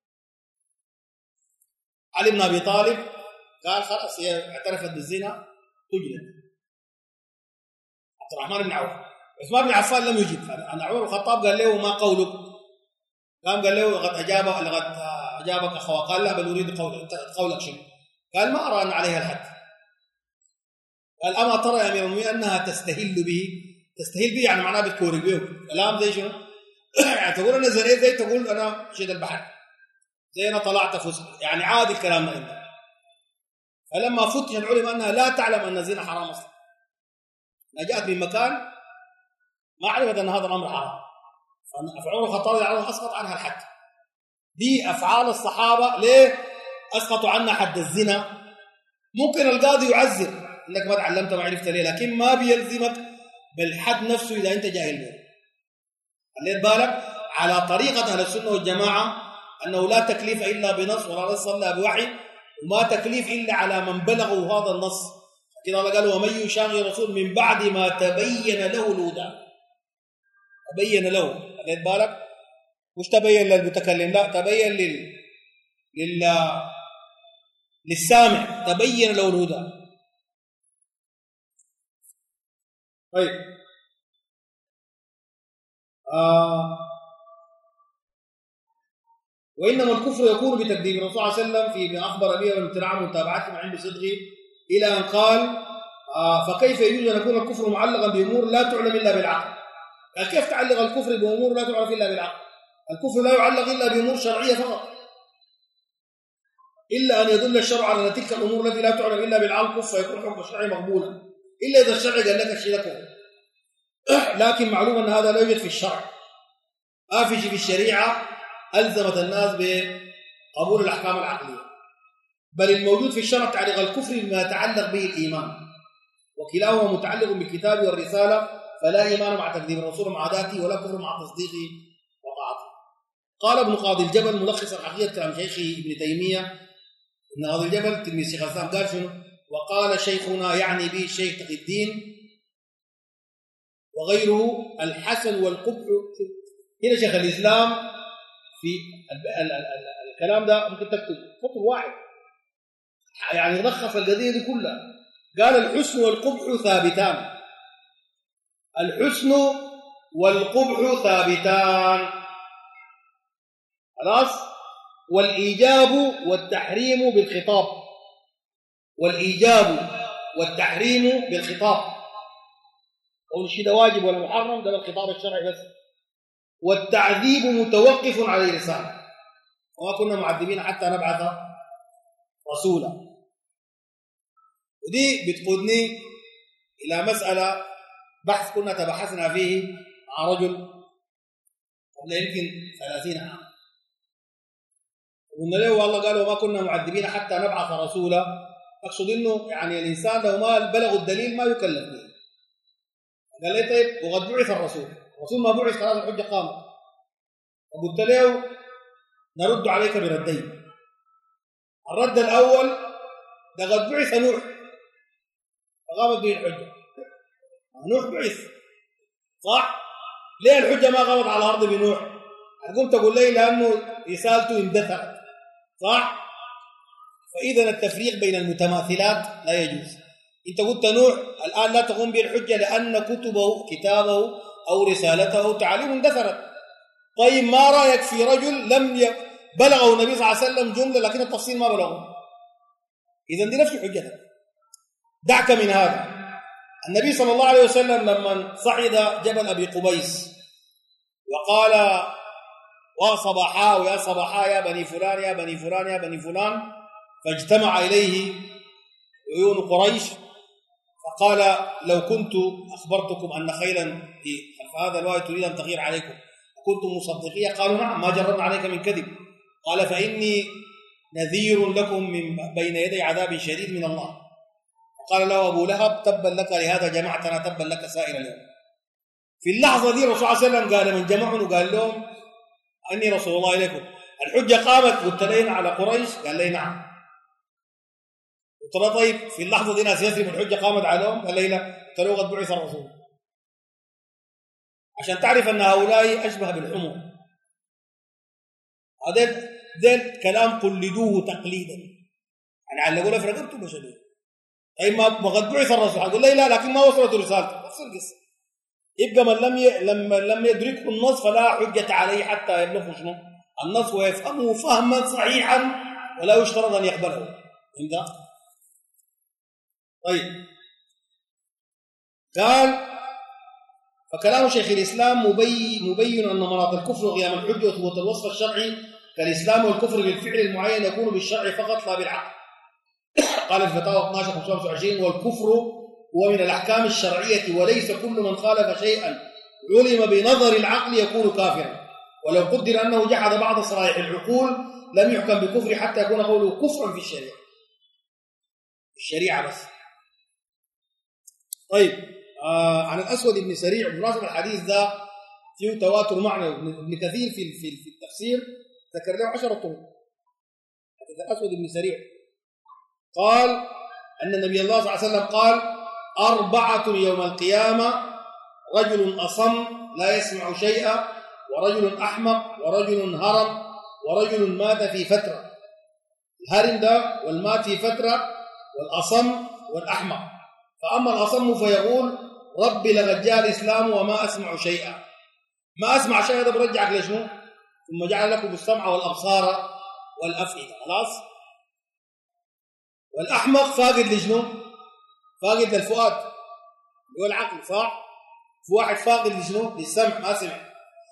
علي بن أبي طالب قال خلاص هي اعترفت بالزنا تجلد. عبد الرحمن بن عوف. عثمان بن عفان لم يجب. أنا عمر بن الخطاب قال له ما قولك؟ قال له لقد أجابك أخوه. قال لا بل أريد قولك شنو؟ قال ما أرى أن عليها الحد. قال أما ترى يا أمير المؤمنين أنها تستهل به؟ تستهل به يعني معناه بتكورك به. كلام زي شنو؟ يعني تقول أنا زنيت زي تقول أنا مشيت البحر، زي أنا طلعت فسق، يعني عادي الكلام ده عندنا. فلما فتش العلماء أنها لا تعلم أن الزنا حرام أصلا، جاءت من مكان ما عرفت أن هذا الأمر حرام، فعمر الخطاب يعني أسقط عنها الحد. دي أفعال الصحابة ليه أسقطوا عنها حد الزنا؟ ممكن القاضي يعذر إنك ما تعلمت ما عرفت ليه، لكن ما بيلزمك بالحد نفسه إذا أنت جاهل به. خليت بالك على طريقة أهل السنة والجماعة أنه لا تكليف إلا بنص ولا نص إلا بوحي، وما تكليف إلا على من بلغوا هذا النص. كده الله قال ومن يشاقق الرسول من بعد ما تبين له الهدى. تبين له، خليت بالك مش تبين للمتكلم، لا تبين للسامع، تبين له الهدى. طيب وإنما الكفر يكون بتكذيب الرسول صلى الله عليه وسلم فيما أخبر به وامتناع متابعته مع عند صدقه، إلى أن قال فكيف يجوز أن يكون الكفر معلقا بأمور لا تعلم إلا بالعقل؟ يعني كيف تعلق الكفر بأمور لا تعرف إلا بالعقل؟ الكفر لا يعلق إلا بأمور شرعية فقط، إلا أن يدل الشرع على أن تلك الأمور التي لا تعلم إلا بالعقل كفر، فيكون حكم الشرع مقبولا، إلا إذا الشرع قال لك الشيء لكم. لكن معلوم أن هذا لا يوجد في الشرع. ما في شيء في الشريعة ألزمت الناس بقبول الأحكام العقلية، بل الموجود في الشرع تعليق الكفر بما يتعلق به الإيمان، وكلاهما متعلق بالكتاب والرسالة، فلا إيمان مع تكذيب الرسول مع ذاته، ولا كفر مع تصديقه وطاعته. قال ابن قاضي الجبل ملخصا حقيقة كلام شيخه ابن تيمية، ابن قاضي الجبل تلميذ شيخ الإسلام قال شنو؟ وقال شيخنا يعني به الشيخ تقي الدين وغيره الحسن والقبح. هنا شيخ الإسلام في الكلام ده ممكن تكتب سطر واحد يعني يلخص القضية دي كلها. قال الحسن والقبح ثابتان، الحسن والقبح ثابتان خلاص، والإيجاب والتحريم بالخطاب، والإيجاب والتحريم بالخطاب، أو الشيء ده واجب ولا محرم ده بالخطاب الشرعي بس، والتعذيب متوقف على الرسالة، وما كنا معذبين حتى نبعث رسولا. ودي بتقودني إلى مسألة بحث كنا تبحثنا فيه مع رجل قبل يمكن 30 عام، قلنا له والله قال وما كنا معذبين حتى نبعث رسولا، أقصد إنه يعني الإنسان لو ما بلغ الدليل ما يكلف به. قال لي طيب وقد بعث الرسول ما بعث خلاص الحجة قامت. وقلت له نرد عليك بردين، الرد الأول لقد بعث نوح فقامت به الحجة. نوح بعث صح؟ ليه الحجة ما قامت على الأرض بنوح؟ هتقوم تقول لي لأنه رسالته اندثرت صح؟ فإذا التفريق بين المتماثلات لا يجوز. أنت قلت نوح الآن لا تقوم به الحجة لأن كتابه أو رسالته أو تعاليمه اندثرت. طيب ما رأيك في رجل بلغه النبي صلى الله عليه وسلم جملة لكن التفصيل ما بلغه؟ إذن دي نفس حجتك. دعك من هذا. النبي صلى الله عليه وسلم لما صعد جبل أبي قبيس وقال وصباحا ويا صباحا يا بني فلان يا بني فلان يا بني فلان فاجتمع إليه عيون قريش فقال لو كنت أخبرتكم أن خيلا في هذا الوادي تريد أن تغير عليكم كنتم مصدقية؟ قالوا نعم ما جربنا عليك من كذب. قال فإني نذير لكم من بين يدي عذاب شديد من الله. قال له أبو لهب تبا لك لهذا جمعتنا تبا لك سائر اليوم. في اللحظة دي الرسول صلى الله عليه وسلم قال من جمعهم وقال لهم أني رسول الله إليكم. الحجة قامت قلت لين على قريش قال لي نعم. قلت له طيب في اللحظة دي ناس يثرب الحجة قامت عليهم قال لي لا. قلت له قد بعث الرسول عشان تعرف أن هؤلاء أشبه بالحمر. هذا كلام قلدوه تقليدا يعني علقوا له في رقبته بشدوه. طيب ما قد بعث الرسول هقول لي لا لكن ما وصلت رسالته نفس القصة. يبقى من لم يدركه النص فلا حجة عليه حتى يبلغه شنو النص ويفهمه فهما صحيحا ولا يشترط أن يقبله. فهمت؟ طيب قال فكلام شيخ الإسلام مبين أن مناط الكفر وقيام الحجة وثبوت الوصف الشرعي كالإسلام والكفر بالفعل المعين يكون بالشرع فقط لا بالعقل. قال في فتاوى 12/25 والكفر هو من الأحكام الشرعية وليس كل من خالف شيئا علم بنظر العقل يكون كافرا ولو قدر أنه جحد بعض صرائح العقول لم يحكم بكفر حتى يكون قوله كفرا في الشريعة بس. طيب عن الأسود بن سريع بمناسبة الحديث ده فيه تواتر معنى ابن كثير في التفسير ذكر له 10 طرق. حديث الأسود بن سريع قال أن النبي الله صلى الله عليه وسلم قال 4 يوم القيامة رجل أصم لا يسمع شيئا ورجل أحمق ورجل هرم ورجل مات في فترة. الهرم ده والمات في فترة والأصم والأحمق. فأما الأصم فيقول ربي لقد جاء الإسلام وما أسمع شيئا. ما أسمع شيئا ده برجعك لشنو؟ ثم جعل لكم السمع والأبصار والأفئدة. خلاص. والأحمق فاقد لشنو؟ فاقد للفؤاد هو العقل صح؟ في واحد فاقد لشنو؟ للسمع ما سمع.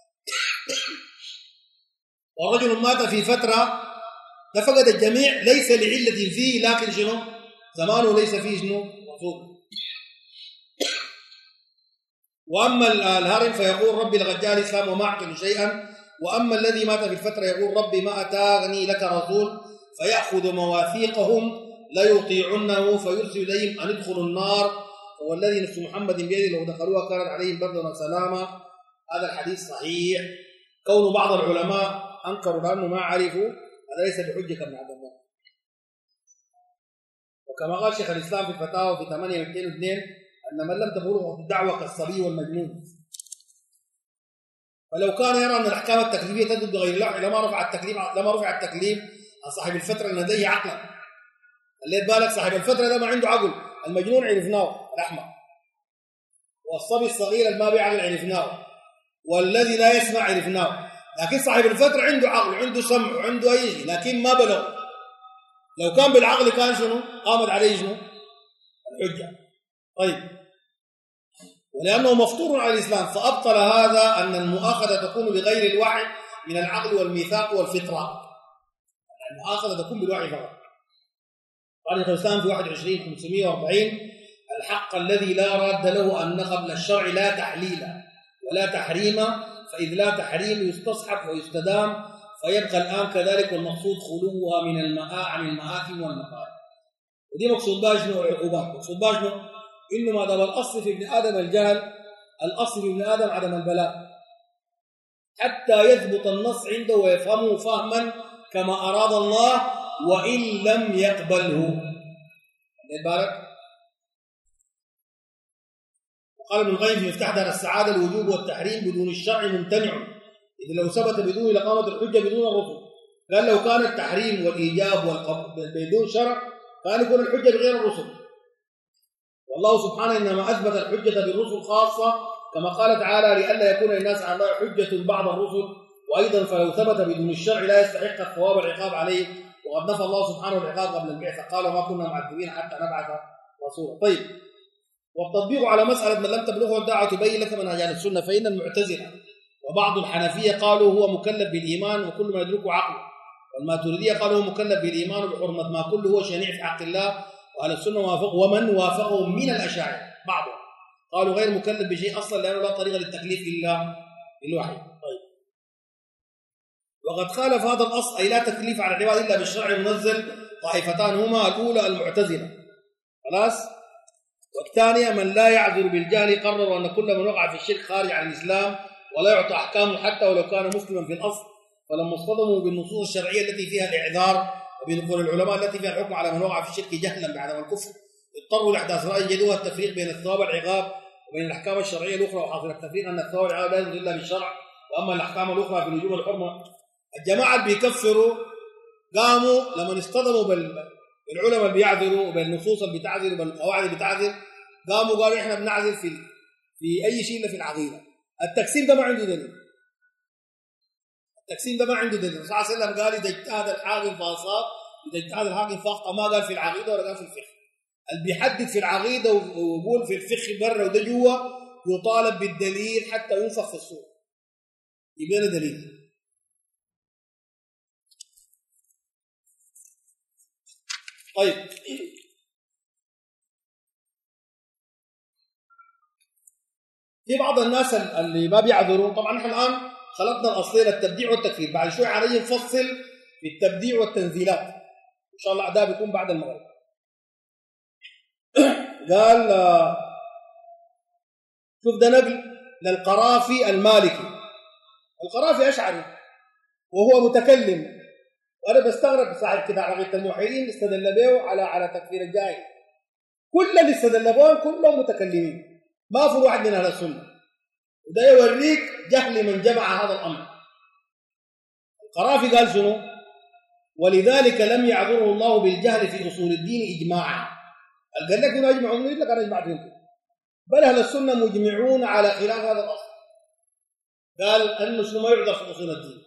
والرجل مات في فترة ده فقد الجميع ليس لعلة فيه لكن شنو؟ زمانه ليس فيه شنو؟ مطلوب. وأما الهرم فيقول ربي لقد جاء الإسلام وما أعقل شيئا. وأما الذي مات في الفترة يقول ربي ما أتاني لك رسول فيأخذ مواثيقهم لا يطيعنه فيرسل إليهم أن ادخلوا النار والذي نفس محمد بيده لو دخلوها كانت عليهم بردا وسلاما. هذا الحديث صحيح. كون بعض العلماء أنكروا لأنه ما عرفوا هذا ليس بحجة كابن عبد الله. وكما قال شيخ الإسلام في الفتاوى في 8/202 أن من لم تبلغه الدعوة كالصبي والمجنون. فلو كان يرى أن الأحكام التكليفية تدل بغير الله لما رفع التكليف عن صاحب الفترة لديه عقلا. اللي بالك صاحب الفترة ده ما عنده عقل. المجنون عرفناه الأحمق والصبي الصغير ما بيعقل عرفناه والذي لا يسمع عرفناه. لكن صاحب الفترة عنده عقل عنده سمع وعنده أي شيء لكن ما بلغ. لو كان بالعقل كان شنو؟ قامت عليه شنو؟ الحجة. طيب ولأنه مفطور على الإسلام فأبطل هذا أن المؤاخذة تكون بغير الوعي من العقل والميثاق والفطرة. المؤاخذة تكون بالوعي فقط. قال شيخ الإسلام في 21/540 الحق الذي لا راد له أن قبل الشرع لا تحليل ولا تحريم فإذ لا تحريم يستصحب ويستدام فيبقى الآن كذلك والمقصود خلوها عن المآثم والمقال. ودي مقصود بها شنو؟ العقوبات. مقصود بها شنو؟ إنه ما دام الأصل في ابن آدم الجهل الأصل في ابن آدم عدم البلاء حتى يثبت النص عنده ويفهمه فهما كما أراد الله وإن لم يقبله. خد بالك. وقال ابن القيم في مفتاح دار السعادة: الوجوب والتحريم بدون الشرع ممتنع، إذ لو ثبت بدون لقامة الحجة بدون الرسل. قال لو كان التحريم والإيجاب بدون شرع كان يكون الحجة بغير الرسل. والله سبحانه إنما أثبت الحجة بالرسل خاصة، كما قال تعالى: لئلا يكون للناس على الله حجة بعد الرسل. وأيضا فلو ثبت بدون الشرع لا يستحق الثواب والعقاب عليه، وقد نفى الله سبحانه العقاب قبل البعثة، قال: وما كنا معذبين حتى نبعث رسولا. طيب، والتطبيق على مسألة من لم تبلغه الدعوة تبين لك منهج أهل السنة، فإن المعتزلة وبعض الحنفية قالوا هو مكلف بالإيمان وكل ما يدركه عقله، والماتريدية قالوا هو مكلف بالإيمان بحرمة ما كله هو شنيع في حق الله، وأهل السنة ومن وافقهم من الأشاعرة بعضهم قالوا غير مكلف بشيء أصلا، لأنه لا طريقة للتكليف إلا بالوحي. طيب، وقد خالف هذا الأصل، أي لا تكليف على العباد إلا بالشرع المنزل، طائفتان هما: الأولى المعتزلة خلاص، والثانية من لا يعذر بالجهل، قرروا أن كل من وقع في الشرك خارج عن الإسلام ولا يعطى أحكامه حتى ولو كان مسلما في الأصل. فلما اصطدموا بالنصوص الشرعية التي فيها الإعذار وبنقول العلماء التي فيها الحكم على من وقع في الشرك جهلا بعدم الكفر، اضطروا لإحداث رأي جديد، التفريق بين الثواب والعقاب وبين الأحكام الشرعية الأخرى. وحاصل التفريق أن الثواب والعقاب لا ينزل إلا بالشرع، وأما الأحكام الأخرى في الوجوب والحرمة. الجماعة اللي بيكفروا قاموا لما اصطدموا بالعلماء اللي بيعذروا وبالنصوص اللي بتعذر وبالقواعد اللي بتعذر، قاموا قالوا إحنا بنعذر في أي شيء إلا في العقيدة. التقسيم ده ما عنده دليل، التقسيم ده ما عنده دليل. الرسول صلى الله عليه وسلم قال: إذا اجتهد الحاكم فأصاب، إذا اجتهد الحاكم فأخطأ. ما قال في العقيدة ولا قال في الفقه. اللي بيحدد في العقيدة ويقول في الفقه برا وده جوا يطالب بالدليل حتى ينفخ في الصور، يبقى له دليل. طيب، في بعض الناس اللي ما بيعذرون، طبعا نحن الآن خلطنا الأصلين التبديع والتكفير، بعد شوي علي نفصل في التبديع والتنزيلات إن شاء الله، ده بيكون بعد المغرب. قال شوف ده نقل للقرافي المالكي. القرافي أشعري وهو متكلم، وأنا بستغرب صاحب كتاب عقيدة الموحدين استدل به على تكفير الجاهل. كل اللي استدل بهم كلهم متكلمين، ما في واحد من أهل السنة، وده يوريك جهل من جمع هذا الأمر. القرافي قال شنو؟ ولذلك لم يعذره الله بالجهل في أصول الدين إجماعا. قال لك ما يجمعون، يقول لك أنا أجمع فيهم، بل أهل السنة مجمعون على خلاف هذا الأصل. قال أنه شنو ما يعذر في أصول الدين.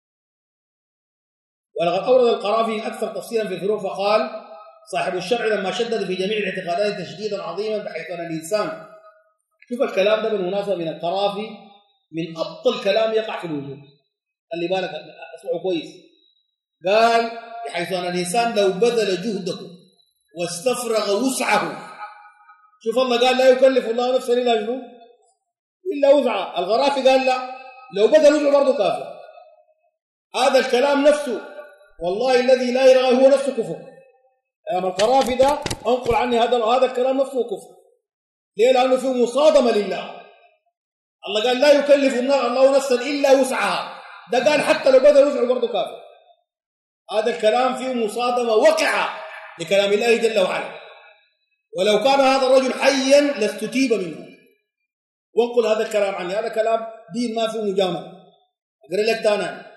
ولقد أورد القرافي أكثر تفصيلا في الفروق، فقال: صاحب الشرع لما شدد في جميع الاعتقادات تشديدا عظيما بحيث أن الإنسان، شوف الكلام ده بالمناسبة من القرافي من أبطل كلام يقع في الوجود، خلي بالك اسمعوا كويس. قال: بحيث أن الإنسان لو بذل جهده واستفرغ وسعه، شوف الله قال: لا يكلف الله نفسا إلا جهده إلا وسعها. القرافي قال: لا، لو بذل وسعه برضه كافر. هذا الكلام نفسه والله الذي لا يرغى هو نفسه كفر. أما القرافي ده أنقل عني هذا الكلام نفسه كفر. ليه؟ لأنه فيه مصادمة لله. الله قال: لا يكلف الله نفسا إلا وسعها، ده قال حتى لو بذل وسعه برضه كافر. هذا الكلام فيه مصادمة وقعة لكلام الله جل وعلا، ولو كان هذا الرجل حيا لاستتيب منه. وانقل هذا الكلام عني، هذا كلام دين ما فيه مجاملة. أقرأ لك تانا.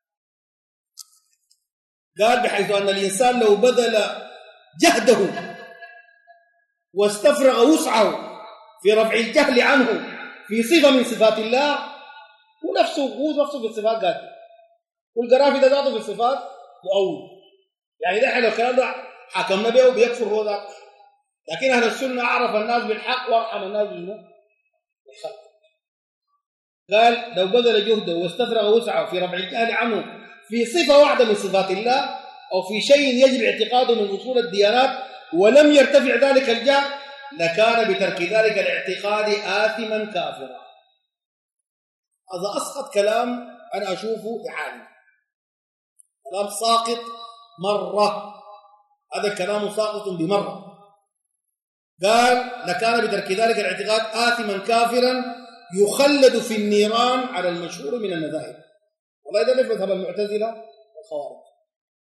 قال: بحيث أن الإنسان لو بذل جهده واستفرغ وسعه في رفع الجهل عنه في صفة من صفات الله، هو نفسه في الصفات قال، والقرافي ده ذاته في الصفات مؤول. يعني ده حلو الكلام ده حكمنا به وبيكفر هو ذاته. لكن أهل السنة أعرف الناس بالحق وأرحم الناس بالخلق. قال: لو بذل جهده واستفرغ وسعه في رفع الجهل عنه في صفة واحدة من صفات الله أو في شيء يجب اعتقاده من أصول الديانات ولم يرتفع ذلك الجهل، لكان بترك ذلك الاعتقاد آثما كافرا. هذا أسقط كلام أنا أشوفه إعاني، كلام ساقط مرة، هذا الكلام ساقط بمرة. قال: لكان بترك ذلك الاعتقاد آثما كافرا يخلد في النيران على المشهور من المذاهب. والله ده مذهب المعتزلة والخوارج.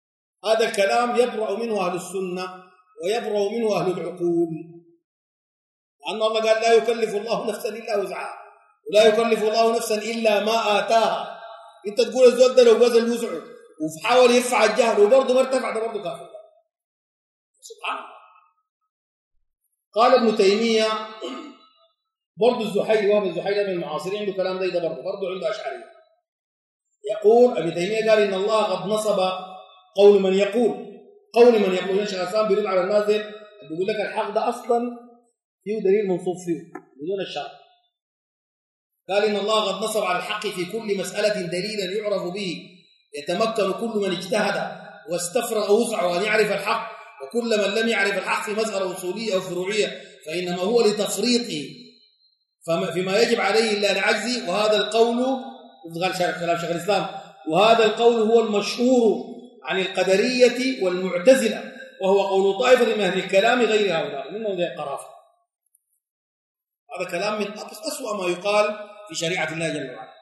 هذا الكلام يبرأ منه أهل السنة ويبرأ منه أهل العقول، لأن الله قال لا يكلف الله نفسا إلا وسعها، ولا يكلف الله نفسا إلا ما آتاها. أنت تقول الزول ده لو بذل وسعه وحاول يرفع الجهل وبرضه ما ارتفع، ده برضه كافر. سبحان الله. قال ابن تيمية برضه الزحيلي، وهو الزحيلي من المعاصرين عنده كلام ده برضه عنده أشعرية. يقول ابن تيمية قال إن الله قد نصب قول من يقول شيخ الإسلام بيرد على النازل بيقول لك الحق ده أصلا فيه دليل منصوب فيه بدون الشرع. قال إن الله قد نصب على الحق في كل مسألة دليلا يعرف به يتمكن كل من اجتهد واستفرغ وسعه أن يعرف الحق، وكل من لم يعرف الحق في مسألة أصولية أو فروعية فإنما هو لتفريطه فيما يجب عليه إلا لعجزه. وهذا القول كلام شيخ الإسلام، وهذا القول هو المشهور عن القدرية والمعتزلة، وهو قول طائفة من أهل الكلام غير هؤلاء منهم ذي القرافة. هذا كلام من أسوأ ما يقال في شريعة الله جل وعلا.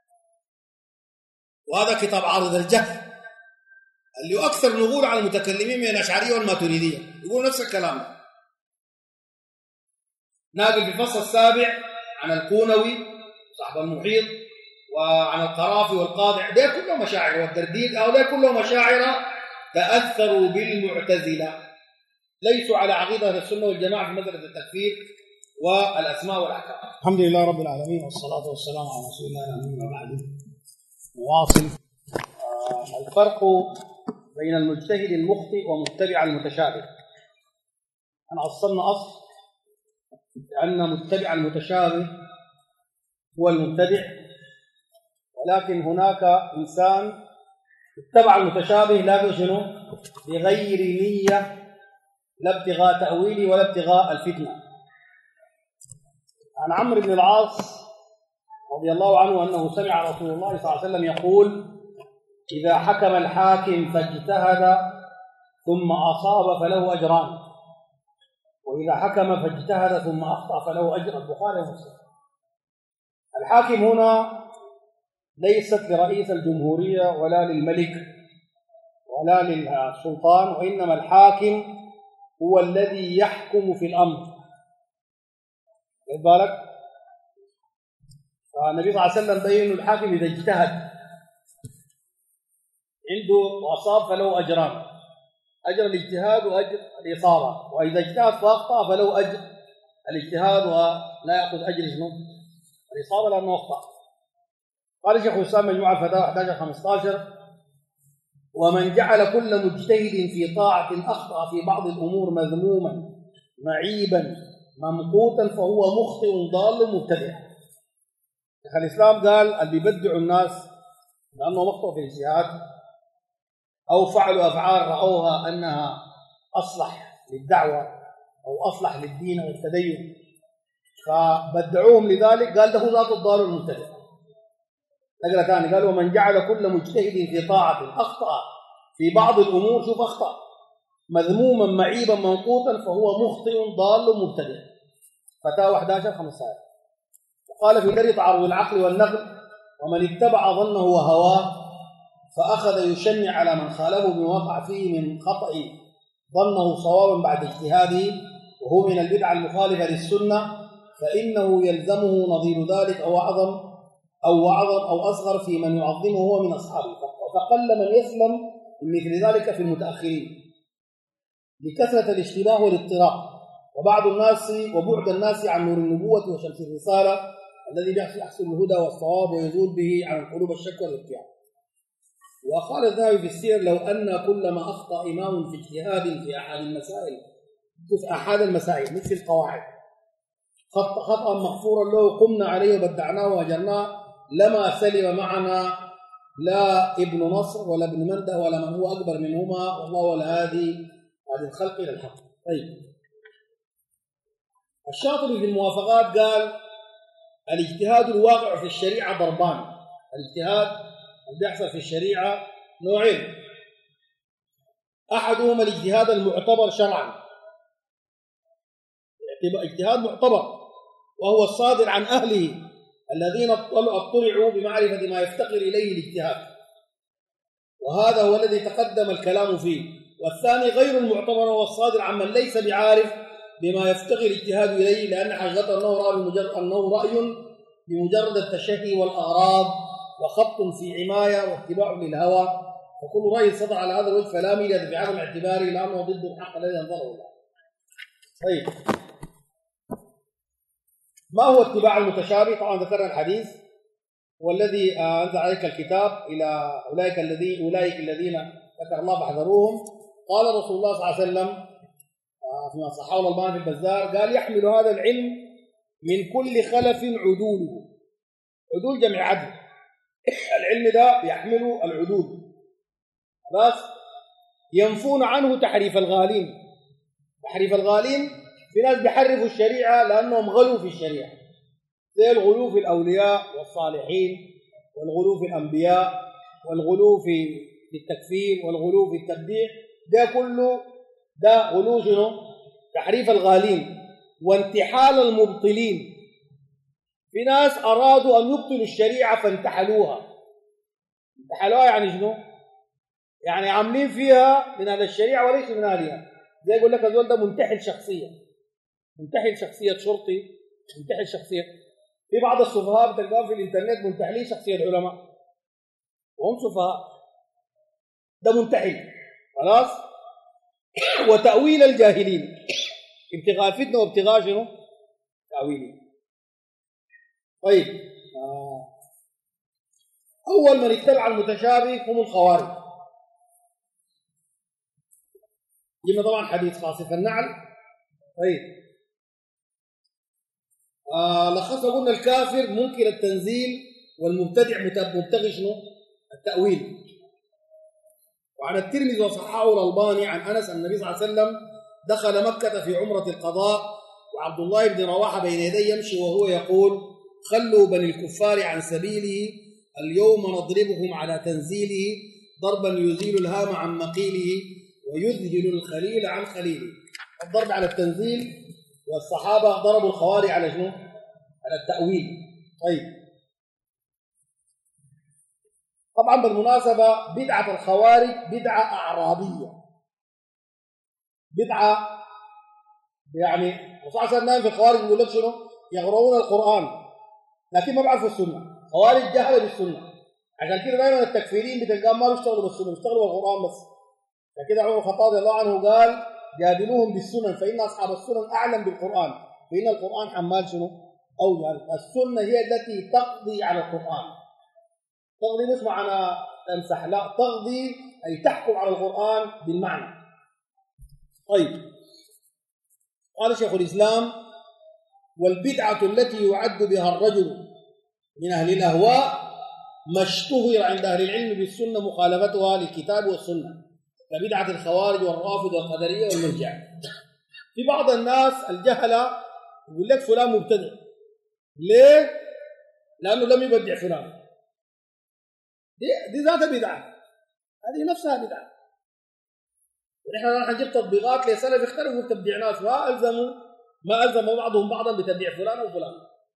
وهذا كتاب عارض الجهل اللي أكثر نقول على المتكلمين من الأشعرية والماتريدية يقولوا نفس الكلام. ناقل في الفصل السابع عن الكونوي صاحب المحيط وعن القرافي والقاضع، ده كله مشاعر، والدرديد هؤلاء كلهم مشاعر تأثروا بالمعتزلة، ليسوا على عقيدة السنة والجماعة في مسألة التكفير والأسماء والأحكام. الحمد لله رب العالمين، والصلاة والسلام على رسول الله وبعد. نواصل الفرق بين المجتهد المخطئ ومتبع المتشابه. أنا أصلنا أصل لأن متبع المتشابه هو المبتدع، ولكن هناك إنسان اتبع المتشابه لكن شنو؟ بغير نية، لا ابتغاء تأويله ولا ابتغاء الفتنة. عن عمرو بن العاص رضي الله عنه أنه سمع رسول الله صلى الله عليه وسلم يقول: إذا حكم الحاكم فاجتهد ثم أصاب فله أجران، وإذا حكم فاجتهد ثم أخطأ فله أجر. البخاري ومسلم. الحاكم هنا ليست لرئيس الجمهورية ولا للملك ولا للسلطان، وإنما الحاكم هو الذي يحكم في الأمر. خد بالك؟ فالنبي صلى الله عليه وسلم بين الحاكم إذا اجتهد عنده وأصاب فله أجران: أجر الاجتهاد وأجر الإصابة، وإذا اجتهد فأخطأ فله أجر الاجتهاد ولا يأخذ أجر الإصابة لأنه أخطأ. قال شيخ الإسلام مجموع الفتاوى 11-15: ومن جعل كل مجتهد في طاعة أخطأ في بعض الأمور مذموما معيبا ممقوتا فهو مخطئ ضال مبتدع. شيخ الإسلام قال اللي بيبدعوا الناس لأنه مخطئ في الاجتهاد أو فعلوا أفعال رأوها أنها أصلح للدعوة أو أصلح للدين والتدين فبدعوهم لذلك، قال ده ذات الضال المبتدع. نقرأ ثاني، قال: ومن جعل كل مجتهد في طاعة أخطأ في بعض الأمور، شوف أخطأ، مذموما معيبا منقوطا فهو مخطئ ضال مبتدع. فتاوى 11-15. وقال في دري تعرض العقل والنقل: ومن اتبع ظنه وهواه فأخذ يشنع على من خالفه بما وقع فيه من خطأ ظنه صوابا بعد اجتهاده وهو من البدعة المخالفة للسنة، فإنه يلزمه نظير ذلك أو أعظم أو أصغر في من يعظمه هو من أصحابه، فقل من يسلم من مثل ذلك في المتأخرين لكثرة الاشتباه والاضطراب وبعد الناس عن نور النبوة وشمس الرسالة الذي يحصل الهدى والصواب ويزول به عن قلوب الشك والارتياب. وقال الذهبي في السير: لو أن كل ما أخطأ إمام في اجتهاد في أحد المسائل مثل القواعد خطأ مغفورا له قمنا عليه وبدعناه وهجرناه لما سلم معنا لا ابن نصر ولا ابن منده ولا من هو أكبر منهما، والله ولا هذه الخلق إلى الحق. طيب، الشاطبي في الموافقات قال: الاجتهاد الواقع في الشريعة ضربان. الاجتهاد اللي بيحصل في الشريعة نوعين: أحدهما الاجتهاد المعتبر شرعا، اجتهاد معتبر وهو الصادر عن أهله الذين اطلعوا بمعرفة ما يفتقر إليه الاجتهاد، وهذا هو الذي تقدم الكلام فيه. والثاني غير المعتبر والصادر عمن ليس بعارف بما يفتقر الاجتهاد إليه، لأن حقيقته أنه رأي بمجرد التشهي والأغراض وخط في عماية واتباع للهوى، وكل رأي صدر على هذا الوجه فلا ميلة في عدم اعتباره لأنه ضد الحق الذي أنزله الله. طيب، ما هو اتباع المتشابه؟ طبعا ذكرنا الحديث والذي أنزل عليك الكتاب إلى أولئك الذين ذكر الله فاحذروهم. قال رسول الله صلى الله عليه وسلم فيما صححه الألباني في البزار قال: يحمل هذا العلم من كل خلف عدوله. عدول جمع عدل، العلم ده يحمل العدول، خلاص. ينفون عنه تحريف الغالين. تحريف الغالين في ناس بيحرفوا الشريعة لأنهم غلوا في الشريعة، زي الغلو في الأولياء والصالحين، والغلو في الأنبياء، والغلو في التكفير، والغلو في التبديع. ده كله ده غلو شنو؟ تحريف الغالين وانتحال المبطلين. في ناس أرادوا أن يبطلوا الشريعة فانتحلوها. انتحلوها يعني شنو؟ يعني عاملين فيها من هذا الشريعة وليس من أهلها. زي يقول لك الزول ده منتحل شخصية، منتحل شخصية شرطي، منتحل شخصية. في بعض السفهاء بتلقاهم في الانترنت منتحلين شخصية علماء وهم سفهاء، ده منتحل، خلاص. وتأويل الجاهلين، ابتغاء الفتنة وابتغاء شنو؟ تأويله. طيب، أول من اتبع المتشابه هم الخوارج. جبنا طبعا حديث خاصف النعل. طيب، لخصنا قلنا الكافر منكر التنزيل، والمبتدع مبتغي شنو؟ التأويل. وعن الترمذي وصححه الألباني عن أنس أن النبي صلى الله عليه وسلم دخل مكة في عمرة القضاء، وعبد الله بن رواحة بين يديه يمشي وهو يقول: خلوا بني الكفار عن سبيله، اليوم نضربهم على تنزيله ضربا يزيل الهام عن مقيله ويذهل الخليل عن خليله. الضرب على التنزيل، والصحابة ضربوا الخوارج على شنو؟ على التأويل. طيب، طبعا بالمناسبة بدعة الخوارج بدعة أعرابية، بدعة يعني وصعصا الناس في الخوارج يقول لك شنو؟ يقرؤون القرآن لكن ما بيعرفوا السنة. خوارج جهلوا بالسنة، عشان كده دائما التكفيرين بتلقاهم ما بيشتغلوا بالسنة، بيشتغلوا بالقرآن بس. فكده عمر الخطاب رضي الله عنه قال: جادلوهم بالسنن فإن أصحاب السنن أعلم بالقرآن، فإن القرآن حمال شنو؟ أوجه. السنة هي التي تقضي على القرآن. تقضي مش معنى تمسح، لا، تقضي أي تحكم على القرآن بالمعنى. طيب، قال شيخ الإسلام: والبدعة التي يعد بها الرجل من أهل الأهواء ما اشتهر عند أهل العلم بالسنة مخالفتها للكتاب والسنة، كبدعة الخوارج والرافض والقدرية والمرجع. في بعض الناس الجهلة يقول لك فلان مبتدع. ليه؟ لأنه لم يبدع فلان. دي ذاتها بدعة، هذه نفسها بدعة. ونحن راح نجيب تطبيقات لسلف اختلفوا في تبديع ناس، ما ألزموا بعضهم بعضا بتبديع فلان وفلان،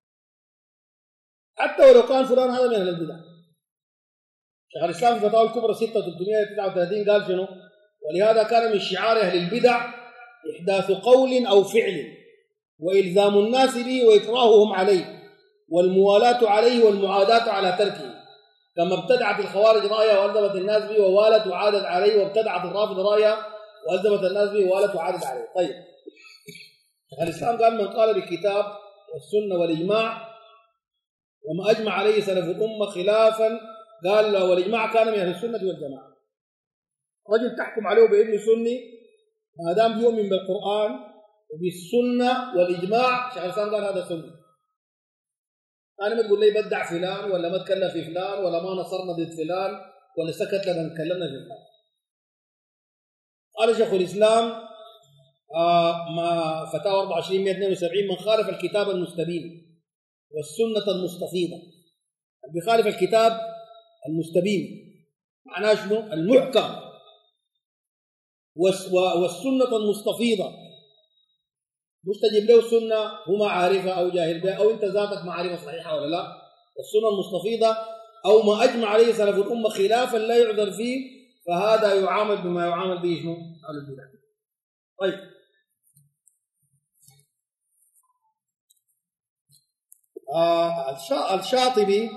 حتى ولو كان فلان هذا من أهل البدع. شيخ الإسلام في الفتاوى الكبرى 6/339 قال شنو؟ ولهذا كان من شعار أهل البدع إحداث قول أو فعل وإلزام الناس به وإكراههم عليه والموالاة عليه والمعاداة على تركه، كما ابتدعت الخوارج رأيه وألزمت الناس به ووالت وعادت عليه، وابتدعت الرافض رأيه وألزمت الناس به ووالت وعادت عليه. طيب، شيخ الإسلام قال: من قال بالكتاب والسنة والإجماع وما أجمع عليه سلف الأمة خلافا، قال والإجماع كان من أهل السنة والجماعة. رجل تحكم عليه بإنه سني ما دام يؤمن بالقرآن وبالسنة والإجماع، شيخ الإسلام قال هذا سني. أنا ما تقول لي بدع فلان ولا ما تكلم في فلان ولا ما نصرنا ضد فلان ولا سكت لما نكلمنا في فلان. قال شيخ الإسلام ما فتاوى 24/172: من خالف الكتاب المستبين والسنة المستفيضة. بخالف الكتاب المستبين معناه شنو؟ المحكم، والسنة المستفيضة مش تجيب له السنة هو ما عارفها أو جاهل بها أو أنت ذاتك ما عارفها صحيحة ولا لا. السنة المستفيضة أو ما أجمع عليه سلف الأمة خلافا لا يعذر فيه فهذا يعامل بما يعامل به شنو؟ أهل البدع. طيب الشاطبي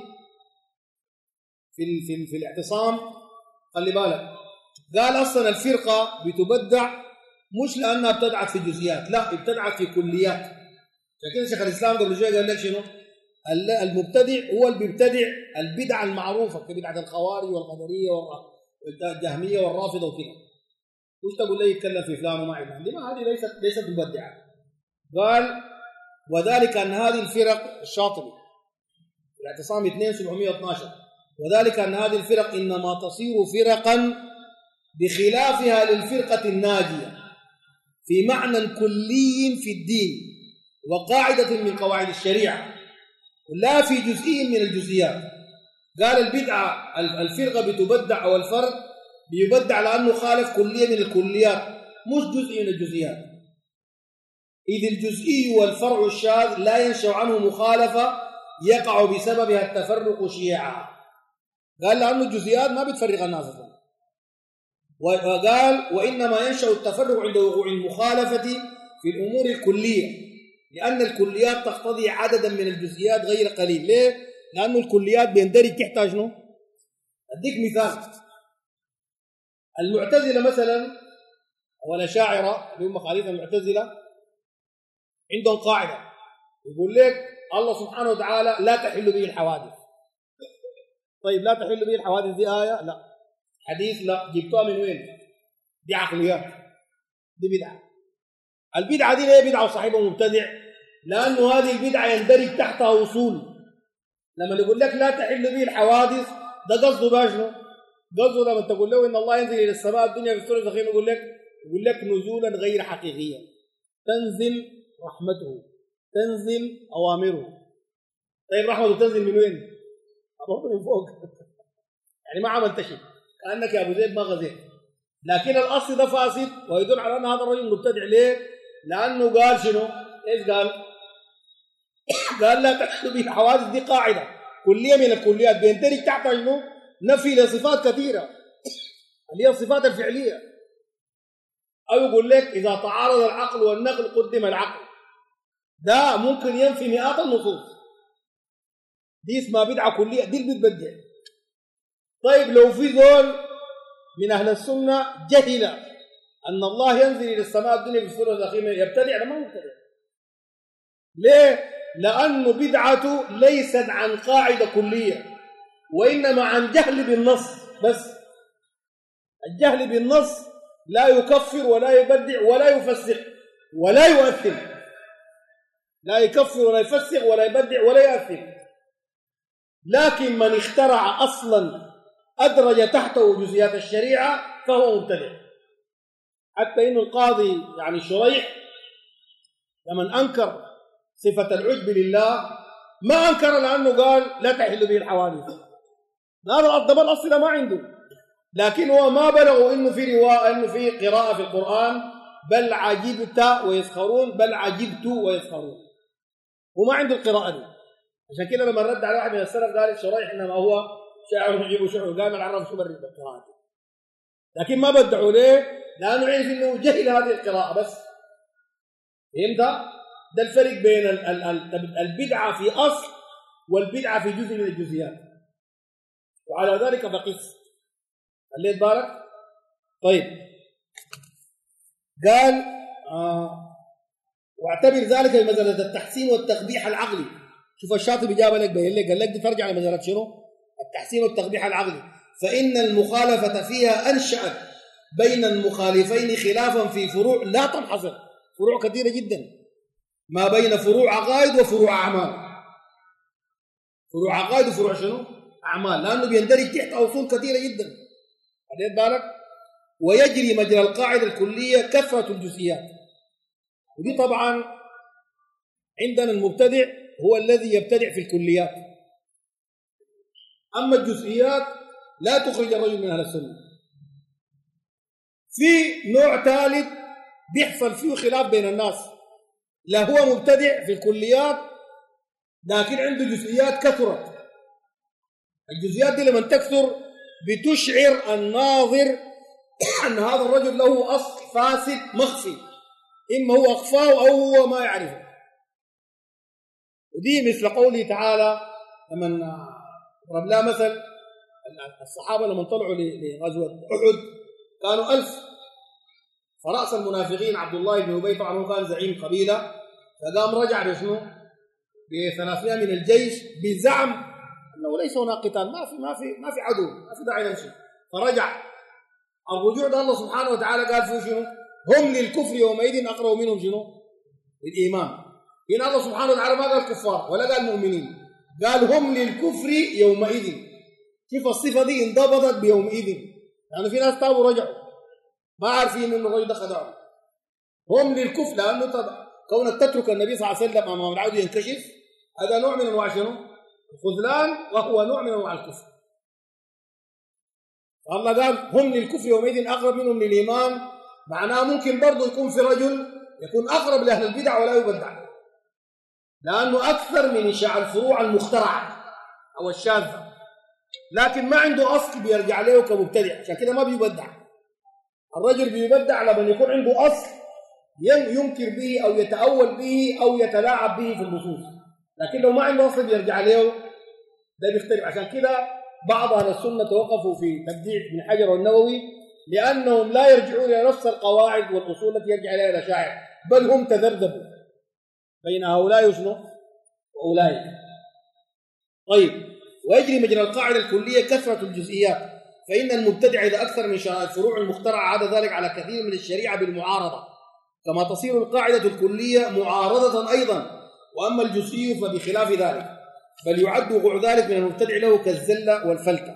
في الاعتصام خلي بالك قال اصلا الفرقه بتبدع مش لانها ابتدعت في جزئيات، لا ابتدعت في كليات. عشان كده شيخ الاسلام قبل شويه قال لك شنو؟ المبتدع هو اللي بيبتدع البدع المعروفه كبدعه الخوارج والقدريه والجهميه والرافضه وكده. مش تقول لي يتكلم في فلان وما علم عندي، ما هذه ليست مبدعه. قال وذلك ان هذه الفرق الشاطبي الاعتصام 2712 وذلك ان هذه الفرق انما تصير فرقا بخلافها للفرقه الناجيه في معنى كلي في الدين وقاعده من قواعد الشريعه لا في جزئي من الجزئيات. قال البدعه الفرقه بتبدع او الفرد بيبدع لانه خالف كليه من الكليات مش جزء من الجزئيات، إذ الجزئي والفرع الشاذ لا ينشأ عنه مخالفة يقع بسببها التفرق شيعا. قال لأنه الجزئيات ما بتفرق الناس أصلا. وقال وإنما ينشأ التفرق عند وقوع المخالفة في الأمور الكلية لأن الكليات تقتضي عددا من الجزئيات غير قليل. ليه؟ لأنه الكليات بيندرج تحتها شنو؟ أديك مثال. المعتزلة مثلا والأشاعرة اللي هم خالفة المعتزلة عندهم قاعدة يقول لك الله سبحانه وتعالى لا تحل به الحوادث. طيب لا تحل به الحوادث دي آية؟ لا. حديث؟ لا. جبتوها من وين؟ دي عقليات، دي بدعة. البدعة دي ليه بدعة وصاحبها مبتدع؟ لأنه هذه البدعة يندرج تحتها أصول. لما يقول لك لا تحل به الحوادث ده قصده باشنو؟ قصده لما تقول له إن الله ينزل إلى السماء الدنيا في السورة الأخيرة يقول لك نزولا غير حقيقيا تنزل رحمته تنزل أوامره. طيب رحمته تنزل من وين؟ أبوه من فوق. يعني ما عملت شيء، كأنك يا أبو زيد ما غزيت. لكن الأصل ده فاسد ويدل على أن هذا الرجل مبتدع. ليه؟ لأنه قال شنو؟ إيش قال؟ قال لا تحل به الحوادث. دي قاعدة كلية من الكليات بيندرج تحتها شنو؟ نفي لصفات كثيرة اللي هي الصفات الفعلية. أو يقول لك إذا تعارض العقل والنقل قدم العقل. ده ممكن ينفي مئات النصوص. دي اسمها بدعة كلية، دي اللي بتبدع. طيب لو في ذول من أهل السنة جهل أن الله ينزل إلى السماء الدنيا في السورة الأخيرة يبتدع؟ ده ما مبتدع. ليه؟ لأنه بدعته ليست عن قاعدة كلية وإنما عن جهل بالنص بس. الجهل بالنص لا يكفر ولا يبدع ولا يفسق ولا يؤثر. لا يكفر ولا يفسق ولا يبدع ولا يؤثر. لكن من اخترع أصلا أدرج تحته جزئيات الشريعة فهو مبتدع. حتى إنه القاضي يعني شريح لمن أنكر صفة العجب لله ما أنكر لأنه قال لا تحل به الحوادث. هذا الضبط الأصل ما عنده، لكن هو ما بلغوا إنه في رواية إنه في قراءة في القرآن بل عجبت ويسخرون بل عجبت ويسخرون، وما عنده القراءة دي. عشان كده لما رد على واحد من السلف قال شريح إنما هو شاعر يجيب شعر قال العرب شو برد القراءة، لكن ما بدعوا ليه؟ لأنه عرف إنه جهل هذه القراءة بس. فهمت؟ ده الفرق بين البدعة في أصل والبدعة في جزء من الجزئيات، وعلى ذلك فقس. خليت بالك؟ طيب قال واعتبر ذلك بمسألة التحسين والتقبيح العقلي. شوف الشاطبي جاب لك بين لك قال لك دي ترجع لمسألة شنو؟ التحسين والتقبيح العقلي. فإن المخالفة فيها أنشأت بين المخالفين خلافا في فروع لا تنحصر، فروع كثيرة جدا، ما بين فروع عقائد وفروع أعمال. فروع عقائد وفروع شنو؟ أعمال، لأنه بيندرج تحت أصول كثيرة جدا. خليت بالك؟ ويجري مجرى القاعدة الكلية كثرة الجزئيات. ودي طبعا عندنا المبتدع هو الذي يبتدع في الكليات، أما الجزئيات لا تخرج الرجل من أهل السنة. في نوع ثالث بيحصل فيه خلاف بين الناس، لا هو مبتدع في الكليات لكن عنده جزئيات كثرت. الجزئيات دي لما تكثر بتشعر الناظر أن هذا الرجل له أصل فاسد مخفي، إما هو أخفاه أو هو ما يعرفه. ودي مثل قوله تعالى لمن ضرب لها مثل الصحابة لما طلعوا لغزوة أحد كانوا 1000، فرأس المنافقين عبد الله بن أبي طبعا هو كان زعيم قبيلة، فقام رجع بشنو؟ ب300 من الجيش بزعم أنه ليس هناك قتال، ما في عدو، ما في داعي نمشي. فرجع. الرجوع ده الله سبحانه وتعالى قال فيه شنو؟ هم للكفر يومئذ أقرب منهم شنو؟ للإيمان. هنا الله سبحانه وتعالى ما قال كفار ولا قال مؤمنين، قال هم للكفر يومئذ. كيف الصفة دي انضبطت بيومئذ؟ يعني في ناس تابوا رجعوا ما عارفين انه الرجل ده خدعهم. هم للكفر لانه كونك تترك النبي صلى الله عليه وسلم امام العدو ينكشف، هذا نوع من انواع شنو؟ الخذلان، وهو نوع من انواع الكفر. الله قال هم للكفر يومئذ اقرب منهم للايمان، معناه ممكن برضه يكون في رجل يكون اقرب لاهل البدع ولا يبدع، لانه اكثر من اشاع الفروع المخترعه او الشاذه، لكن ما عنده اصل بيرجع له كمبتدع، عشان كده ما بيبدع. الرجل بيبدع لما يكون عنده اصل ينكر به او يتاول به او يتلاعب به في النصوص، لكن لو ما عنده اصل بيرجع له ده بيختلف. عشان كده بعض اهل السنه توقفوا في تبديع ابن حجر والنووي، لانهم لا يرجعون الى نفس القواعد والاصول التي يرجع اليها الاشاعره، بل هم تذبذبوا بين هؤلاء وشنو واولئك. طيب، ويجري مجرى القاعده الكليه كثره الجزئيات، فان المبتدع اذا اكثر من الفروع المخترعه عاد ذلك على كثير من الشريعه بالمعارضه، كما تصير القاعده الكليه معارضه ايضا، واما الجزئي فبخلاف ذلك، بل يعد وقوع ذلك من المبتدع له كالزله والفلته.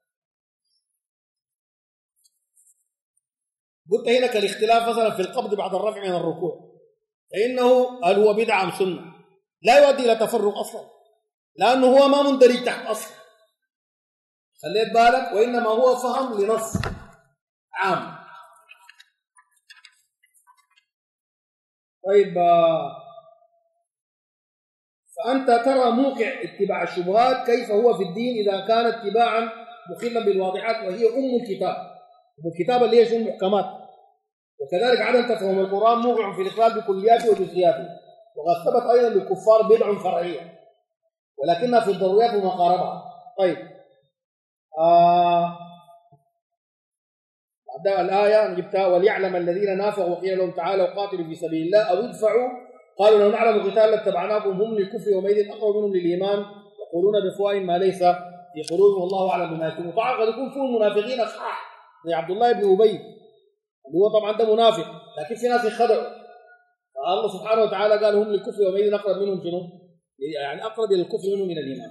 قلت هنا كالاختلاف مثلا في القبض بعد الرفع من الركوع، فانه هل هو بدعه ام سنه؟ لا يؤدي الى تفرق اصلا، لانه هو ما مندرج تحت اصل، خليت بالك، وانما هو فهم لنص عام. طيب، فأنت ترى موقع اتباع الشبهات كيف هو في الدين إذا كان اتباعا مخلا بالواضحات، وهي الكتاب. الكتاب اللي هي شو المحكمات. وكذلك عدم تفهم القرآن موقع في الإخلال بكلياته وجزئياته، وقد ثبت أيضا للكفار بدع فرعية ولكنها في الضروريات ومقاربها. طيب، بعد الآية جبتها وليعلم الذين نافقوا وقيل لهم تعالوا قاتلوا في سبيل الله أو ادفعوا قالوا لو نعلم قتالا لاتبعناكم هم للكفر يومئذ أقرب منهم للإيمان يقولون بأفواههم ما ليس في قلوبهم والله أعلم بما يكتمون. طبعا قد يكون فيهم منافقين أصحاح زي عبد الله بن أبي اللي هو طبعا ده منافق، لكن في ناس يخدعوا، فالله سبحانه وتعالى قال هم للكفر يومئذ أقرب منهم شنو؟ يعني أقرب إلى الكفر منهم من الإيمان.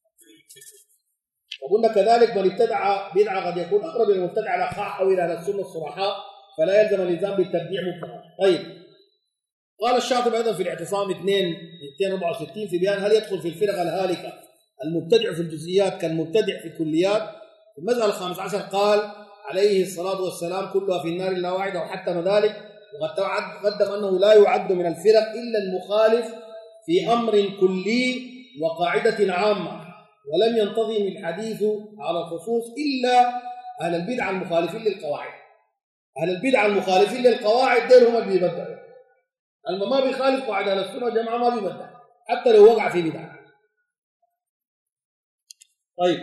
وقلنا كذلك من ابتدع بدعة قد يكون أقرب إلى المبتدع الأخاع أو إلى أهل السنة الصرحاء، فلا يلزم الالتزام بالتبديع مطلقا. طيب، قال الشاطبي أيضا في الاعتصام 264 في بيان هل يدخل في الفرق الهالكة المبتدع في الجزئيات كالمبتدع في الكليات؟ في المسألة 15 قال عليه الصلاة والسلام كلها في النار إلا واحدة وحتم ذلك، وقد قدم أنه لا يعد من الفرق إلا المخالف في أمر كلي وقاعدة عامة، ولم ينتظم الحديث على الخصوص إلا أهل البدع المخالفين للقواعد. أهل البدع المخالفين للقواعد دول هم اللي بيبدعوا، أما ما بيخالف قواعد أهل السنة والجماعة ما بيبدع حتى لو وقع في بدعة. طيب،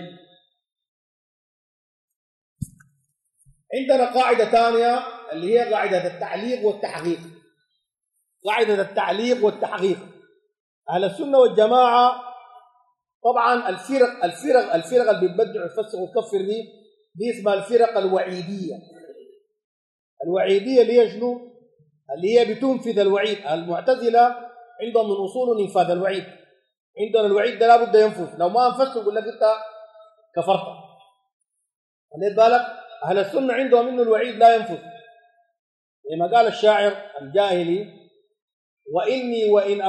عندنا قاعدة ثانية اللي هي قاعدة التعليق والتحقيق. قاعدة التعليق والتحقيق، أهل السنة والجماعة طبعا الفرق اللي بتبدع وتفسق وتكفر دي اسمها الفرق الوعيدية. الوعيدية اللي هي شنو؟ اللي هي بتنفذ الوعيد. المعتزلة عندهم من أصول انفاذ الوعيد، عندنا الوعيد ده لابد ينفذ، لو ما انفذت يقول لك انت كفرت. خليت بالك، أهل السنة عندهم إنه الوعيد لا ينفذ، لما قال الشاعر الجاهلي وإني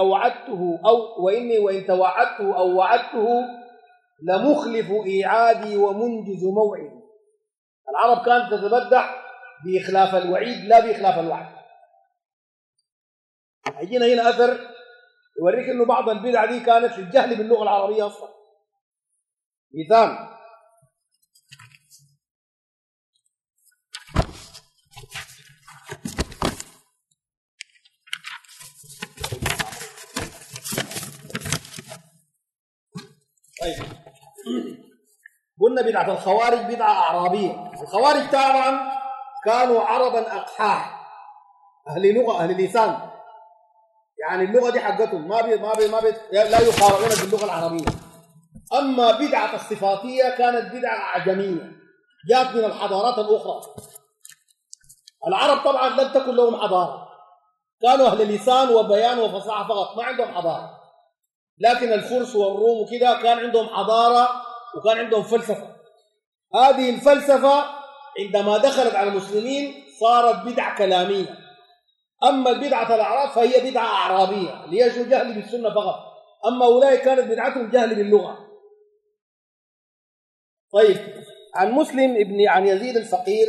وإن توعدته أو وعدته لمخلف إيعادي ومنجز موعدي. العرب كانت تتبدع بإخلاف الوعيد لا بإخلاف الوعد. هيجينا هنا أثر يوريك إنه بعض البدع دي كانت في الجهل باللغة العربية أصلا. مثال طيب قلنا بدعة الخوارج بدعة أعرابية. الخوارج طبعا كانوا عربا أقحاح، أهل لغة أهل لسان، يعني اللغة دي حقتهم ما بي لا يقارعون باللغة العربية. أما بدعة الصفاتية كانت بدعة أعجمية جاءت من الحضارات الأخرى. العرب طبعا لم تكن لهم حضارة، كانوا أهل لسان وبيان وفصاحة فقط، ما عندهم حضارة. لكن الفرس والروم وكده كان عندهم حضارة وكان عندهم فلسفة. هذه الفلسفة عندما دخلت على المسلمين صارت بدعة كلامية. أما البدعة الأعراب فهي بدعة أعرابية ليجوا جهل بالسنة فقط، أما أولئك كانت بدعتهم جهل باللغة. طيب عن مسلم عن يزيد الفقير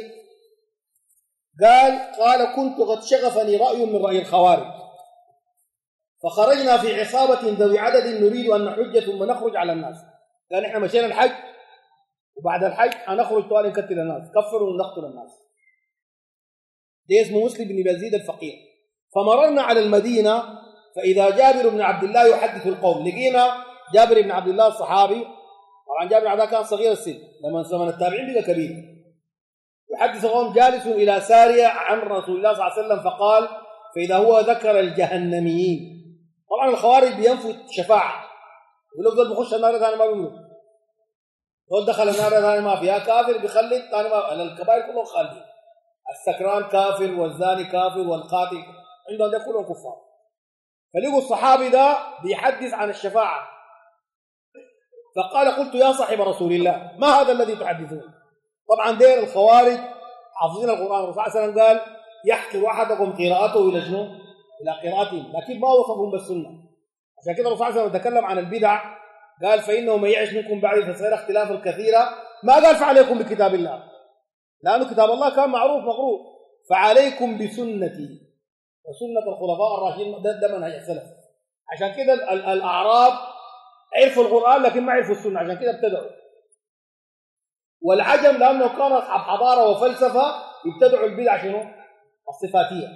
قال كنت قد شغفني رأي من رأي الخوارج، فخرجنا في عصابة ذوي عدد نريد أن نحج ثم نخرج على الناس. قال إحنا مشينا الحج وبعد الحج هنخرج طوال نقتل الناس، كفروا ونقتل الناس. ده اسمه مسلم بن يزيد الفقير. فمررنا على المدينة فإذا جابر بن عبد الله يحدث القوم. لقينا جابر بن عبد الله الصحابي، طبعا جابر بن عبد الله كان صغير السن، لما زمن التابعين بقى كبير، يحدث القوم جالس إلى سارية عن رسول الله صلى الله عليه وسلم فقال فإذا هو ذكر الجهنميين. طبعا الخوارج بينفوا الشفاعة، يقول لك بخش النار ثاني ما بيموت، دول دخل النار ثاني ما فيها، كافر بيخلد ثاني ما، الكبائر كلهم خالدين، السكران كافر والزاني كافر والقاتل عندهم ده كلهم كفار. فلقوا الصحابي ده بيحدث عن الشفاعة فقال قلت يا صاحب رسول الله ما هذا الذي تحدثون؟ طبعا دير الخوارج حافظين القرآن، الرسول صلى الله عليه وسلم قال يحقر أحدكم قراءته إلى شنو؟ إلى قراءتهم، لكن ما وصفهم بالسنة. عشان كده الرسول صلى الله عليه وسلم تكلم عن البدع قال فإنه من يعش منكم بعد فسيرى اختلافا كثيرا، ما قال فعليكم بكتاب الله لأنه كتاب الله كان معروف مقروء، فعليكم بسنتي وسنة الخلفاء الراشدين، ده منهج السلف. عشان كده الأعراب عرفوا القرآن لكن ما عرفوا السنة، عشان كده ابتدعوا. والعجم لأنه كانوا أصحاب حضارة وفلسفة ابتدعوا البدع شنو؟ الصفاتية.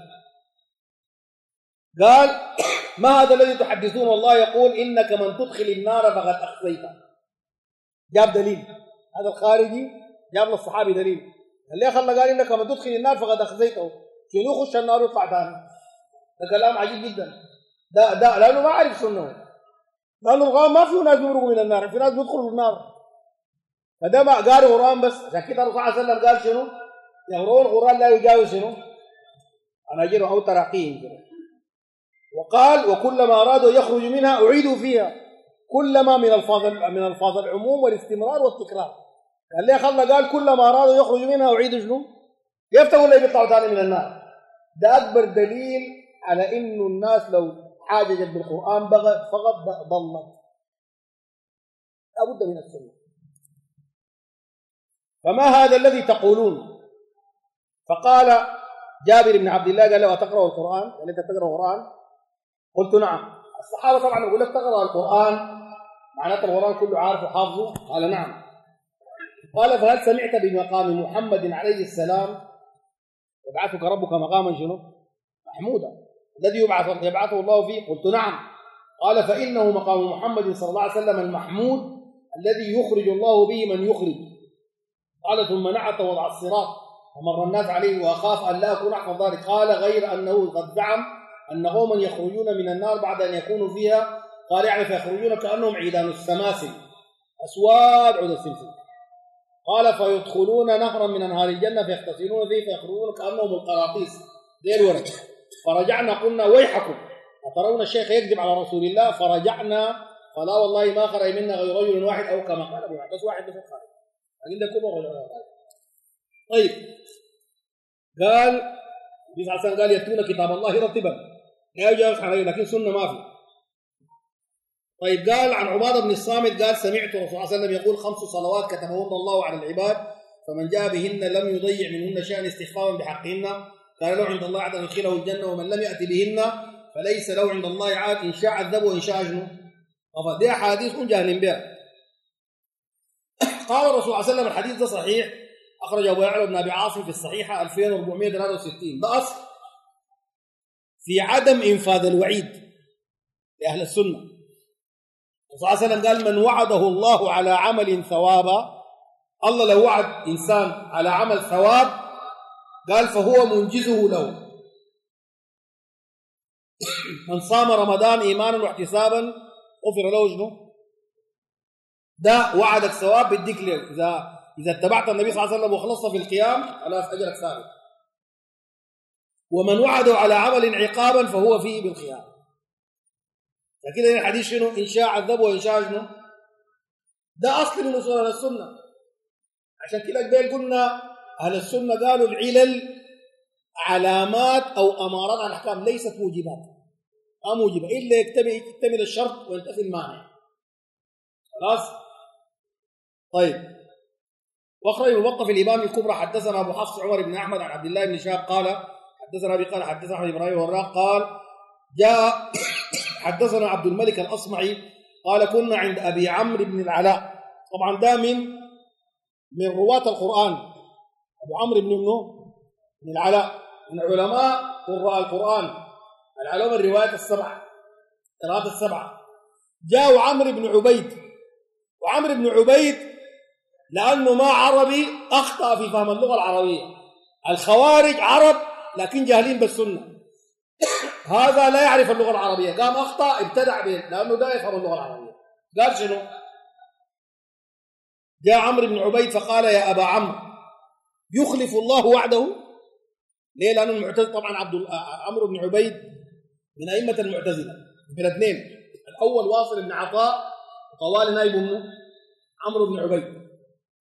قال ما هذا الذي تحدثون والله يقول إنك من تدخل النار فقد أخزيته. جاب دليل، هذا الخارجي جاب للصحابي دليل، اللي خلى قال إنك من تدخل النار فقد أخزيته، شنو يخش النار ويطلع ثاني؟ ده كلام عجيب جدا. ده لأنه ما عارف سنه، لأنه القرآن ما فيه ناس بيمرقوا من النار، في ناس بيدخلوا النار، فده ما قالوا قرآن بس. عشان كده الرسول صلى الله عليه وسلم قال شنو؟ يقرؤون القرآن لا يجاوز شنو؟ أناجيل أو تراقيم كده. وقال وكلما أرادوا يخرجوا منها أعيدوا فيها، كلما من الفاظ العموم والاستمرار والتكرار. قال ليه خلى قال كلما أرادوا يخرجوا منها أعيدوا شنو؟ يفتحوا ولا بيطلعوا ثاني من النار. ده أكبر دليل على إنه الناس لو حاججت بالقرآن فقط ضلت، لابد من السنة. فما هذا الذي تقولون؟ فقال جابر بن عبد الله قال له أتقرأ القرآن؟ قال أنت تقرأ القرآن؟ قلت نعم. الصحابة طبعا يقول لك تقرأ القرآن معناته القرآن كله عارف وحافظه؟ قال نعم. قال فهل سمعت بمقام محمد عليه السلام يبعثك ربك مقاما شنو؟ محمودا الذي يبعثه الله فيه؟ قلت نعم. قال فإنه مقام محمد صلى الله عليه وسلم المحمود الذي يخرج الله به من يخرج. قال ثم نعت وضع الصراط ومر الناس عليه وأخاف أن لا أكون أحفظ ذلك. قال غير أنه قد زعم أن قوما يخرجون من النار بعد أن يكونوا فيها، قال يعني فيخرجون كأنهم عيدان السماسل أسواد عود السلسل. قال فيدخلون نهرا من أنهار الجنة فيغتسلون فيه فيخرجون كأنهم القراطيس زي الورق. فرجعنا قلنا ويحكم أترون الشيخ يكذب على رسول الله؟ فرجعنا فلا والله ما خرج منا غير رجل واحد أو كما قال أبو بس واحد بس خارج لكن ده كله رجل واحد. طيب قال النبي صلى الله عليه وسلم قال يتلون كتاب الله رتبا لا يجاوز عليه لكن سنة ما في. طيب قال عن عبادة بن الصامت قال سمعت الرسول صلى الله عليه وسلم يقول 5 صلوات كتبهن الله على العباد فمن جاء بهن لم يضيع منهن شيئا استخفافا بحقهن قال له عند الله عاد يدخله الجنة ومن لم يأتي بهن فليس له عند الله عاد إن شاء عذبه وإن شاء أجنه. دي أحاديث جاهلين بها. قال الرسول صلى الله عليه وسلم الحديث ده صحيح أخرج أبو يعلى بن أبي عاصم في الصحيحة 2463. ده أصل في عدم إنفاذ الوعيد لأهل السنة. صلى الله عليه وسلم قال من وعده الله على عمل ثوابا، الله لو وعد إنسان على عمل ثواب قال فهو منجزه له. من صام رمضان إيمانا واحتسابا غفر له شنو؟ ده وعدك ثواب بديك له. إذا اتبعت النبي صلى الله عليه وسلم وخلصت في القيام خلاص أجرك ثابت. ومن وعده على عمل عقابا فهو فيه بالخيار. فكده الحديث شنو؟ إن شاء عذبه وإن شاء شنو؟ ده أصل من أصول أهل السنة. عشان كده قبل قلنا أهل السنة قالوا العلل علامات أو أمارات على الأحكام ليست موجبات، ما موجبة إلا يكتمل الشرط وينتفي المانع. خلاص؟ طيب. واخرج من موقف الإمام الكبرى حدثنا أبو حفص عمر بن أحمد عن عبد الله بن شهاب قال حدثنا أبي قال حدثنا أحمد إبراهيم والراق قال جاء حدثنا عبد الملك الأصمعي قال كنا عند أبي عمرو بن العلاء. طبعا ده من رواة القرآن. أبو عمرو بن العلاء من علماء قراء القرآن، العلماء الروايات السبعة، قراءات السبعة. جاء عمرو بن عبيد، وعمرو بن عبيد لأنه ما عربي أخطأ في فهم اللغة العربية. الخوارج عرب لكن جاهلين بالسنة، هذا لا يعرف اللغة العربية قام أخطأ ابتدع به لأنه لا يفهم اللغة العربية. قال شنو؟ جاء عمرو بن عبيد فقال يا أبا عمرو يخلف الله وعده. ليه؟ لأنه المعتزلة طبعا عمرو بن عبيد من أئمة المعتزلة من الاثنين، الأول واصل بن عطاء وطوال نائب عمرو بن عبيد.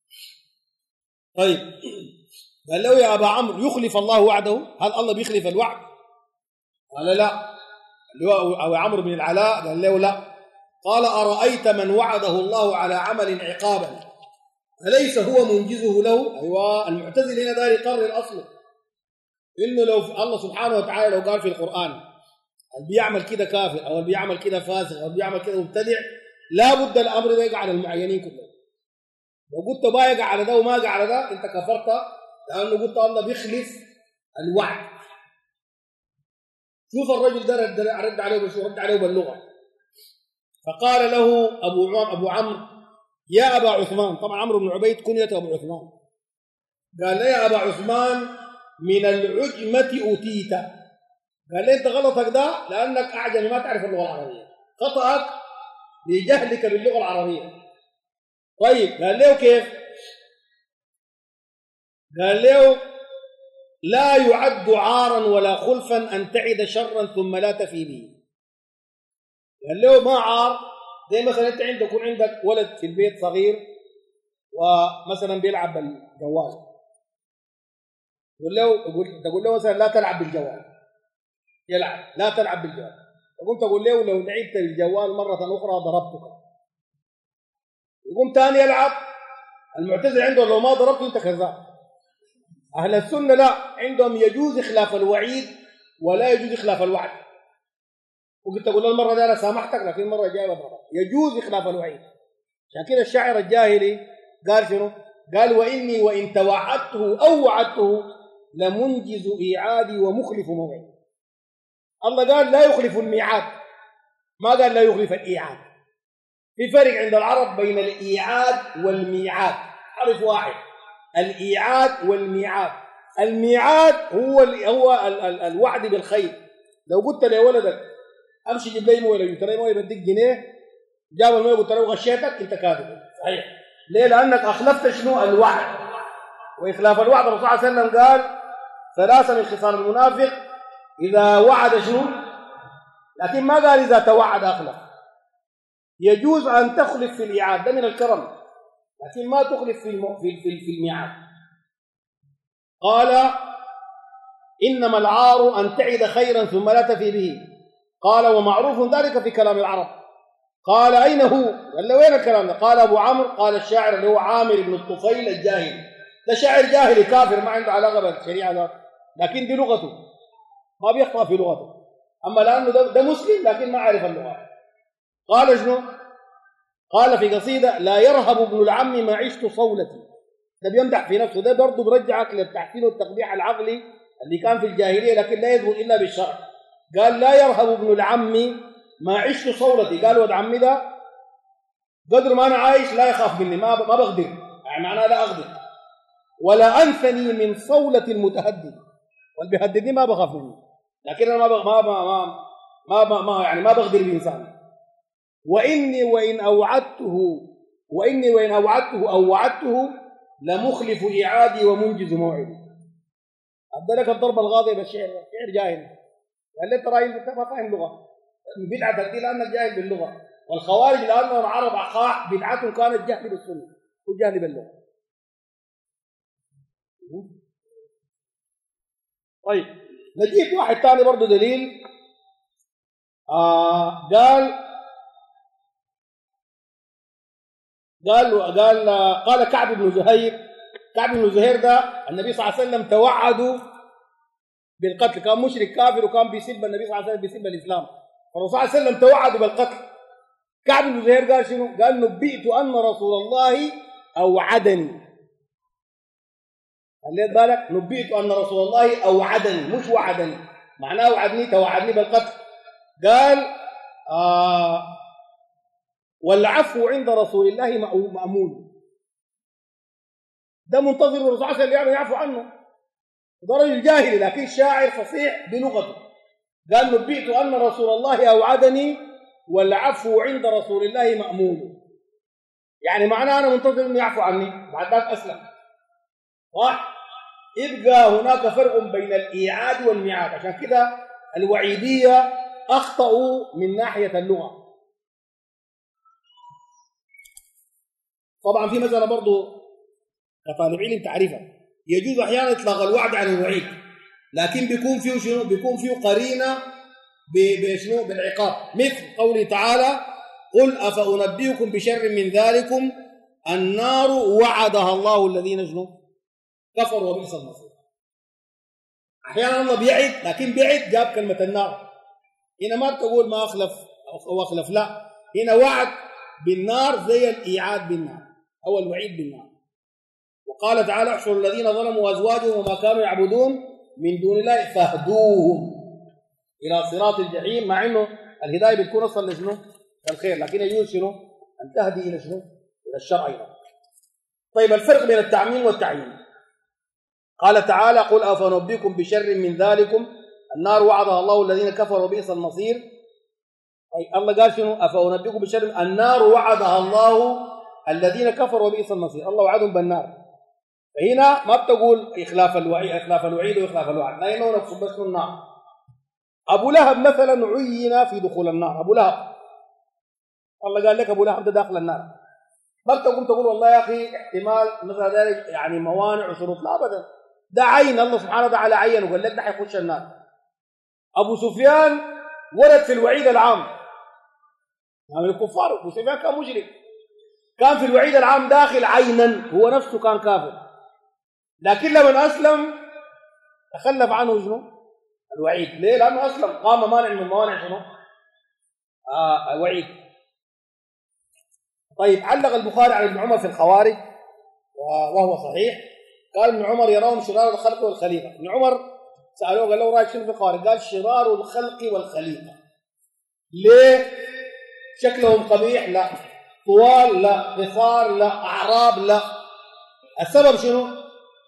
طيب قال له يا أبا عمرو يخلف الله وعده، هل الله بيخلف الوعد؟ قال لا. اللي هو عمرو بن العلاء قال له لا. قال أرأيت من وعده الله على عمل عقابا أليس هو منجزه له؟ أيوة، المعتزل هنا داري يقرر الأصل إنه لو الله سبحانه وتعالى لو قال في القرآن اللي بيعمل كده كافر أو اللي بيعمل كده فاسق أو اللي بيعمل كده مبتدع لا بد الأمر ده يقع على المعينين كلهم. لو قلت ما يقع على ده وما يقع على ده أنت كفرت، لأنه قلت الله بيخلف الوعد. شوف الرجل ده رد عليه بشو رد عليه باللغة. فقال له أبو عمرو يا أبا عثمان، طبعا عمرو بن عبيد كنيته أبو عثمان، قال لي يا أبا عثمان من العجمة أوتيت. قال لي أنت غلطك ده لأنك أعجمي ما تعرف اللغة العربية، خطأك لجهلك باللغة العربية. طيب قال له كيف؟ قال له لا يعد عارا ولا خلفا أن تعد شرا ثم لا تفي به. قال له ما عار، زي مثلا أنت يكون عندك ولد في البيت صغير ومثلا بيلعب بالجوال، تقول له مثلا لا تلعب بالجوال، يلعب لا تلعب بالجوال، تقول له لو لعبت بالجوال مرة أخرى ضربتك. يقوم تاني يلعب. المعتزل عنده لو ما ضربته أنت كذاب. أهل السنة لا، عندهم يجوز إخلاف الوعيد ولا يجوز إخلاف الوعد. وقلت تقول له المرة دي أنا سامحتك لكن المرة الجاية بضربك. يجوز إخلاف الوعيد. عشان كده الشاعر الجاهلي قال شنو؟ قال وإني وإن توعدته أو وعدته لمنجز إيعادي ومخلف موعد. الله قال لا يخلف الميعاد، ما قال لا يخلف الإيعاد. في فرق عند العرب بين الإيعاد والميعاد، حرف واحد، الإيعاد والميعاد. الميعاد هو الوعد بالخير. لو قلت لولدك امشي جيب لي مويه، لو جبت لي مويه بديك جنيه، جاب المويه قلت له غشيتك، انت كاذب. صحيح. ليه؟ لانك اخلفت شنو؟ الوعد. واخلاف الوعد الرسول صلى الله عليه وسلم قال ثلاثه من خصال المنافق اذا وعد شنو؟ لكن ما قال اذا توعد اخلف. يجوز ان تخلف في الايعاد، ده من الكرم، لكن ما تخلف في الميعاد. قال انما العار ان تعد خيرا ثم لا تفي به. قال ومعروف ذلك في كلام العرب. قال أين هو؟ قال له وين الكلام ده؟ قال أبو عمرو قال الشاعر اللي هو عامر بن الطفيل الجاهلي، ده شاعر جاهلي كافر ما عنده علاقة بالشريعة ده، لكن دي لغته ما بيخطأ في لغته. أما لأنه ده مسلم لكن ما عارف اللغة. قال شنو؟ قال في قصيدة لا يرهب ابن العم ما عشت صولتي. ده بيمدح في نفسه، ده برضه برجعك للتحسين والتقبيح العقلي اللي كان في الجاهلية لكن لا يثبت إلا بالشرع. قال لا يرهب ابن العم ما عشت صولتي. قال ولد عمي ده قدر ما أنا عايش لا يخاف مني، ما بقدر، يعني معناه لا أقدر. ولا أنثني من صولة المتهدد، واللي بيهددني ما بخاف منه، لكن أنا يعني ما بقدر بإنسان. وإني وإن أوعدته أو وعدته لمخلف إعادي ومنجز موعدي. أدى لك الضربة الغاضبة بالشعر، شعر جاهل. قال لي ترى أنت ما فاهم لغة، بدعة دي لأنك جاهل باللغة، والخوارج لأنهم عرب عقاع بدعتهم كانت جهل بالسنة وجهل باللغة. طيب نجيب واحد ثاني برضه دليل. قال كعب بن زهير. كعب بن زهير ده النبي صلى الله عليه وسلم توعده بالقتل، كان مشرك كافر وكان بيسب النبي صلى الله عليه وسلم، بيسب الإسلام، فالرسول صلى الله عليه وسلم توعده بالقتل. كعب بن زهير قال شنو؟ قال نبئت أن رسول الله أوعدني. خليت بالك، نبئت أن رسول الله أوعدني مش وعدني، معناه وعدني، توعدني بالقتل. قال والعفو عند رسول الله مأمول. ده منتظر الرسول صلى الله عليه وسلم يعفو عنه، ده رجل جاهلي لكن شاعر فصيح بلغته. قال نبئت أن رسول الله أوعدني والعفو عند رسول الله مأمول، يعني معناه أنا منتظر أنه يعفو عني بعد ذلك أسلم. صح؟ يبقى هناك فرق بين الإيعاد والميعاد، عشان كده الوعيدية أخطأوا من ناحية اللغة. طبعا في مسألة برضو كطالب علم تعرفها، يجوز أحيانا إطلاق الوعد عن الوعيد، لكن بيكون فيه شنو؟ بيكون فيه قرينة بشنو؟ بالعقاب، مثل قوله تعالى قل أفأنبئكم بشر من ذلكم النار وعدها الله الذين شنو؟ كفروا وبئس المصير. أحيانا الله بيعد، لكن بيعد جاب كلمة النار، هنا ما بتقول ما أخلف أو أخلف، لا، هنا وعد بالنار زي الإيعاد بالنار أو الوعيد بالنار. وقال تعالى احشروا الذين ظلموا أزواجهم وما كانوا يعبدون من دون الله فاهدوهم إلى صراط الجحيم، مع إنه الهداية بتكون أصلا لشنو؟ للخير، لكن يجوز شنو؟ أن تهدي إلى شنو؟ إلى الشرع أيضا. طيب الفرق بين التعميم والتعيين. قال تعالى قل أفنبئكم بشر من ذلكم النار وعدها الله الذين كفروا وبئس المصير. طيب الله قال شنو؟ أفنبئكم بشر النار وعدها الله الذين كفروا وبئس المصير، الله وعدهم بالنار. فهنا ما بتقول إخلاف الوعيد وإخلاف الوعد، لا ينون نقصد بس النار. أبو لهب مثلا عين في دخول النار، أبو لهب الله قال لك أبو لهب ده داخل النار، ما تقول والله يا أخي احتمال مثل ذلك يعني موانع وشروط، لا أبدا، ده عين الله سبحانه وتعالى عين وقال لك ده حيخش النار. أبو سفيان ورد في الوعيد العام، يعني الكفار، أبو سفيان كان مشرك، كان في الوعيد العام داخل عينا، هو نفسه كان كافر، لكن لما أسلم تخلف عنه شنو؟ الوعيد. ليه؟ لأنه أسلم، قام مانع من موانع شنو؟ الوعيد. طيب علق البخاري على ابن عمر في الخوارج وهو صحيح، قال ابن عمر يراهم شرار الخلق والخليقة. ابن عمر سألوه قال له رأيك شنو في الخوارج؟ قال شرار الخلق والخليقة. ليه؟ شكلهم قبيح؟ لا. طوال؟ لا. قصار؟ لا. أعراب؟ لا. السبب شنو؟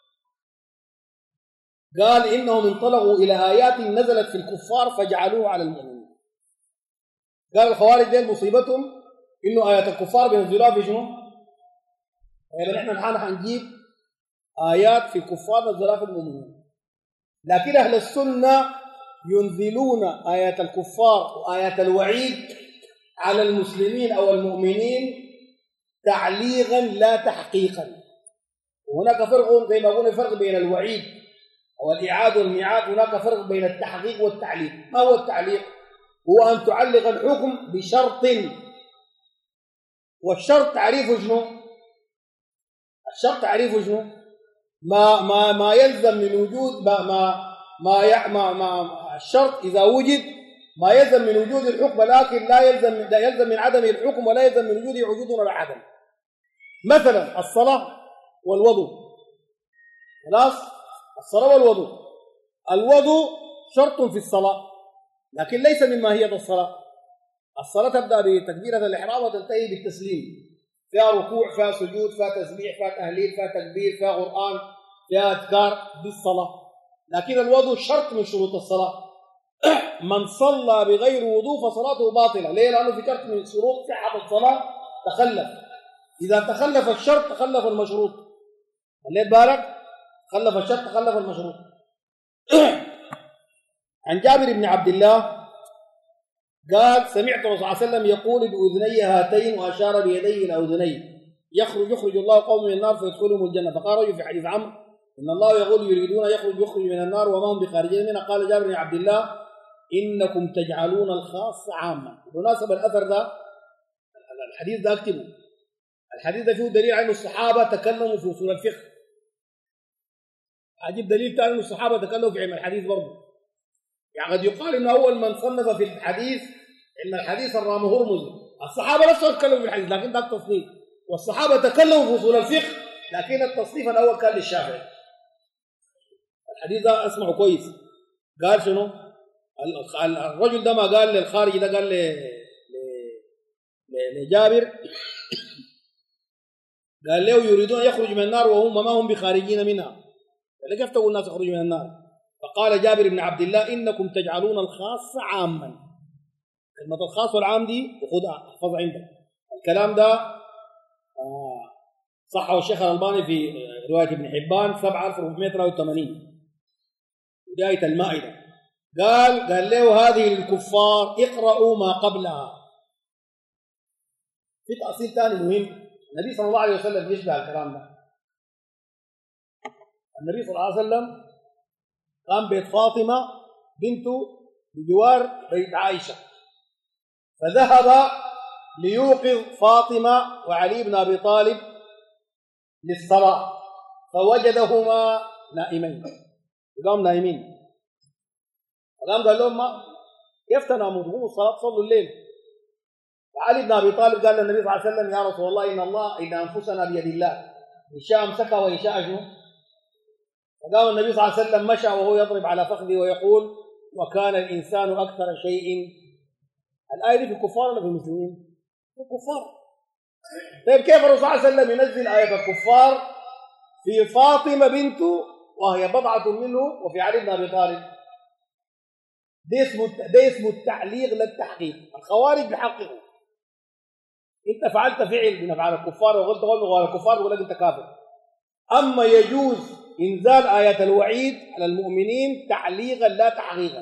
قال إنهم انطلقوا إلى آيات نزلت في الكفار فجعلوها على المؤمنين. قال الخوارج دين مصيبتهم إنه آيات الكفار بينزلوها في شنو؟ يعني نحن الآن حنجيب آيات في الكفار نزلوها في المؤمنين، لكن أهل السنة ينزلون آيات الكفار وآيات الوعيد على المسلمين أو المؤمنين تعليغا لا تحقيقا. وهناك فرق زي ما قلنا، فرق بين الوعيد والإعاد والميعاد، هناك فرق بين التحقيق والتعليق. ما هو التعليق؟ هو أن تعلق الحكم بشرط، والشرط تعريفه شنو؟ الشرط تعريفه شنو؟ ما يلزم من وجود ما الشرط إذا وجد ما يلزم من وجود الحكم، لكن لا يلزم من عدم الحكم، ولا يلزم من وجوده وجود ولا عدم. مثلا الصلاة والوضوء، خلاص؟ الصلاة والوضوء، الوضوء شرط في الصلاة لكن ليس من ماهية الصلاة. الصلاة تبدأ بتكبيرة الإحرام وتنتهي بالتسليم، فيها ركوع، فيها سجود، فيها تسبيح، فيها تهليل، فيها تكبير، فيها قرآن، فيها أذكار، دي الصلاة. لكن الوضوء شرط من شروط الصلاة. من صلى بغير وضوء فصلاته باطلة. ليه؟ لأنه في شرط من شروط صحة الصلاة تخلف. إذا تخلف الشرط تخلف المشروط. خليت بالك؟ تخلف الشرط تخلف المشروط. عن جابر بن عبد الله قال سمعت الرسول صلى الله عليه وسلم يقول بأذني هاتين وأشار بيديه إلى أذنيه يخرج الله قوم من النار فيدخلهم الجنة. فقال رجل في حديث عمرو إن الله يقول يريدون يخرج من النار وما هم بخارجين منها. قال جابر بن عبد الله إنكم تجعلون الخاص عاما. بالمناسبة الأثر ده الحديث ده اكتبه. الحديث ده فيه دليل على أن الصحابة تكلموا في أصول الفقه. أجيب دليل ثاني أن الصحابة تكلموا في علم الحديث برضه. يعني قد يقال إن أول من صنف في الحديث علم الحديث الرام هرمزي. الصحابة نفسهم تكلموا في الحديث لكن ده التصنيف. والصحابة تكلموا في أصول الفقه لكن التصنيف الأول كان للشافعي. الحديث ده اسمعه كويس. قال شنو؟ الرجل ده ما قال للخارج ده قال لجابر قال له يريدون يخرج من النار وهم ما هم بخارجين منها. قال كيف تقول الناس يخرجوا من النار؟ فقال جابر بن عبد الله إنكم تجعلون الخاص عاما. كلمة الخاص والعام دي وخذها احفظ عندك. الكلام ده صحه الشيخ الألباني في رواية ابن حبان 7483 بداية المائدة. قال له هذه للكفار اقرأوا ما قبلها. في تأصيل ثاني مهم. النبي صلى الله عليه وسلم يشبه الكلام ده. النبي صلى الله عليه وسلم قام بيت فاطمة بنته بجوار بيت عائشة فذهب ليوقظ فاطمة وعلي بن أبي طالب للصلاة فوجدهما نائمين. قام نائمين. قال لهم ما كيف تنامون؟ قوموا الصلاة صلوا الليل. وعلي بن أبي طالب قال للنبي صلى الله عليه وسلم يا رسول الله إن أنفسنا بيد الله إن شاء أمسكها وإن شاء شنو؟ فقام النبي صلى الله عليه وسلم مشى وهو يضرب على فخذه ويقول وكان الإنسان أكثر شيء. الآية دي في الكفار ولا في المسلمين؟ في الكفار. طيب كيف الرسول صلى الله عليه وسلم ينزل آية الكفار في فاطمة بنته وهي بضعة منه وفي علي بن أبي طالب؟ ده اسمه التعليق للتحقيق. الخوارج بيحققوا انت فعلت فعل من افعال الكفار وقلت غير الكفار يقول لك انت كافر. اما يجوز انزال ايه الوعيد على المؤمنين تعليقا لا تحقيقا.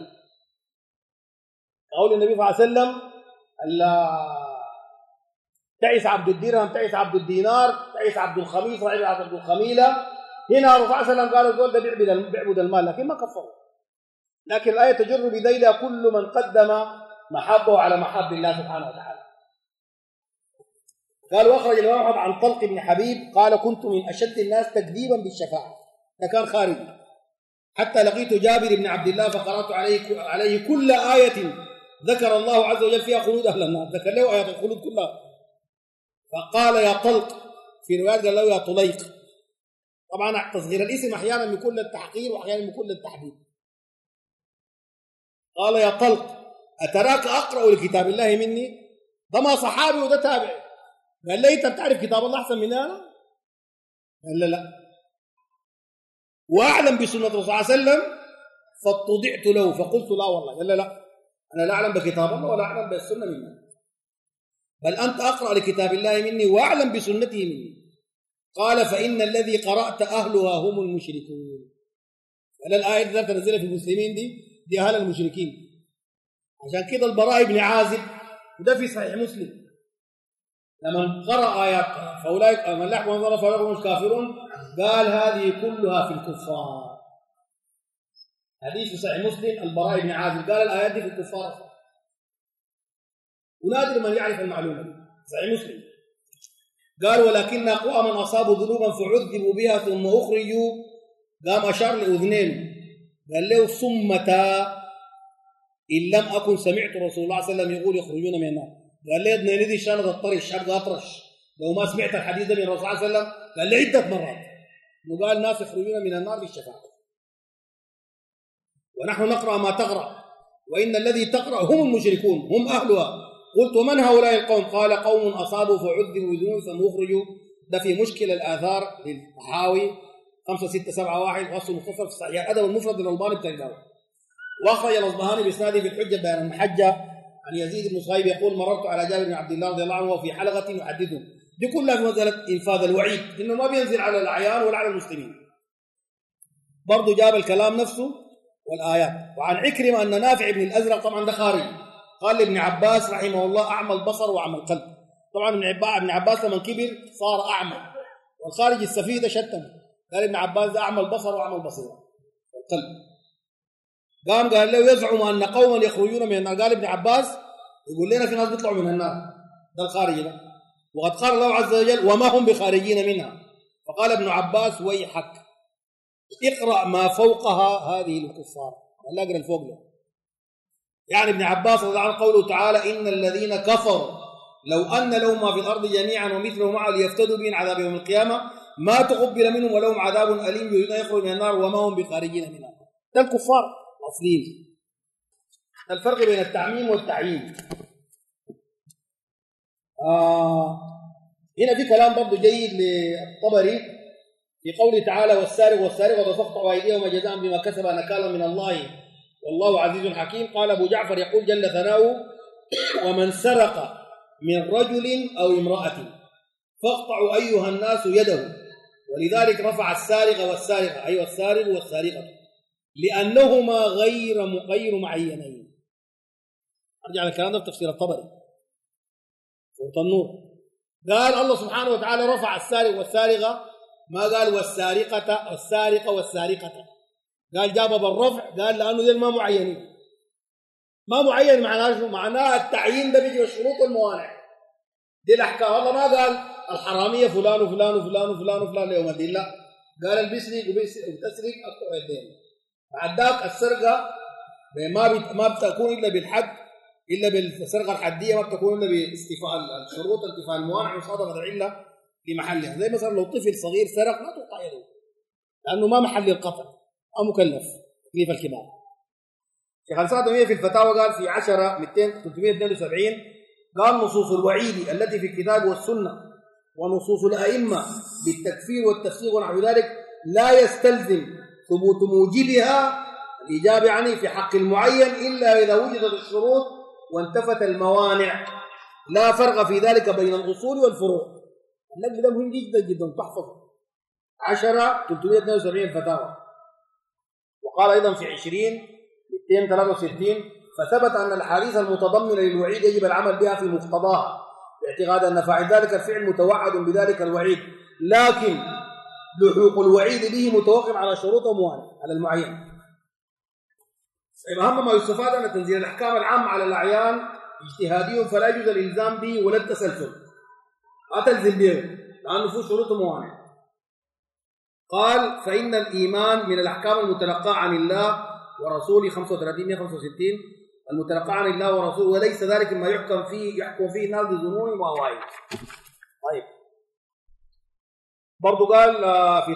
قول النبي صلى الله عليه وسلم تعس عبد الدرهم تعس عبد الدينار تعس عبد الخميس رعب عبد الخميله. هنا الرسول صلى الله عليه وسلم قال القول ده بيعبد المال لكن ما كفروا. لكن الايه تجر بذيلها كل من قدم محبه على محب الله سبحانه وتعالى. قال واخرج الامام احمد عن طلق بن حبيب قال كنت من اشد الناس تكذيبا بالشفاعه. ده كان خارج حتى لقيت جابر بن عبد الله فقرات عليه كل ايه ذكر الله عز وجل فيها خلود اهل النار. ذكر له ايات الخلود كلها فقال يا طلق. في روايه قال له يا طليق. طبعا تصغير الاسم احيانا بيكون للتحقير واحيانا بيكون للتحديد. قال يا طلق اتراك اقرا لكتاب الله مني؟ ده ما صحابي وده تابعي. قال لي انت بتعرف كتاب الله احسن مني انا؟ قال لا واعلم بسنه الرسول صلى الله عليه وسلم فاتضعت له فقلت لا والله. قال لا انا لا اعلم بكتاب الله ولا اعلم بالسنه مني بل انت اقرا لكتاب الله مني واعلم بسنته مني. قال فان الذي قرات اهلها هم المشركون. قال الايه دي تنزلها في المسلمين دي اهل المشركين. عشان كده البراء بن عازب وده في صحيح مسلم لما قرأ آيات فأولئك من لحق وانظر فأولئك هم الكافرون قال هذه كلها في الكفار. حديث في صحيح مسلم البراء بن عازب قال الآيات دي في الكفار. ونادر من يعرف المعلومة دي. صحيح مسلم قال ولكن أقوى من أصابوا ذنوبا فعذبوا بها ثم أخرجوا. قام أشار لأذنين قال له صمتا إن لم أكن سمعت رسول الله صلى الله عليه وسلم يقول يخرجون من النار. قال لي ابن دي شانت الطريق الشاب اطرش لو ما سمعت الحديث ده من الرسول صلى الله عليه وسلم. قال لي عده مرات وقال الناس يخرجون من النار بالشفاعه ونحن نقرا ما تقرا وان الذي تقرا هم المشركون هم اهلها قلت ومن هؤلاء القوم؟ قال قوم أصابوا فعذبوا بذنوب ثم أخرجوا. ده في مشكل الآثار للطحاوي 5671 وصل مختصر في الصحيح الأدب المفرد للألباني الترجمة. وأخرج الأصبهاني بإسناده في الحجة بيان المحجة عن يزيد بن صهيب يقول مررت على جابر بن عبد الله رضي الله عنه وفي حلقة يحدثه. دي كلها في مسألة إنفاذ الوعيد إنه ما بينزل على الأعيان ولا على المسلمين. برضو جاب الكلام نفسه والآيات. وعن عكرمة أن نافع بن الأزرق طبعا ده خارج قال لابن عباس رحمه الله أعمى البصر وأعمى القلب. طبعا ابن عباس لما كبر صار أعمى والخارج السفيدة شتم. قال ابن عباس ده أعمى البصر وأعمى البصيرة والقلب. قال له يزعم أن قوما يخرجون من النار. قال ابن عباس يقول لنا في ناس بيطلعوا من النار ده الخارج ده. وقد قال الله عز وجل وما هم بخارجين منها. فقال ابن عباس ويحك اقرأ ما فوقها هذه الكفار. لا اقرأ الفوق له. يعني ابن عباس رضي الله عنه قوله تعالى إن الذين كفروا لو أن لهم ما في الأرض جميعا ومثله معه ليفتدوا به من عذاب يوم القيامة ما تقبل منهم ولهم عذاب أليم يريدون أن يخرجوا من النار وما هم بخارجين منها. ده الكفار أصلين. الفرق بين التعميم والتعيين. هنا في كلام برضو جيد للطبري في قوله تعالى والسارق والسارقة فاقطعوا أيديهما جزاء بما كسبا نكالا من الله والله عزيز حكيم. قال أبو جعفر يقول جل ثناؤه ومن سرق من رجل أو امرأة فاقطعوا أيها الناس يده. ولذلك رفع السارق والسارقة أي السارق والسارقة لأنهما غير معينين. أرجع للكلام ده في تفسير الطبري سورة النور. قال الله سبحانه وتعالى رفع السارق والسارقة ما قال والسارقة والسارقة قال جابها بالرفع. قال لأنه ذي ما معينين. ما معين معناه شنو؟ معناه التعيين ده بيجي بالشروط والموانع. دي الأحكام. الله ما قال الحرامية فلان وفلان وفلان وفلان وفلان ليوم الدين. لا قال البسرق وبتسرق أقطع يدين. بعد ذاك السرقة ما بتكون إلا بالحد إلا بالسرقة الحدية ما بتكون إلا باستيفاء الشروط انتفاء الموانع وصادفة العلة في محلها. زي مثلا لو طفل صغير سرق ما تقطع يده لأنه ما محل القطع أو مكلف تكليف الكبار. شيخ الإسلام تيمية في الفتاوى قال في 10/372 قال نصوص الوعيد التي في الكتاب والسنة ونصوص الأئمة بالتكفير والتفسيق ونحو ذلك لا يستلزم ثبوت موجبها الإجابة يعني في حق المعين إلا إذا وجدت الشروط وانتفت الموانع. لا فرق في ذلك بين الأصول والفروع. النقل ده مهم جدا جدا تحفظه. 10/372 الفتاوى. وقال أيضا في 20/263 فثبت أن الأحاديث المتضمنة للوعيد يجب العمل بها في مقتضاها باعتقاد أن فاعل ذلك الفعل متوعد بذلك الوعيد لكن لحوق الوعيد به متوقف على شروط وموانع على المعين. أهم ما يستفاد أن تنزيل الأحكام العامة على الأعيان اجتهادي فلا يجوز الإلزام به ولا التسلسل. لا تلزم به لأنه فيه شروط وموانع. قال فإن الإيمان من الأحكام المتلقاة عن الله ورسوله 35/165 المتلقاة عن الله ورسوله وليس ذلك ما يحكم فيه الناس بظنون وأوائل. طيب برضو قال في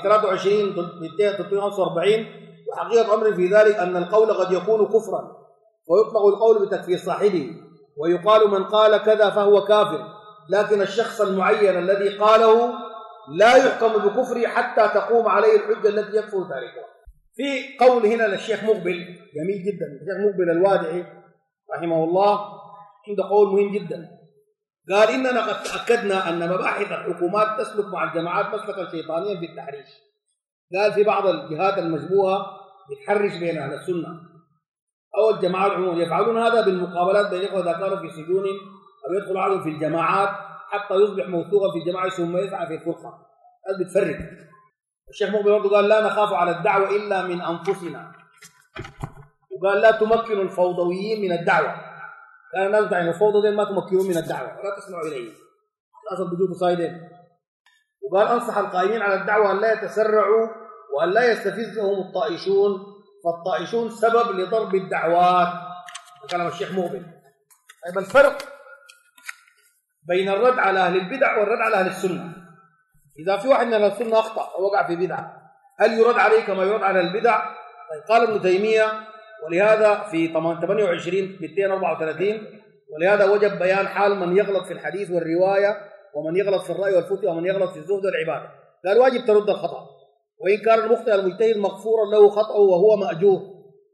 23/345 وحقيقة أمر في ذلك أن القول قد يكون كفرا ويطلق القول بتكفير صاحبه ويقال من قال كذا فهو كافر لكن الشخص المعين الذي قاله لا يحكم بكفره حتى تقوم عليه الحجة التي يكفر تاركها. في قول هنا للشيخ مقبل جميل جدا. الشيخ مقبل الوادعي رحمه الله عنده قول مهم جدا. قال إننا قد تأكدنا أن مباحث الحكومات تسلك مع الجماعات مسلكا شيطانيا في التحريش. قال في بعض الجهات المشبوهة بتحرش بين أهل السنة أو الجماعات عموما يفعلون هذا بالمقابلات بين إخوة إذا كانوا في سجون أو يدخل عليهم في الجماعات حتى يصبح موثوقا في الجماعة ثم يسعى في الفرقة. قال بتفرق. الشيخ مقبل برضه قال لا نخاف على الدعوة إلا من أنفسنا. وقال لا تمكن الفوضويين من الدعوة. كان الناس بتاعين الفوضى دي ما تمكنون من الدعوة ولا تسمعوا إليه. الأصل بجوده صايدين. وقال أنصح القائمين على الدعوة أن لا يتسرعوا وأن لا يستفزهم الطائشون فالطائشون سبب لضرب الدعوات. كلام الشيخ مقبل. طيب الفرق بين الرد على أهل البدع والرد على أهل السنة. إذا في واحد من أهل السنة أخطأ أو وقع في بدعة هل يرد عليه كما يرد على البدع؟ طيب قال ابن تيمية ولهذا في 28/234 ولهذا وجب بيان حال من يغلط في الحديث والرواية، ومن يغلط في الرأي والفتوى، ومن يغلط في الزهد والعبادة. قال واجب ترد الخطأ، وإن كان المخطئ المجتهد مغفورا له خطأه وهو مأجور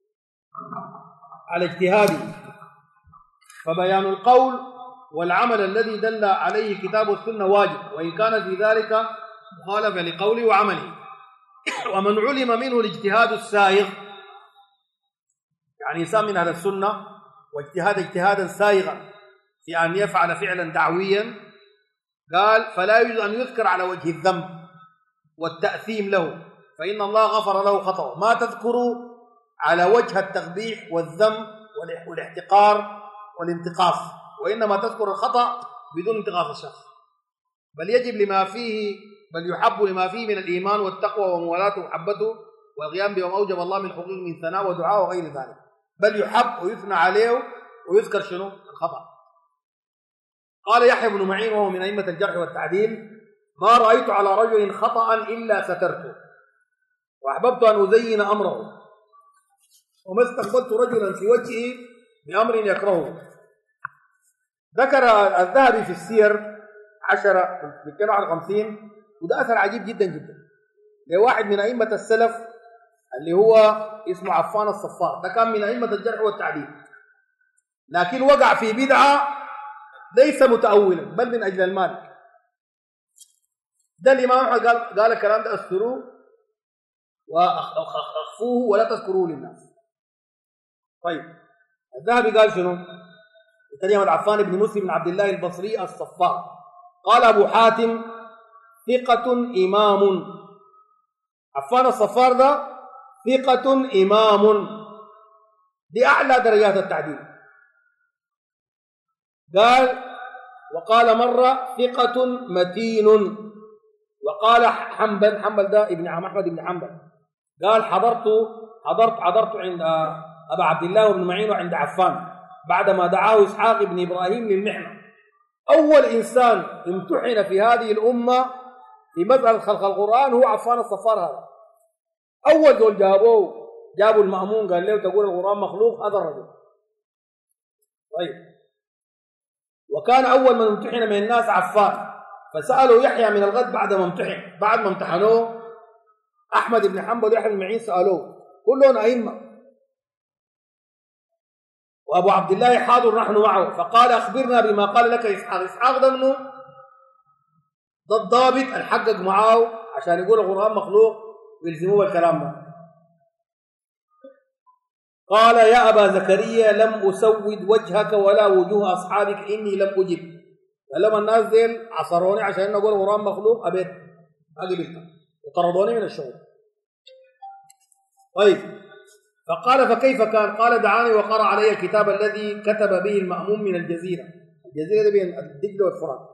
على اجتهاده. فبيان القول والعمل الذي دل عليه كتاب السنة واجب، وإن كان في ذلك مخالفة لقوله وعمله. ومن علم منه الاجتهاد السائغ، يعني إنسان من أهل السنة واجتهاد اجتهادا سائغا في أن يفعل فعلا دعويا، قال فلا يجوز أن يذكر على وجه الذنب والتأثيم له، فإن الله غفر له خطأه. ما تذكروا على وجه التقبيح والذم والاحتقار والانتقاص، وإنما تذكر الخطأ بدون انتقاص الشخص، بل يجب لما فيه، بل يحب لما فيه من الإيمان والتقوى وموالاته ومحبته والقيام بما أوجب الله من حقوق من ثناء ودعاء وغير ذلك، بل يحب ويثنى عليه ويذكر شنو الخطأ. قال يحيى بن معين وهو من أئمة الجرح والتعديل: ما رأيت على رجل خطأ إلا سترته، وأحببت أن أزين أمره، وما استقبلت رجلا في وجهه بأمر يكرهه. ذكر الذهبي في السير 10/251، وده أثر عجيب جدا جدا لواحد من أئمة السلف اللي هو اسمه عفان الصفار. ده كان من أئمة الجرح والتعديل، لكن وقع في بدعة ليس متأولا بل من أجل المال. ده الإمام أحمد قال الكلام ده: أستروه وأخفوه ولا تذكروه للناس. طيب الذهبي قال شنو؟ ترجمة عفان بن مسلم بن عبد الله البصري الصفار. قال أبو حاتم: ثقة إمام. عفان الصفار ده ثقة إمام، دي أعلى درجات التعديل. قال وقال مرة ثقة متين. وقال حنبل ده ابن أحمد بن حنبل قال حضرت عند أبا عبد الله بن معين وعند عفان بعدما دعاه إسحاق بن إبراهيم للمحنة. أول إنسان امتحن في هذه الأمة في مسألة خلق القرآن هو عفان الصفار. هذا أول دول جابوا المأمون قال له تقول القرآن مخلوق، هذا الرجل. طيب وكان أول من امتحن من الناس عفان، فسألوا يحيى من الغد بعد ما امتحنوه أحمد بن حنبل ويحيى بن معين، سألوه كلهم أئمة، وأبو عبد الله حاضر نحن معه، فقال أخبرنا بما قال لك إسحاق. إسحاق ده منه ده الضابط الحقق معه عشان يقول القرآن مخلوق ويلزموه بالكلام ده. قال يا أبا زكريا لم أسود وجهك ولا وجوه أصحابك إني لم أجب. فلما الناس ديل عصروني عشان نقول القرآن مخلوق أبيت أقبلت وطردوني من الشغل. طيب فقال فكيف كان؟ قال دعاني وقرأ علي الكتاب الذي كتب به المأمون من الجزيرة. الجزيرة دي بين الدجلة والفرات.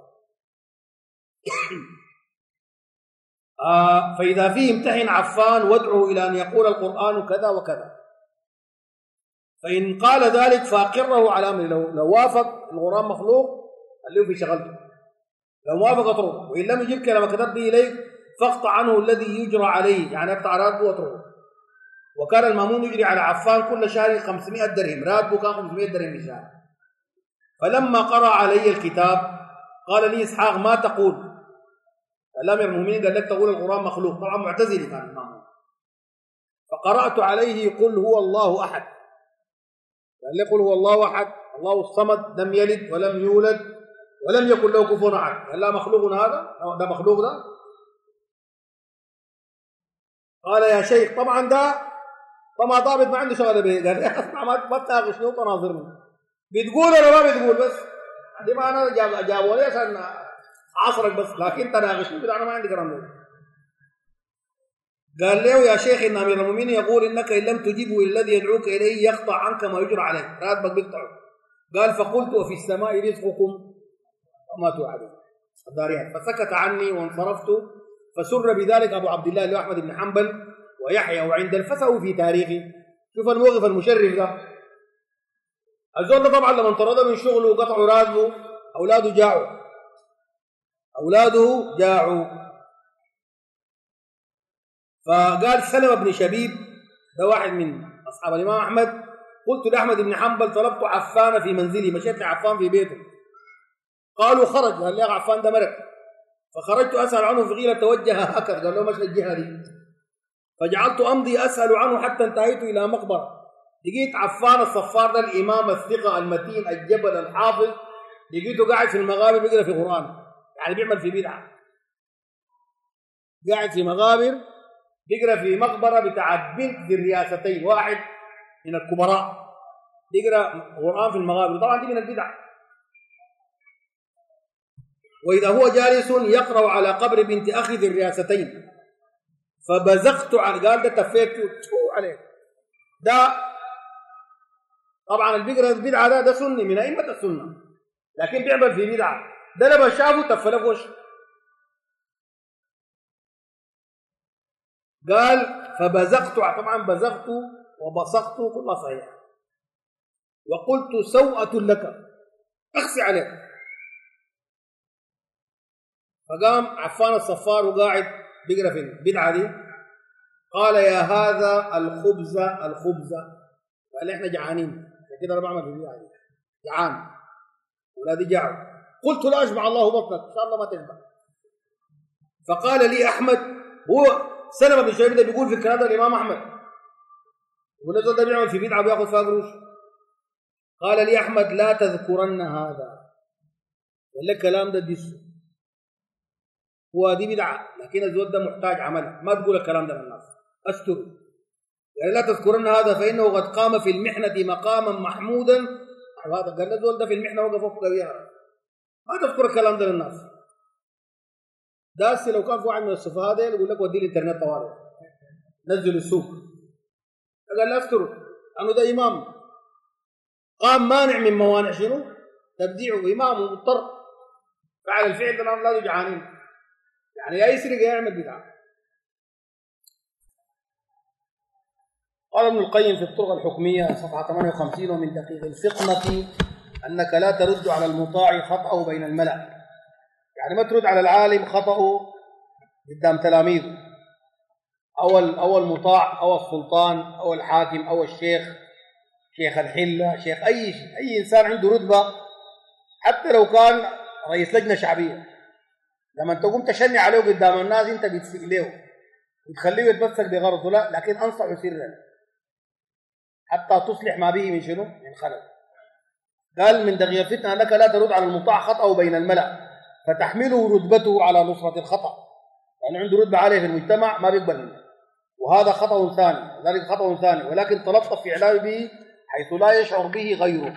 فإذا فيه امتحن عفان وادعه إلى أن يقول القرآن كذا وكذا، فإن قال ذلك فأقره على أمره. لو وافق القرآن مخلوق خليه في شغلته، لو وافق اطرده، وإن لم يجبك لما كتب به إليك فاقطع عنه الذي يجرى عليه، يعني اقطع راتبه واطرده. وكان المأمون يجري على عفان كل شهر 500 درهم، راتبه كان 500 درهم في الشهر. فلما قرأ علي الكتاب قال لي إسحاق ما تقول؟ الأمير المؤمنين قال لك تقول القرآن مخلوق، طبعا معتزلي كان المأمون. فقرأت عليه قل هو الله أحد، قال لي قل هو الله أحد الله الصمد لم يلد ولم يولد ولم يكن له كفوا أحد. قال لا مخلوق هذا؟ ده مخلوق ده؟ قال يا شيخ طبعا ده طبعا ضابط ما عنده شغله به. قال يا اسمع ما تناقش شنو تناظر منه، بتقول ولا ما بتقول؟ بس دي ما انا جابوا لي عشان عصرك بس، لكن تناقشني كده انا ما عندي كلام ده. قال له يا شيخ ان امير المؤمنين يقول انك ان لم تجبه الذي يدعوك اليه يقطع عنك ما يجرى عليك، راتبك بيقطعه. قال فقلت وفي السماء رزقكم وما توعدون الذاريات. فسكت عني وانصرفت. فسر بذلك ابو عبد الله احمد بن حنبل ويحيى، وعند الفسه في تاريخه. شوف الموقف المشرف ده. الزول ده طبعا لما انطرد من شغله وقطعوا راتبه اولاده جاعوا. فقال سلم بن شبيب ده واحد من اصحاب الامام احمد قلت لأحمد بن حنبل طلبت عفان في منزلي، مشيت لعفان في بيته، قالوا خرج، قال لي عفان ده مرق، فخرجت أسأل عنه فقيل توجه هكذا، قال له مشي الجهة دي، فجعلت أمضي أسأل عنه حتى انتهيت إلى مقبرة، لقيت عفان الصفار ده الإمام الثقة المتين الجبل الحافظ، لقيته قاعد في المغابر بيقرأ في القرآن، يعني بيعمل في بدعة، قاعد في مغابر بيقرأ في مقبرة بتاعت بنت ذي الرياستين، واحد من الكبراء بيقرأ قرآن في المغابر، طبعا دي من البدع. وإذا هو جالس يقرأ على قبر بنت أخي ذي الرياستين فبزقت على، قال ده تفيت عليه ده. طبعا البقرة البدعة ده سني من أئمة السنة، لكن بيعمل في بدعة، ده لما شافه تفله في وشه. قال فبزقت، طبعا بزقت وبصقت كلها صحيح، وقلت سوءة لك أخسي عليك. فقام عفان الصفار وقاعد بيقرا في البدعة دي، قال يا هذا الخبز قال احنا جعانين كده، انا بعمل في البدعة دي جعان ولادي جاعوا. قلت لا أشبع الله بطنك، إن شاء الله ما تشبع. فقال لي أحمد، هو سلمة بن شبيب ده بيقول في الكلام ده الإمام أحمد، ونزل ده بيعمل في بدعة وبياخذ فيها قروش. قال لي أحمد لا تذكرن هذا، ولا الكلام ده ديسه، هو دي بدعة لكن الزود ده محتاج عمل، ما تقول الكلام ده للناس، أستر يعني لا تذكرن هذا فإنه قد قام في المحنة مقاما محمودا. هذا قال الزود ده في المحنة وقف فوق قويها، ما تذكر الكلام ده للناس. داسي لو كان في واحد من السفهاء ده يقول لك ودي الانترنت طوالي نزل السوق، قال لا استروا انه ده امام قام مانع من موانع شنو تبديعه، امام مضطر فعل الفعل ده لا جعانين، يعني يا يسرق يا يعمل بدعه. قال ابن القيم في الطرق الحكميه صفحه 58 ومن دقيق الفقنه انك لا ترد على المطاع خطأه بين الملأ، يعني ما ترد على العالم خطأه قدام تلاميذه، أو المطاع أو السلطان أو الحاكم أو الشيخ، شيخ الحلة، شيخ أي شيء، أي إنسان عنده رتبة حتى لو كان رئيس لجنة شعبية، لما تقوم تشني عليه قدام الناس أنت بتسيء له وتخليه يتمسك بغرضه، لا، لكن أنصح سرا حتى تصلح ما به من شنو؟ من خلل. قال من دقيق الفتنة أنك لا ترد على المطاع خطأه بين الملأ فتحمله رتبته على نصرة الخطأ، يعني عنده رتبة عالية في المجتمع ما بيقبل منه، وهذا خطأ ثاني، ذلك خطأ ثاني، ولكن تلطف في إعلامه به حيث لا يشعر به غيره.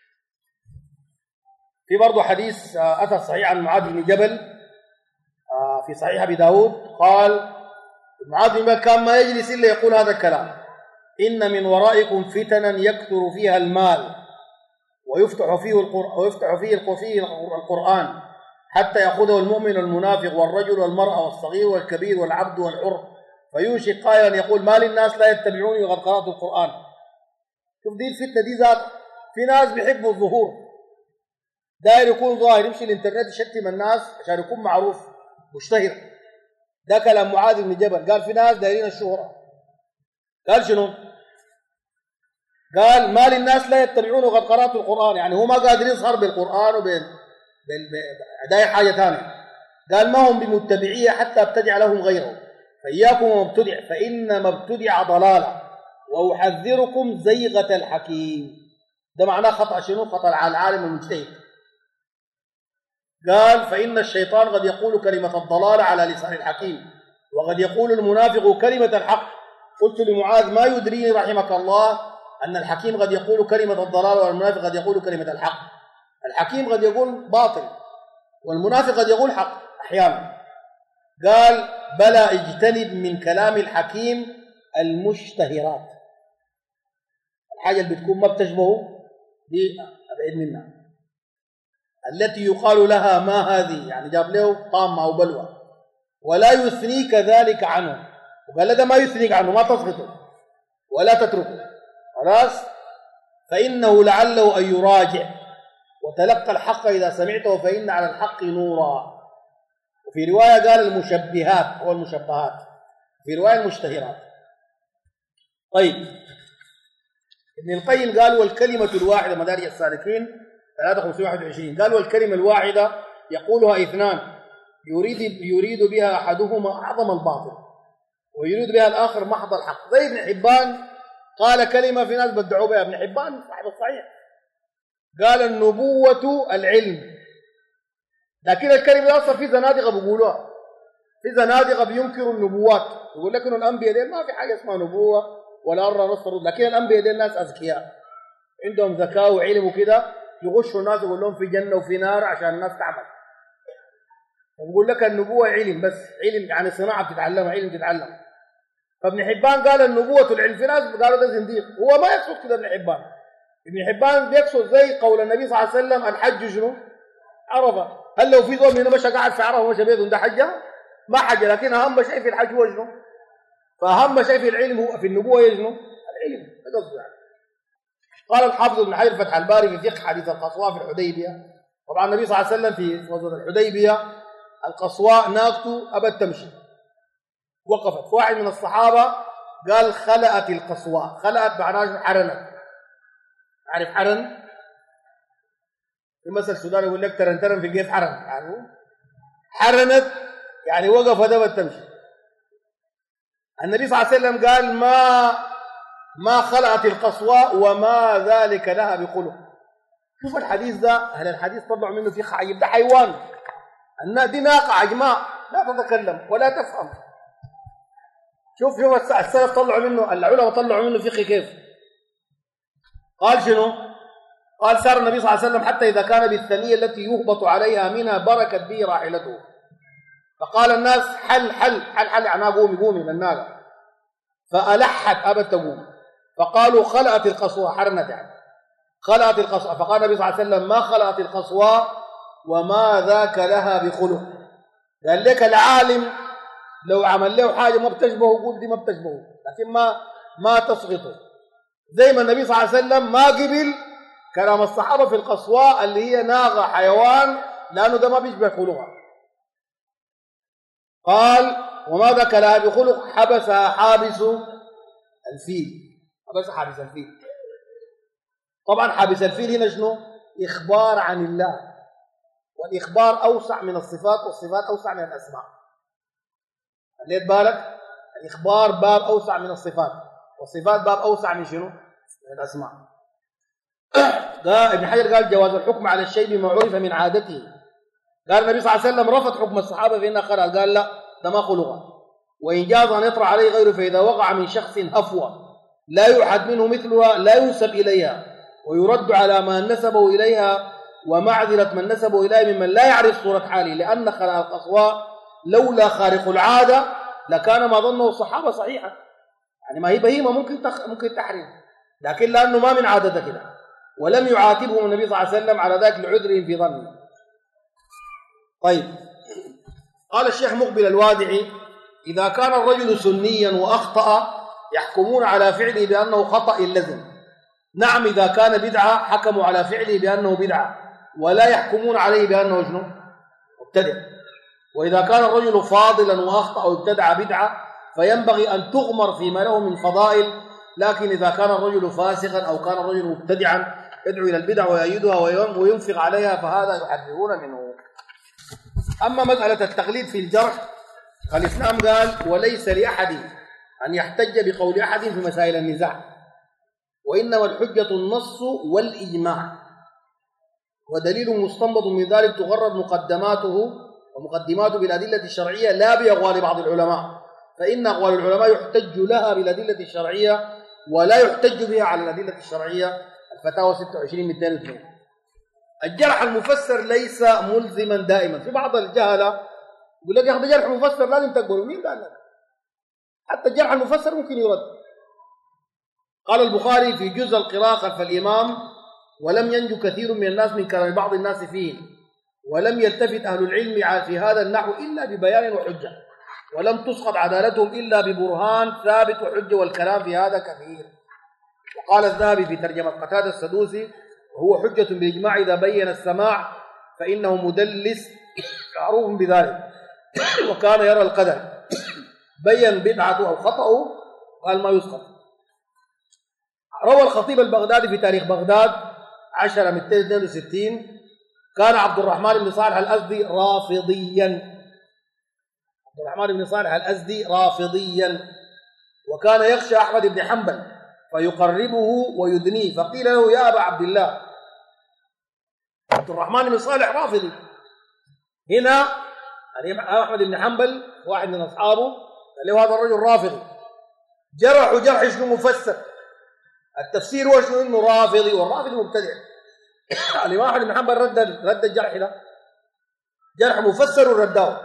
في برضه حديث أثر صحيح عن معاذ بن جبل في صحيح أبي داود، قال معاذ بن جبل كان ما يجلس إلا يقول هذا الكلام: إن من ورائكم فتنا يكثر فيها المال ويفتح فيه القرآن حتى يأخذه المؤمن والمنافق والرجل والمرأة والصغير والكبير والعبد والحر، فيوشك قائلا يقول ما للناس لا يتبعوني وقد قرأت القرآن. شوف دي الفتنة دي ذات، في ناس بيحبوا الظهور، داير يكون ظاهر، يمشي الانترنت يشتم الناس عشان يكون معروف مشتهر. ده كلام معاذ بن جبل، قال في ناس دايرين الشهرة. قال شنو؟ قال ما للناس لا يتبعونه وقد قرأت القرآن، يعني هو ما قادر يظهر بالقرآن داير حاجة ثانية. قال ما هم بمتبعية حتى ابتدع لهم غيره، فإياكم ومبتدع فإن مبتدع ضلالة وأحذركم زيغة الحكيم. ده معناه خطأ شنو؟ خطأ على العالم المجتهد. قال فإن الشيطان قد يقول كلمة الضلال على لسان الحكيم وقد يقول المنافق كلمة الحق. قلت لمعاذ ما يدريني رحمك الله أن الحكيم قد يقول كلمة الضلال والمنافق قد يقول كلمة الحق. الحكيم قد يقول باطل والمنافق قد يقول حق أحيانا. قال بلى اجتنب من كلام الحكيم المشتهرات، الحاجة اللي بتكون ما بتشبهه دي أبعد منها، التي يقال لها ما هذه، يعني جاب له طامة أو بلوى، ولا يثنيك ذلك عنه. وقال هذا ما يثنيك عنه، ما تسقطه ولا تتركه خلاص، فإنه لعله أن يراجع وتلقى الحق إذا سمعته فإن على الحق نورا. وفي رواية قال المشبهات أو المشبهات، في رواية المشتهرات. طيب ابن القيم قال والكلمة الواحدة مدارج السالكين 3521 قال والكلمة الواحدة يقولها اثنان يريد بها أحدهما أعظم الباطل ويريد بها الآخر محض الحق. زي ابن حبان قال كلمة في ناس بدعوا بها، ابن حبان صاحب الصحيح قال النبوة العلم، لكن الكلمة أصلا في زنادقة بيقولوها، في زنادقة بينكروا النبوات، يقول لك إنه الأنبياء دي ما في حاجة اسمها نبوة ولا أرى نص رد، لكن الأنبياء دي الناس أذكياء عندهم ذكاء وعلم وكده، يغشوا الناس يقول لهم في جنة وفي نار عشان الناس تعمل. ويقول لك النبوة علم، بس علم يعني صناعة بتتعلمها، علم تتعلم. فابن حبان قال النبوة العلم، في ناس قالوا ده زنديق، هو ما يقصد كده ابن حبان. ابن حبان بيقصد زي قول النبي صلى الله عليه وسلم الحج شنو؟ عرفة. هل لو في ظلم هنا مشى قاعد في عرفة ومشى بيته ده حجة؟ ما حجة، لكن أهم شيء في الحج هو شنو؟ فأهم شيء في العلم هو في النبوة هي شنو؟ العلم، هذا قصده يعني. قال الحافظ ابن حجر فتح الباري في فقه حديث القصواء في الحديبية، طبعا النبي صلى الله عليه وسلم في غزوة الحديبية القصواء ناقته أبت تمشي، وقفت، واحد من الصحابة قال خلأت القصواء، خلأت معناها حرنت، عارف حرن؟ في مثل السوداني يقول لك ترن في كيف حرن، يعني حرنت يعني وقفت أبت تمشي. النبي صلى الله عليه وسلم قال ما خلأت القصواء وما ذلك لها بخلق. شوف الحديث ده، هل الحديث طلعوا منه فيه عجيب؟ ده حيوان، دي ناقة عجماء لا تتكلم ولا تفهم. شوف السلف طلعوا منه، العلماء طلعوا منه فقه كيف. قال شنو؟ قال سار النبي صلى الله عليه وسلم حتى إذا كان بالثنية التي يهبط عليها منها بركت به راحلته، فقال الناس حل يعني قومي من الناقة، فألحت أبت تقوم، فقالوا خلأت القصوى، حرنت يعني خلأت القصوى، فقال النبي صلى الله عليه وسلم ما خلأت القصوى وما ذاك لها بخلق. قال لك العالم لو عمل له حاجة ما بتشبهه قول دي ما بتشبهه، لكن ما تسقطه. زي ما النبي صلى الله عليه وسلم ما قبل كلام الصحابة في القصواء اللي هي ناقة حيوان لأنه ده ما بيشبه خلقها. قال وما ذاك لها بخلق حبسها حابس الفيل، حبس حابس الفيل. طبعا حابس الفيل هنا شنو؟ إخبار عن الله، والإخبار أوسع من الصفات والصفات أوسع من الأسماء. خليت بالك؟ الإخبار باب أوسع من الصفات والصفات باب أوسع من شنو؟ من الأسماء. ابن حجر قال جواز الحكم على الشيء بما عرف من عادته. قال النبي صلى الله عليه وسلم رفض حكم الصحابة في إنها خلق، قال لا ده ما خلقها، وإن جاز أن يطرأ عليه غيره، فإذا وقع من شخص هفوة لا يوحد منه مثلها لا ينسب إليها ويرد على ما نسبه إليها ومعذرة من نسبه إليه ممن لا يعرف صورة حاله، لأن خلق القصواء لولا خارق العادة لكان ما ظنه الصحابة صحيحة، يعني ما هي بهيمة ممكن تحرم، لكن لأنه ما من عادته كده، ولم يعاتبهم النبي صلى الله عليه وسلم على ذلك لعذرهم في ظنه. طيب، قال الشيخ مقبل الوادعي إذا كان الرجل سنيا وأخطأ يحكمون على فعله بأنه خطأ اللزم. نعم، إذا كان بدعة حكموا على فعله بأنه بدعة ولا يحكمون عليه بأنه شنو؟ مبتدع. وإذا كان الرجل فاضلا وأخطأ وابتدع بدعة فينبغي أن تغمر فيما له من فضائل، لكن إذا كان الرجل فاسقا أو كان الرجل مبتدعا يدعو إلى البدع ويأيدها وينفق عليها فهذا يحذرون منه. أما مسألة التقليد في الجرح فالإسلام قال وليس لأحد أن يحتج بقول أحد في مسائل النزاع، وإنما الحجة النص والإجماع، ودليل مستنبط من ذلك تغرد مقدماته بالأدلة الشرعية لا بأقوال بعض العلماء، فإن أقوال العلماء يحتج لها بالأدلة الشرعية ولا يحتج بها على الأدلة الشرعية. الفتاوى 26/202. الجرح المفسر ليس ملزما دائما. في بعض الجهلة يقول لك يا أخي جرح مفسر لازم تقبله، مين قال لك؟ حتى الجرح المفسر ممكن يرد. قال البخاري في جزء القراءة خلف الإمام ولم ينجو كثير من الناس من كلام بعض الناس فيه، ولم يلتفت أهل العلم في هذا النحو إلا ببيان وحجة، ولم تسقط عدالتهم إلا ببرهان ثابت وحجة، والكلام في هذا كثير. وقال الذهبي في ترجمة قتادة السدوسي وهو حجة بالإجماع إذا بين السماع فإنه مدلس معروف بذلك، وكان يرى القدر بين بدعته أو خطأه قال ما يسقط. روى الخطيب البغدادي في تاريخ بغداد 10/262 كان عبد الرحمن بن صالح الأزدي رافضيا. عبد الرحمن بن صالح الأزدي رافضيا، وكان يخشى أحمد بن حنبل فيقربه ويدنيه، فقيل له يا أبا عبد الله عبد الرحمن بن صالح رافضي. هنا أحمد بن حنبل واحد من أصحابه قال له هذا الرجل رافضي، جرح جرح شنو مفسر. التفسير هو شنو؟ انه رافضي، والرافضي مبتدع. الإمام أحمد بن حنبل رد الجرح ده، جرح مفسر ورداه.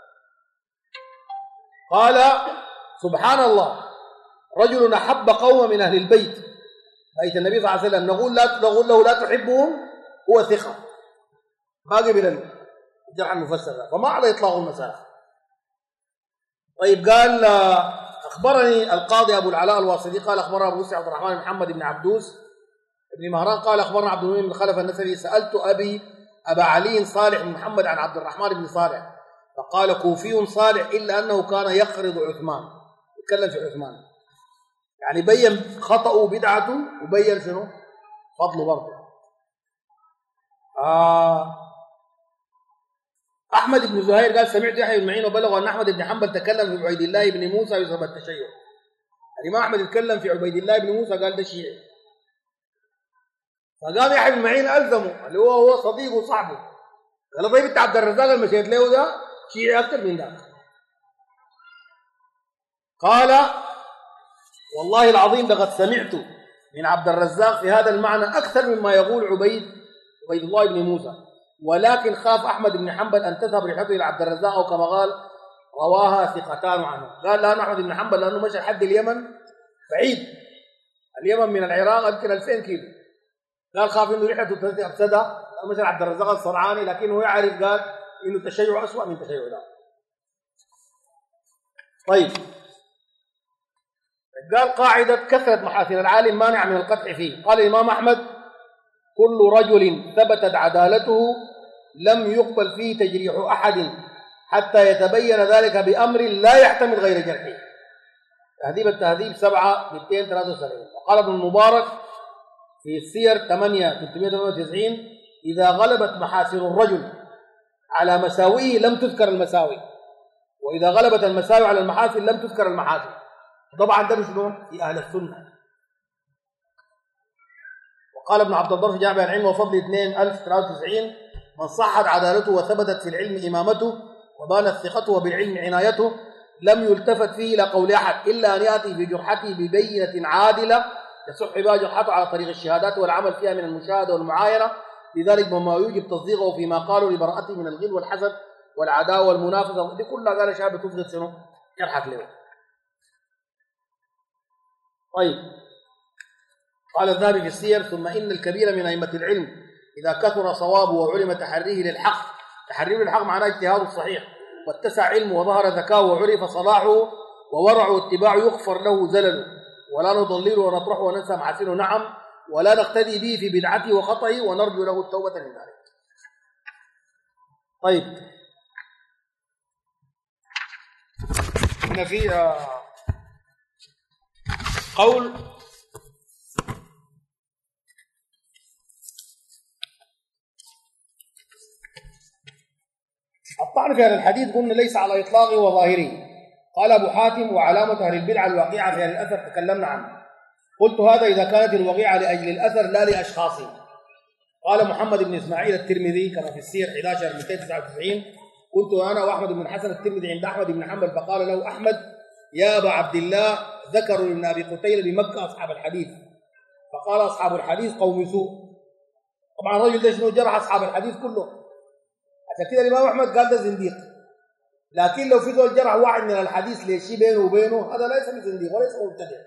قال سبحان الله، رجل أحب قوم من أهل البيت، بيت النبي صلى الله عليه وسلم، نقول له لا تحبهم، هو ثقة، ما قبل الجرح المفسر ده، فما على إطلاق المسألة. طيب قال أخبرني القاضي أبو العلاء الواصلي قال أخبرنا أبو عبد الرحمن بن محمد بن عبدوس بن مهران قال أخبرنا عبد المؤمن بن خلف النسبي سألت أبا علي صالح بن محمد عن عبد الرحمن بن صالح فقال كوفي صالح إلا أنه كان يقرض عثمان، يتكلم في عثمان، يعني بين خطأه وبدعته وبين شنو فضله برضه. أحمد بن زهير قال سمعت يحيى بن معين وبلغ أن أحمد بن حنبل تكلم في عبيد الله بن موسى يسمى التشيع. الإمام أحمد يتكلم في عبيد الله بن موسى قال ده شيعي، فقام يحيى بن معين ألزمه اللي هو صديقه وصاحبه، قال طيب أنت عبد الرزاق المشيت له ده شيعي أكثر من ذاك. قال والله العظيم لقد سمعت من عبد الرزاق في هذا المعنى أكثر مما يقول عبيد الله بن موسى، ولكن خاف أحمد بن حنبل أن تذهب رحلته إلى عبد الرزاق، أو كما قال رواها ثقتان عنه. قال لأن أحمد بن حنبل لأنه مشى لحد اليمن بعيد، اليمن من العراق يمكن 2000 كيلو، قال خاف إنه رحلته تفسدها، مشى عبد الرزاق الصنعاني، لكنه يعرف قال إنه التشيع أسوأ من تشيع ده. طيب قال قاعدة كثرة محاسن العالم مانع من القطع فيه. قال الإمام أحمد كل رجل ثبتت عدالته لم يقبل فيه تجريح أحد حتى يتبين ذلك بأمر لا يحتمل غير جرحه. تهذيب التهذيب 7/273. وقال ابن المبارك في السير 8/398 إذا غلبت محاسن الرجل على مساوئه لم تذكر المساوئ، وإذا غلبت المساوئ على المحاسن لم تذكر المحاسن. طبعا ده شنو في أهل السنة. وقال ابن عبد البر في جامع العلم وفضل 2093 من صحت عدالته وثبتت في العلم إمامته وبانت ثقته وبالعلم عنايته لم يلتفت فيه إلى قول أحد إلا أن يأتي في جرحته ببينة عادلة يصح بها جرحته على طريق الشهادات والعمل فيها من المشاهدة والمعاينة، لذلك مما يوجب تصديقه فيما قالوا لبراءته من الغل والحسد والعداوة والمنافسة، دي كلها قال شاب تصدق شنو جرحك له. طيب قال الذهبي في السير ثم إن الكبير من أئمة العلم إذا كثر صوابه وعلم تحريه للحق، تحريه للحق معناه اجتهاده الصحيح، واتسع علمه وظهر ذكاؤه وعرف صلاحه وورعه واتباعه يغفر له زلله، ولا نضلله ونطرحه وننسى محاسنه، نعم، ولا نقتدي به في بدعته وخطئه ونرجو له التوبة من ذلك. طيب هنا في قول الطعن في هذا الحديث قلنا ليس على إطلاقه وظاهره. قال أبو حاتم وعلامة أهل البدعة الواقعة في أهل الأثر تكلمنا عنه، قلت هذا إذا كانت الوقيعة لأجل الأثر لا لأشخاصهم. قال محمد بن إسماعيل الترمذي كما في السير 11/299 كنت أنا وأحمد بن حسن الترمذي عند أحمد بن حنبل فقال له أحمد يا أبا عبد الله ذكروا لابن أبي قتيلة بمكة أصحاب الحديث، فقال أصحاب الحديث قوم سوء. طبعا الرجل ده شنو جرح أصحاب الحديث كله، عشان كده الإمام أحمد قال ده زنديق. لكن لو في ذول جرح واحد من الحديث ليشي بينه وبينه هذا ليس بزنديق وليس مبتدع.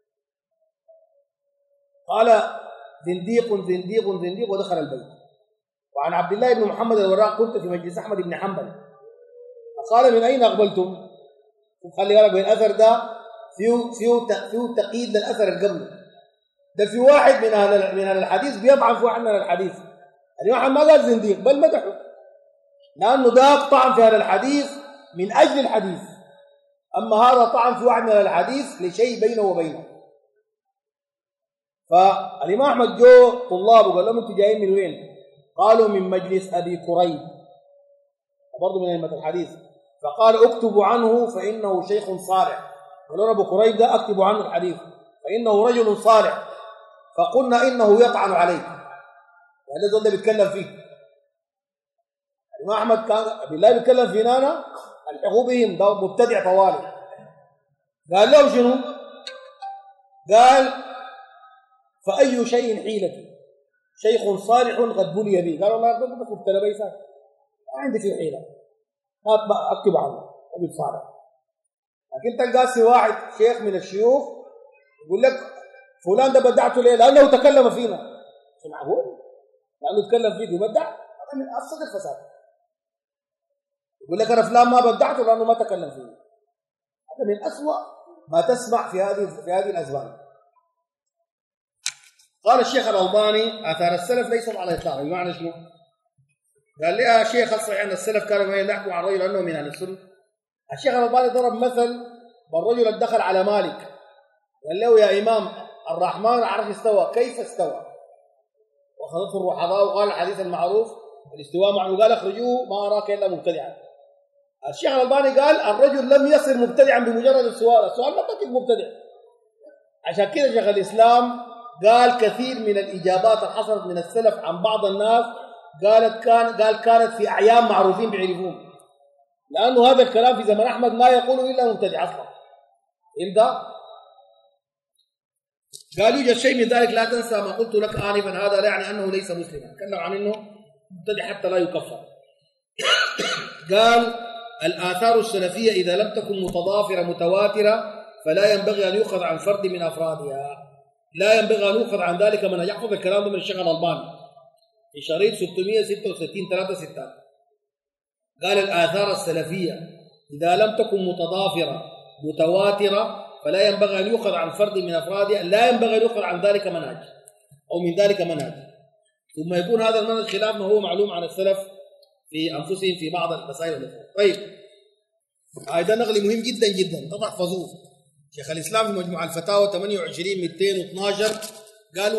قال زنديق زنديق زنديق ودخل البيت. وعن عبد الله بن محمد الوراق كنت في مجلس أحمد بن حنبل فقال من أين أقبلتم؟ خلي بالك بين الأثر ده فيه تقييد للأثر القبل ده. في واحد من أهل الحديث بيطعن في واحد من الحديث، الإمام أحمد ما قال زنديق بل مدحه، لأنه ده طعن في هذا الحديث من أجل الحديث، أما هذا طعن في واحد من الحديث لشيء بينه وبينه. فالإمام أحمد جو طلابه قال لهم أنتوا جايين من وين؟ قالوا من مجلس أبي كريب برضه من أئمة الحديث. فقال اكتبوا عنه فإنه شيخ صالح. قالوا أبو كريب ده اكتبوا عنه الحديث فإنه رجل صالح. فقلنا إنه يطعن عليك يعني زول ده بيتكلم فيه. الإمام أحمد كان بالله بيتكلم فينا أنا الحقوا بهم ده مبتدع طوالي. قال له شنو؟ قال فأي شيء حيلتي شيخ صالح قد بلي به. قال والله قد مبتلى بيسا ما عندي فيه حيلة ما أكتب عنه أبي صالح. لكن تلقى واحد شيخ من الشيوخ يقول لك فلان ده بدعته ليه؟ لأنه تكلم فينا. شو معقول؟ لأنه تكلم فيك وبدع هذا من أفسد الفساد. يقول لك أنا فلان ما بدعته لأنه ما تكلم فيه. هذا من أسوأ ما تسمع في هذه الأزمان. قال الشيخ الألباني آثار السلف ليست على الإطلاق. بمعنى شنو؟ قال لي يا شيخ الصحيح أن السلف كانوا ما يحكوا عن الرجل أنه من أهل السنة. الشيخ الألباني ضرب مثل بالرجل الدخل على مالك قال له يا إمام الرحمن العرش استوى كيف استوى؟ وأخذته الرحضاء وقال الحديث المعروف الاستواء معه قال اخرجوه ما أراك إلا مبتدعا. الشيخ الألباني قال الرجل لم يصل مبتدعا بمجرد السؤال ما تكتب مبتدع. عشان كده شيخ الإسلام قال كثير من الإجابات اللي حصلت من السلف عن بعض الناس كانت في أعيان معروفين بيعرفون. لأنه هذا الكلام في زمن أحمد ما يقوله إلا مبتدع أصلا. إمتى؟ قال يوجد شيء من ذلك لا تنسى ما قلت لك آنفا هذا لا يعني أنه ليس مسلما. تكلم عن أنه مبتدع حتى لا يكفر. قال الآثار السلفية إذا لم تكن متضافرة متواترة فلا ينبغي أن يؤخذ عن فرد من أفرادها. لا ينبغي أن يؤخذ عن ذلك من يحفظ الكلام من الشيخ الألباني في شريط 666-36. قال الآثار السلفية إذا لم تكن متضافرة متواترة فلا ينبغي أن يؤخذ عن فرد من أفرادها. لا ينبغي أن يؤخذ عن ذلك منهج أو من ذلك منهج ثم يكون هذا المنهج خلاف ما هو معلوم عن السلف في أنفسهم في بعض المسائل الأخرى. طيب هذا نقل مهم جدا جدا تحفظوه. شيخ الإسلام في مجموع الفتاوى 28-212 قال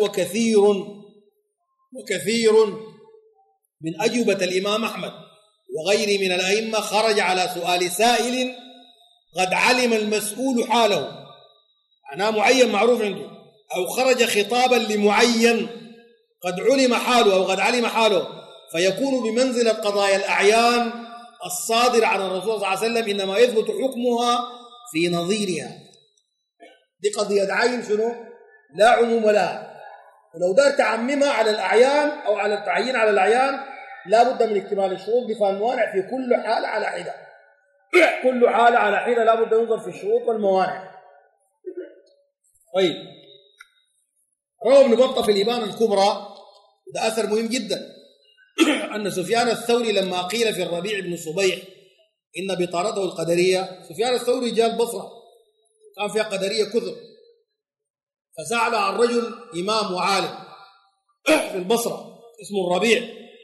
وكثير من أجوبة الإمام أحمد وغيره من الأئمة خرج على سؤال سائل قد علم المسؤول حاله معناه معين معروف عنده أو خرج خطابا لمعين قد علم حاله أو قد علم حاله فيكون بمنزلة قضايا الأعيان الصادرة عن الرسول صلى الله عليه وسلم إنما يثبت حكمها في نظيرها. دي قضية عين شنو؟ لا عموم لها. ولو دار تعممها على الأعيان أو على التعيين على الأعيان لا بد من اكتمال الشروط بفهم الموانع في كل حالة على حدة. كل حالة على حدة لا بد ينظر في الشروط والموانع. طيب روى ابن بطة في الإبانة الكبرى ده أثر مهم جدا أن سفيان الثوري لما قيل في الربيع بن صبيح إن بطانته القدرية. سفيان الثوري جاء البصرة كان فيها قدرية كثر فسأل عن رجل إمام وعالم في البصرة اسمه الربيع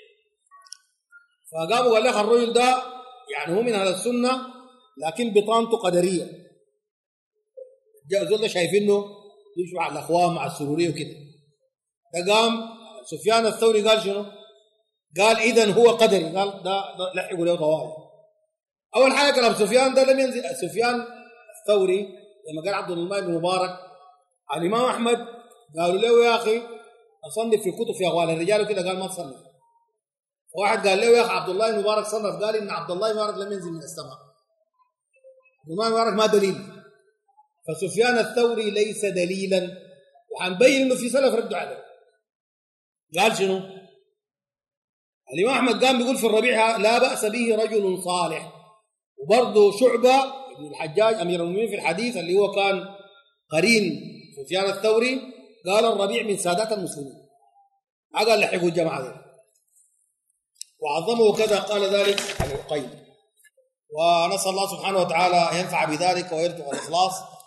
فقاموا قال لك الرجل ده يعني هو من أهل السنة لكن بطانته قدرية. جاء زول ده شايفينه يمشي مع الأخوان مع السرورية وكده. ده قام سفيان الثوري قال شنو؟ قال إذن هو قدري. قال ده لحقوا له طوائف. أول حاجة كلام سفيان ده لم ينزل. سفيان الثوري لما قال عبد الله بن مبارك على الإمام أحمد قالوا له يا أخي أصنف في كتب في أغوال الرجال وكده قال ما تصنف. واحد قال له يا أخي عبد الله بن مبارك صنف قال إن عبد الله بن مبارك لم ينزل من السماء. الإمام مبارك ما دليل. فسفيان الثوري ليس دليلا وحنبين إنه في سلف ردوا عليه. قال شنو؟ الإمام أحمد قام بيقول في الربيع لا بأس به رجل صالح. وبرضه شعبة ابن الحجاج أمير المؤمنين في الحديث اللي هو كان قرين سفيان الثوري قال الربيع من سادات المسلمين. قال لحقوا الجماعة دي وعظمه كذا قال ذلك عن القيم. ونسأل الله سبحانه وتعالى ينفع بذلك ويرزق الإخلاص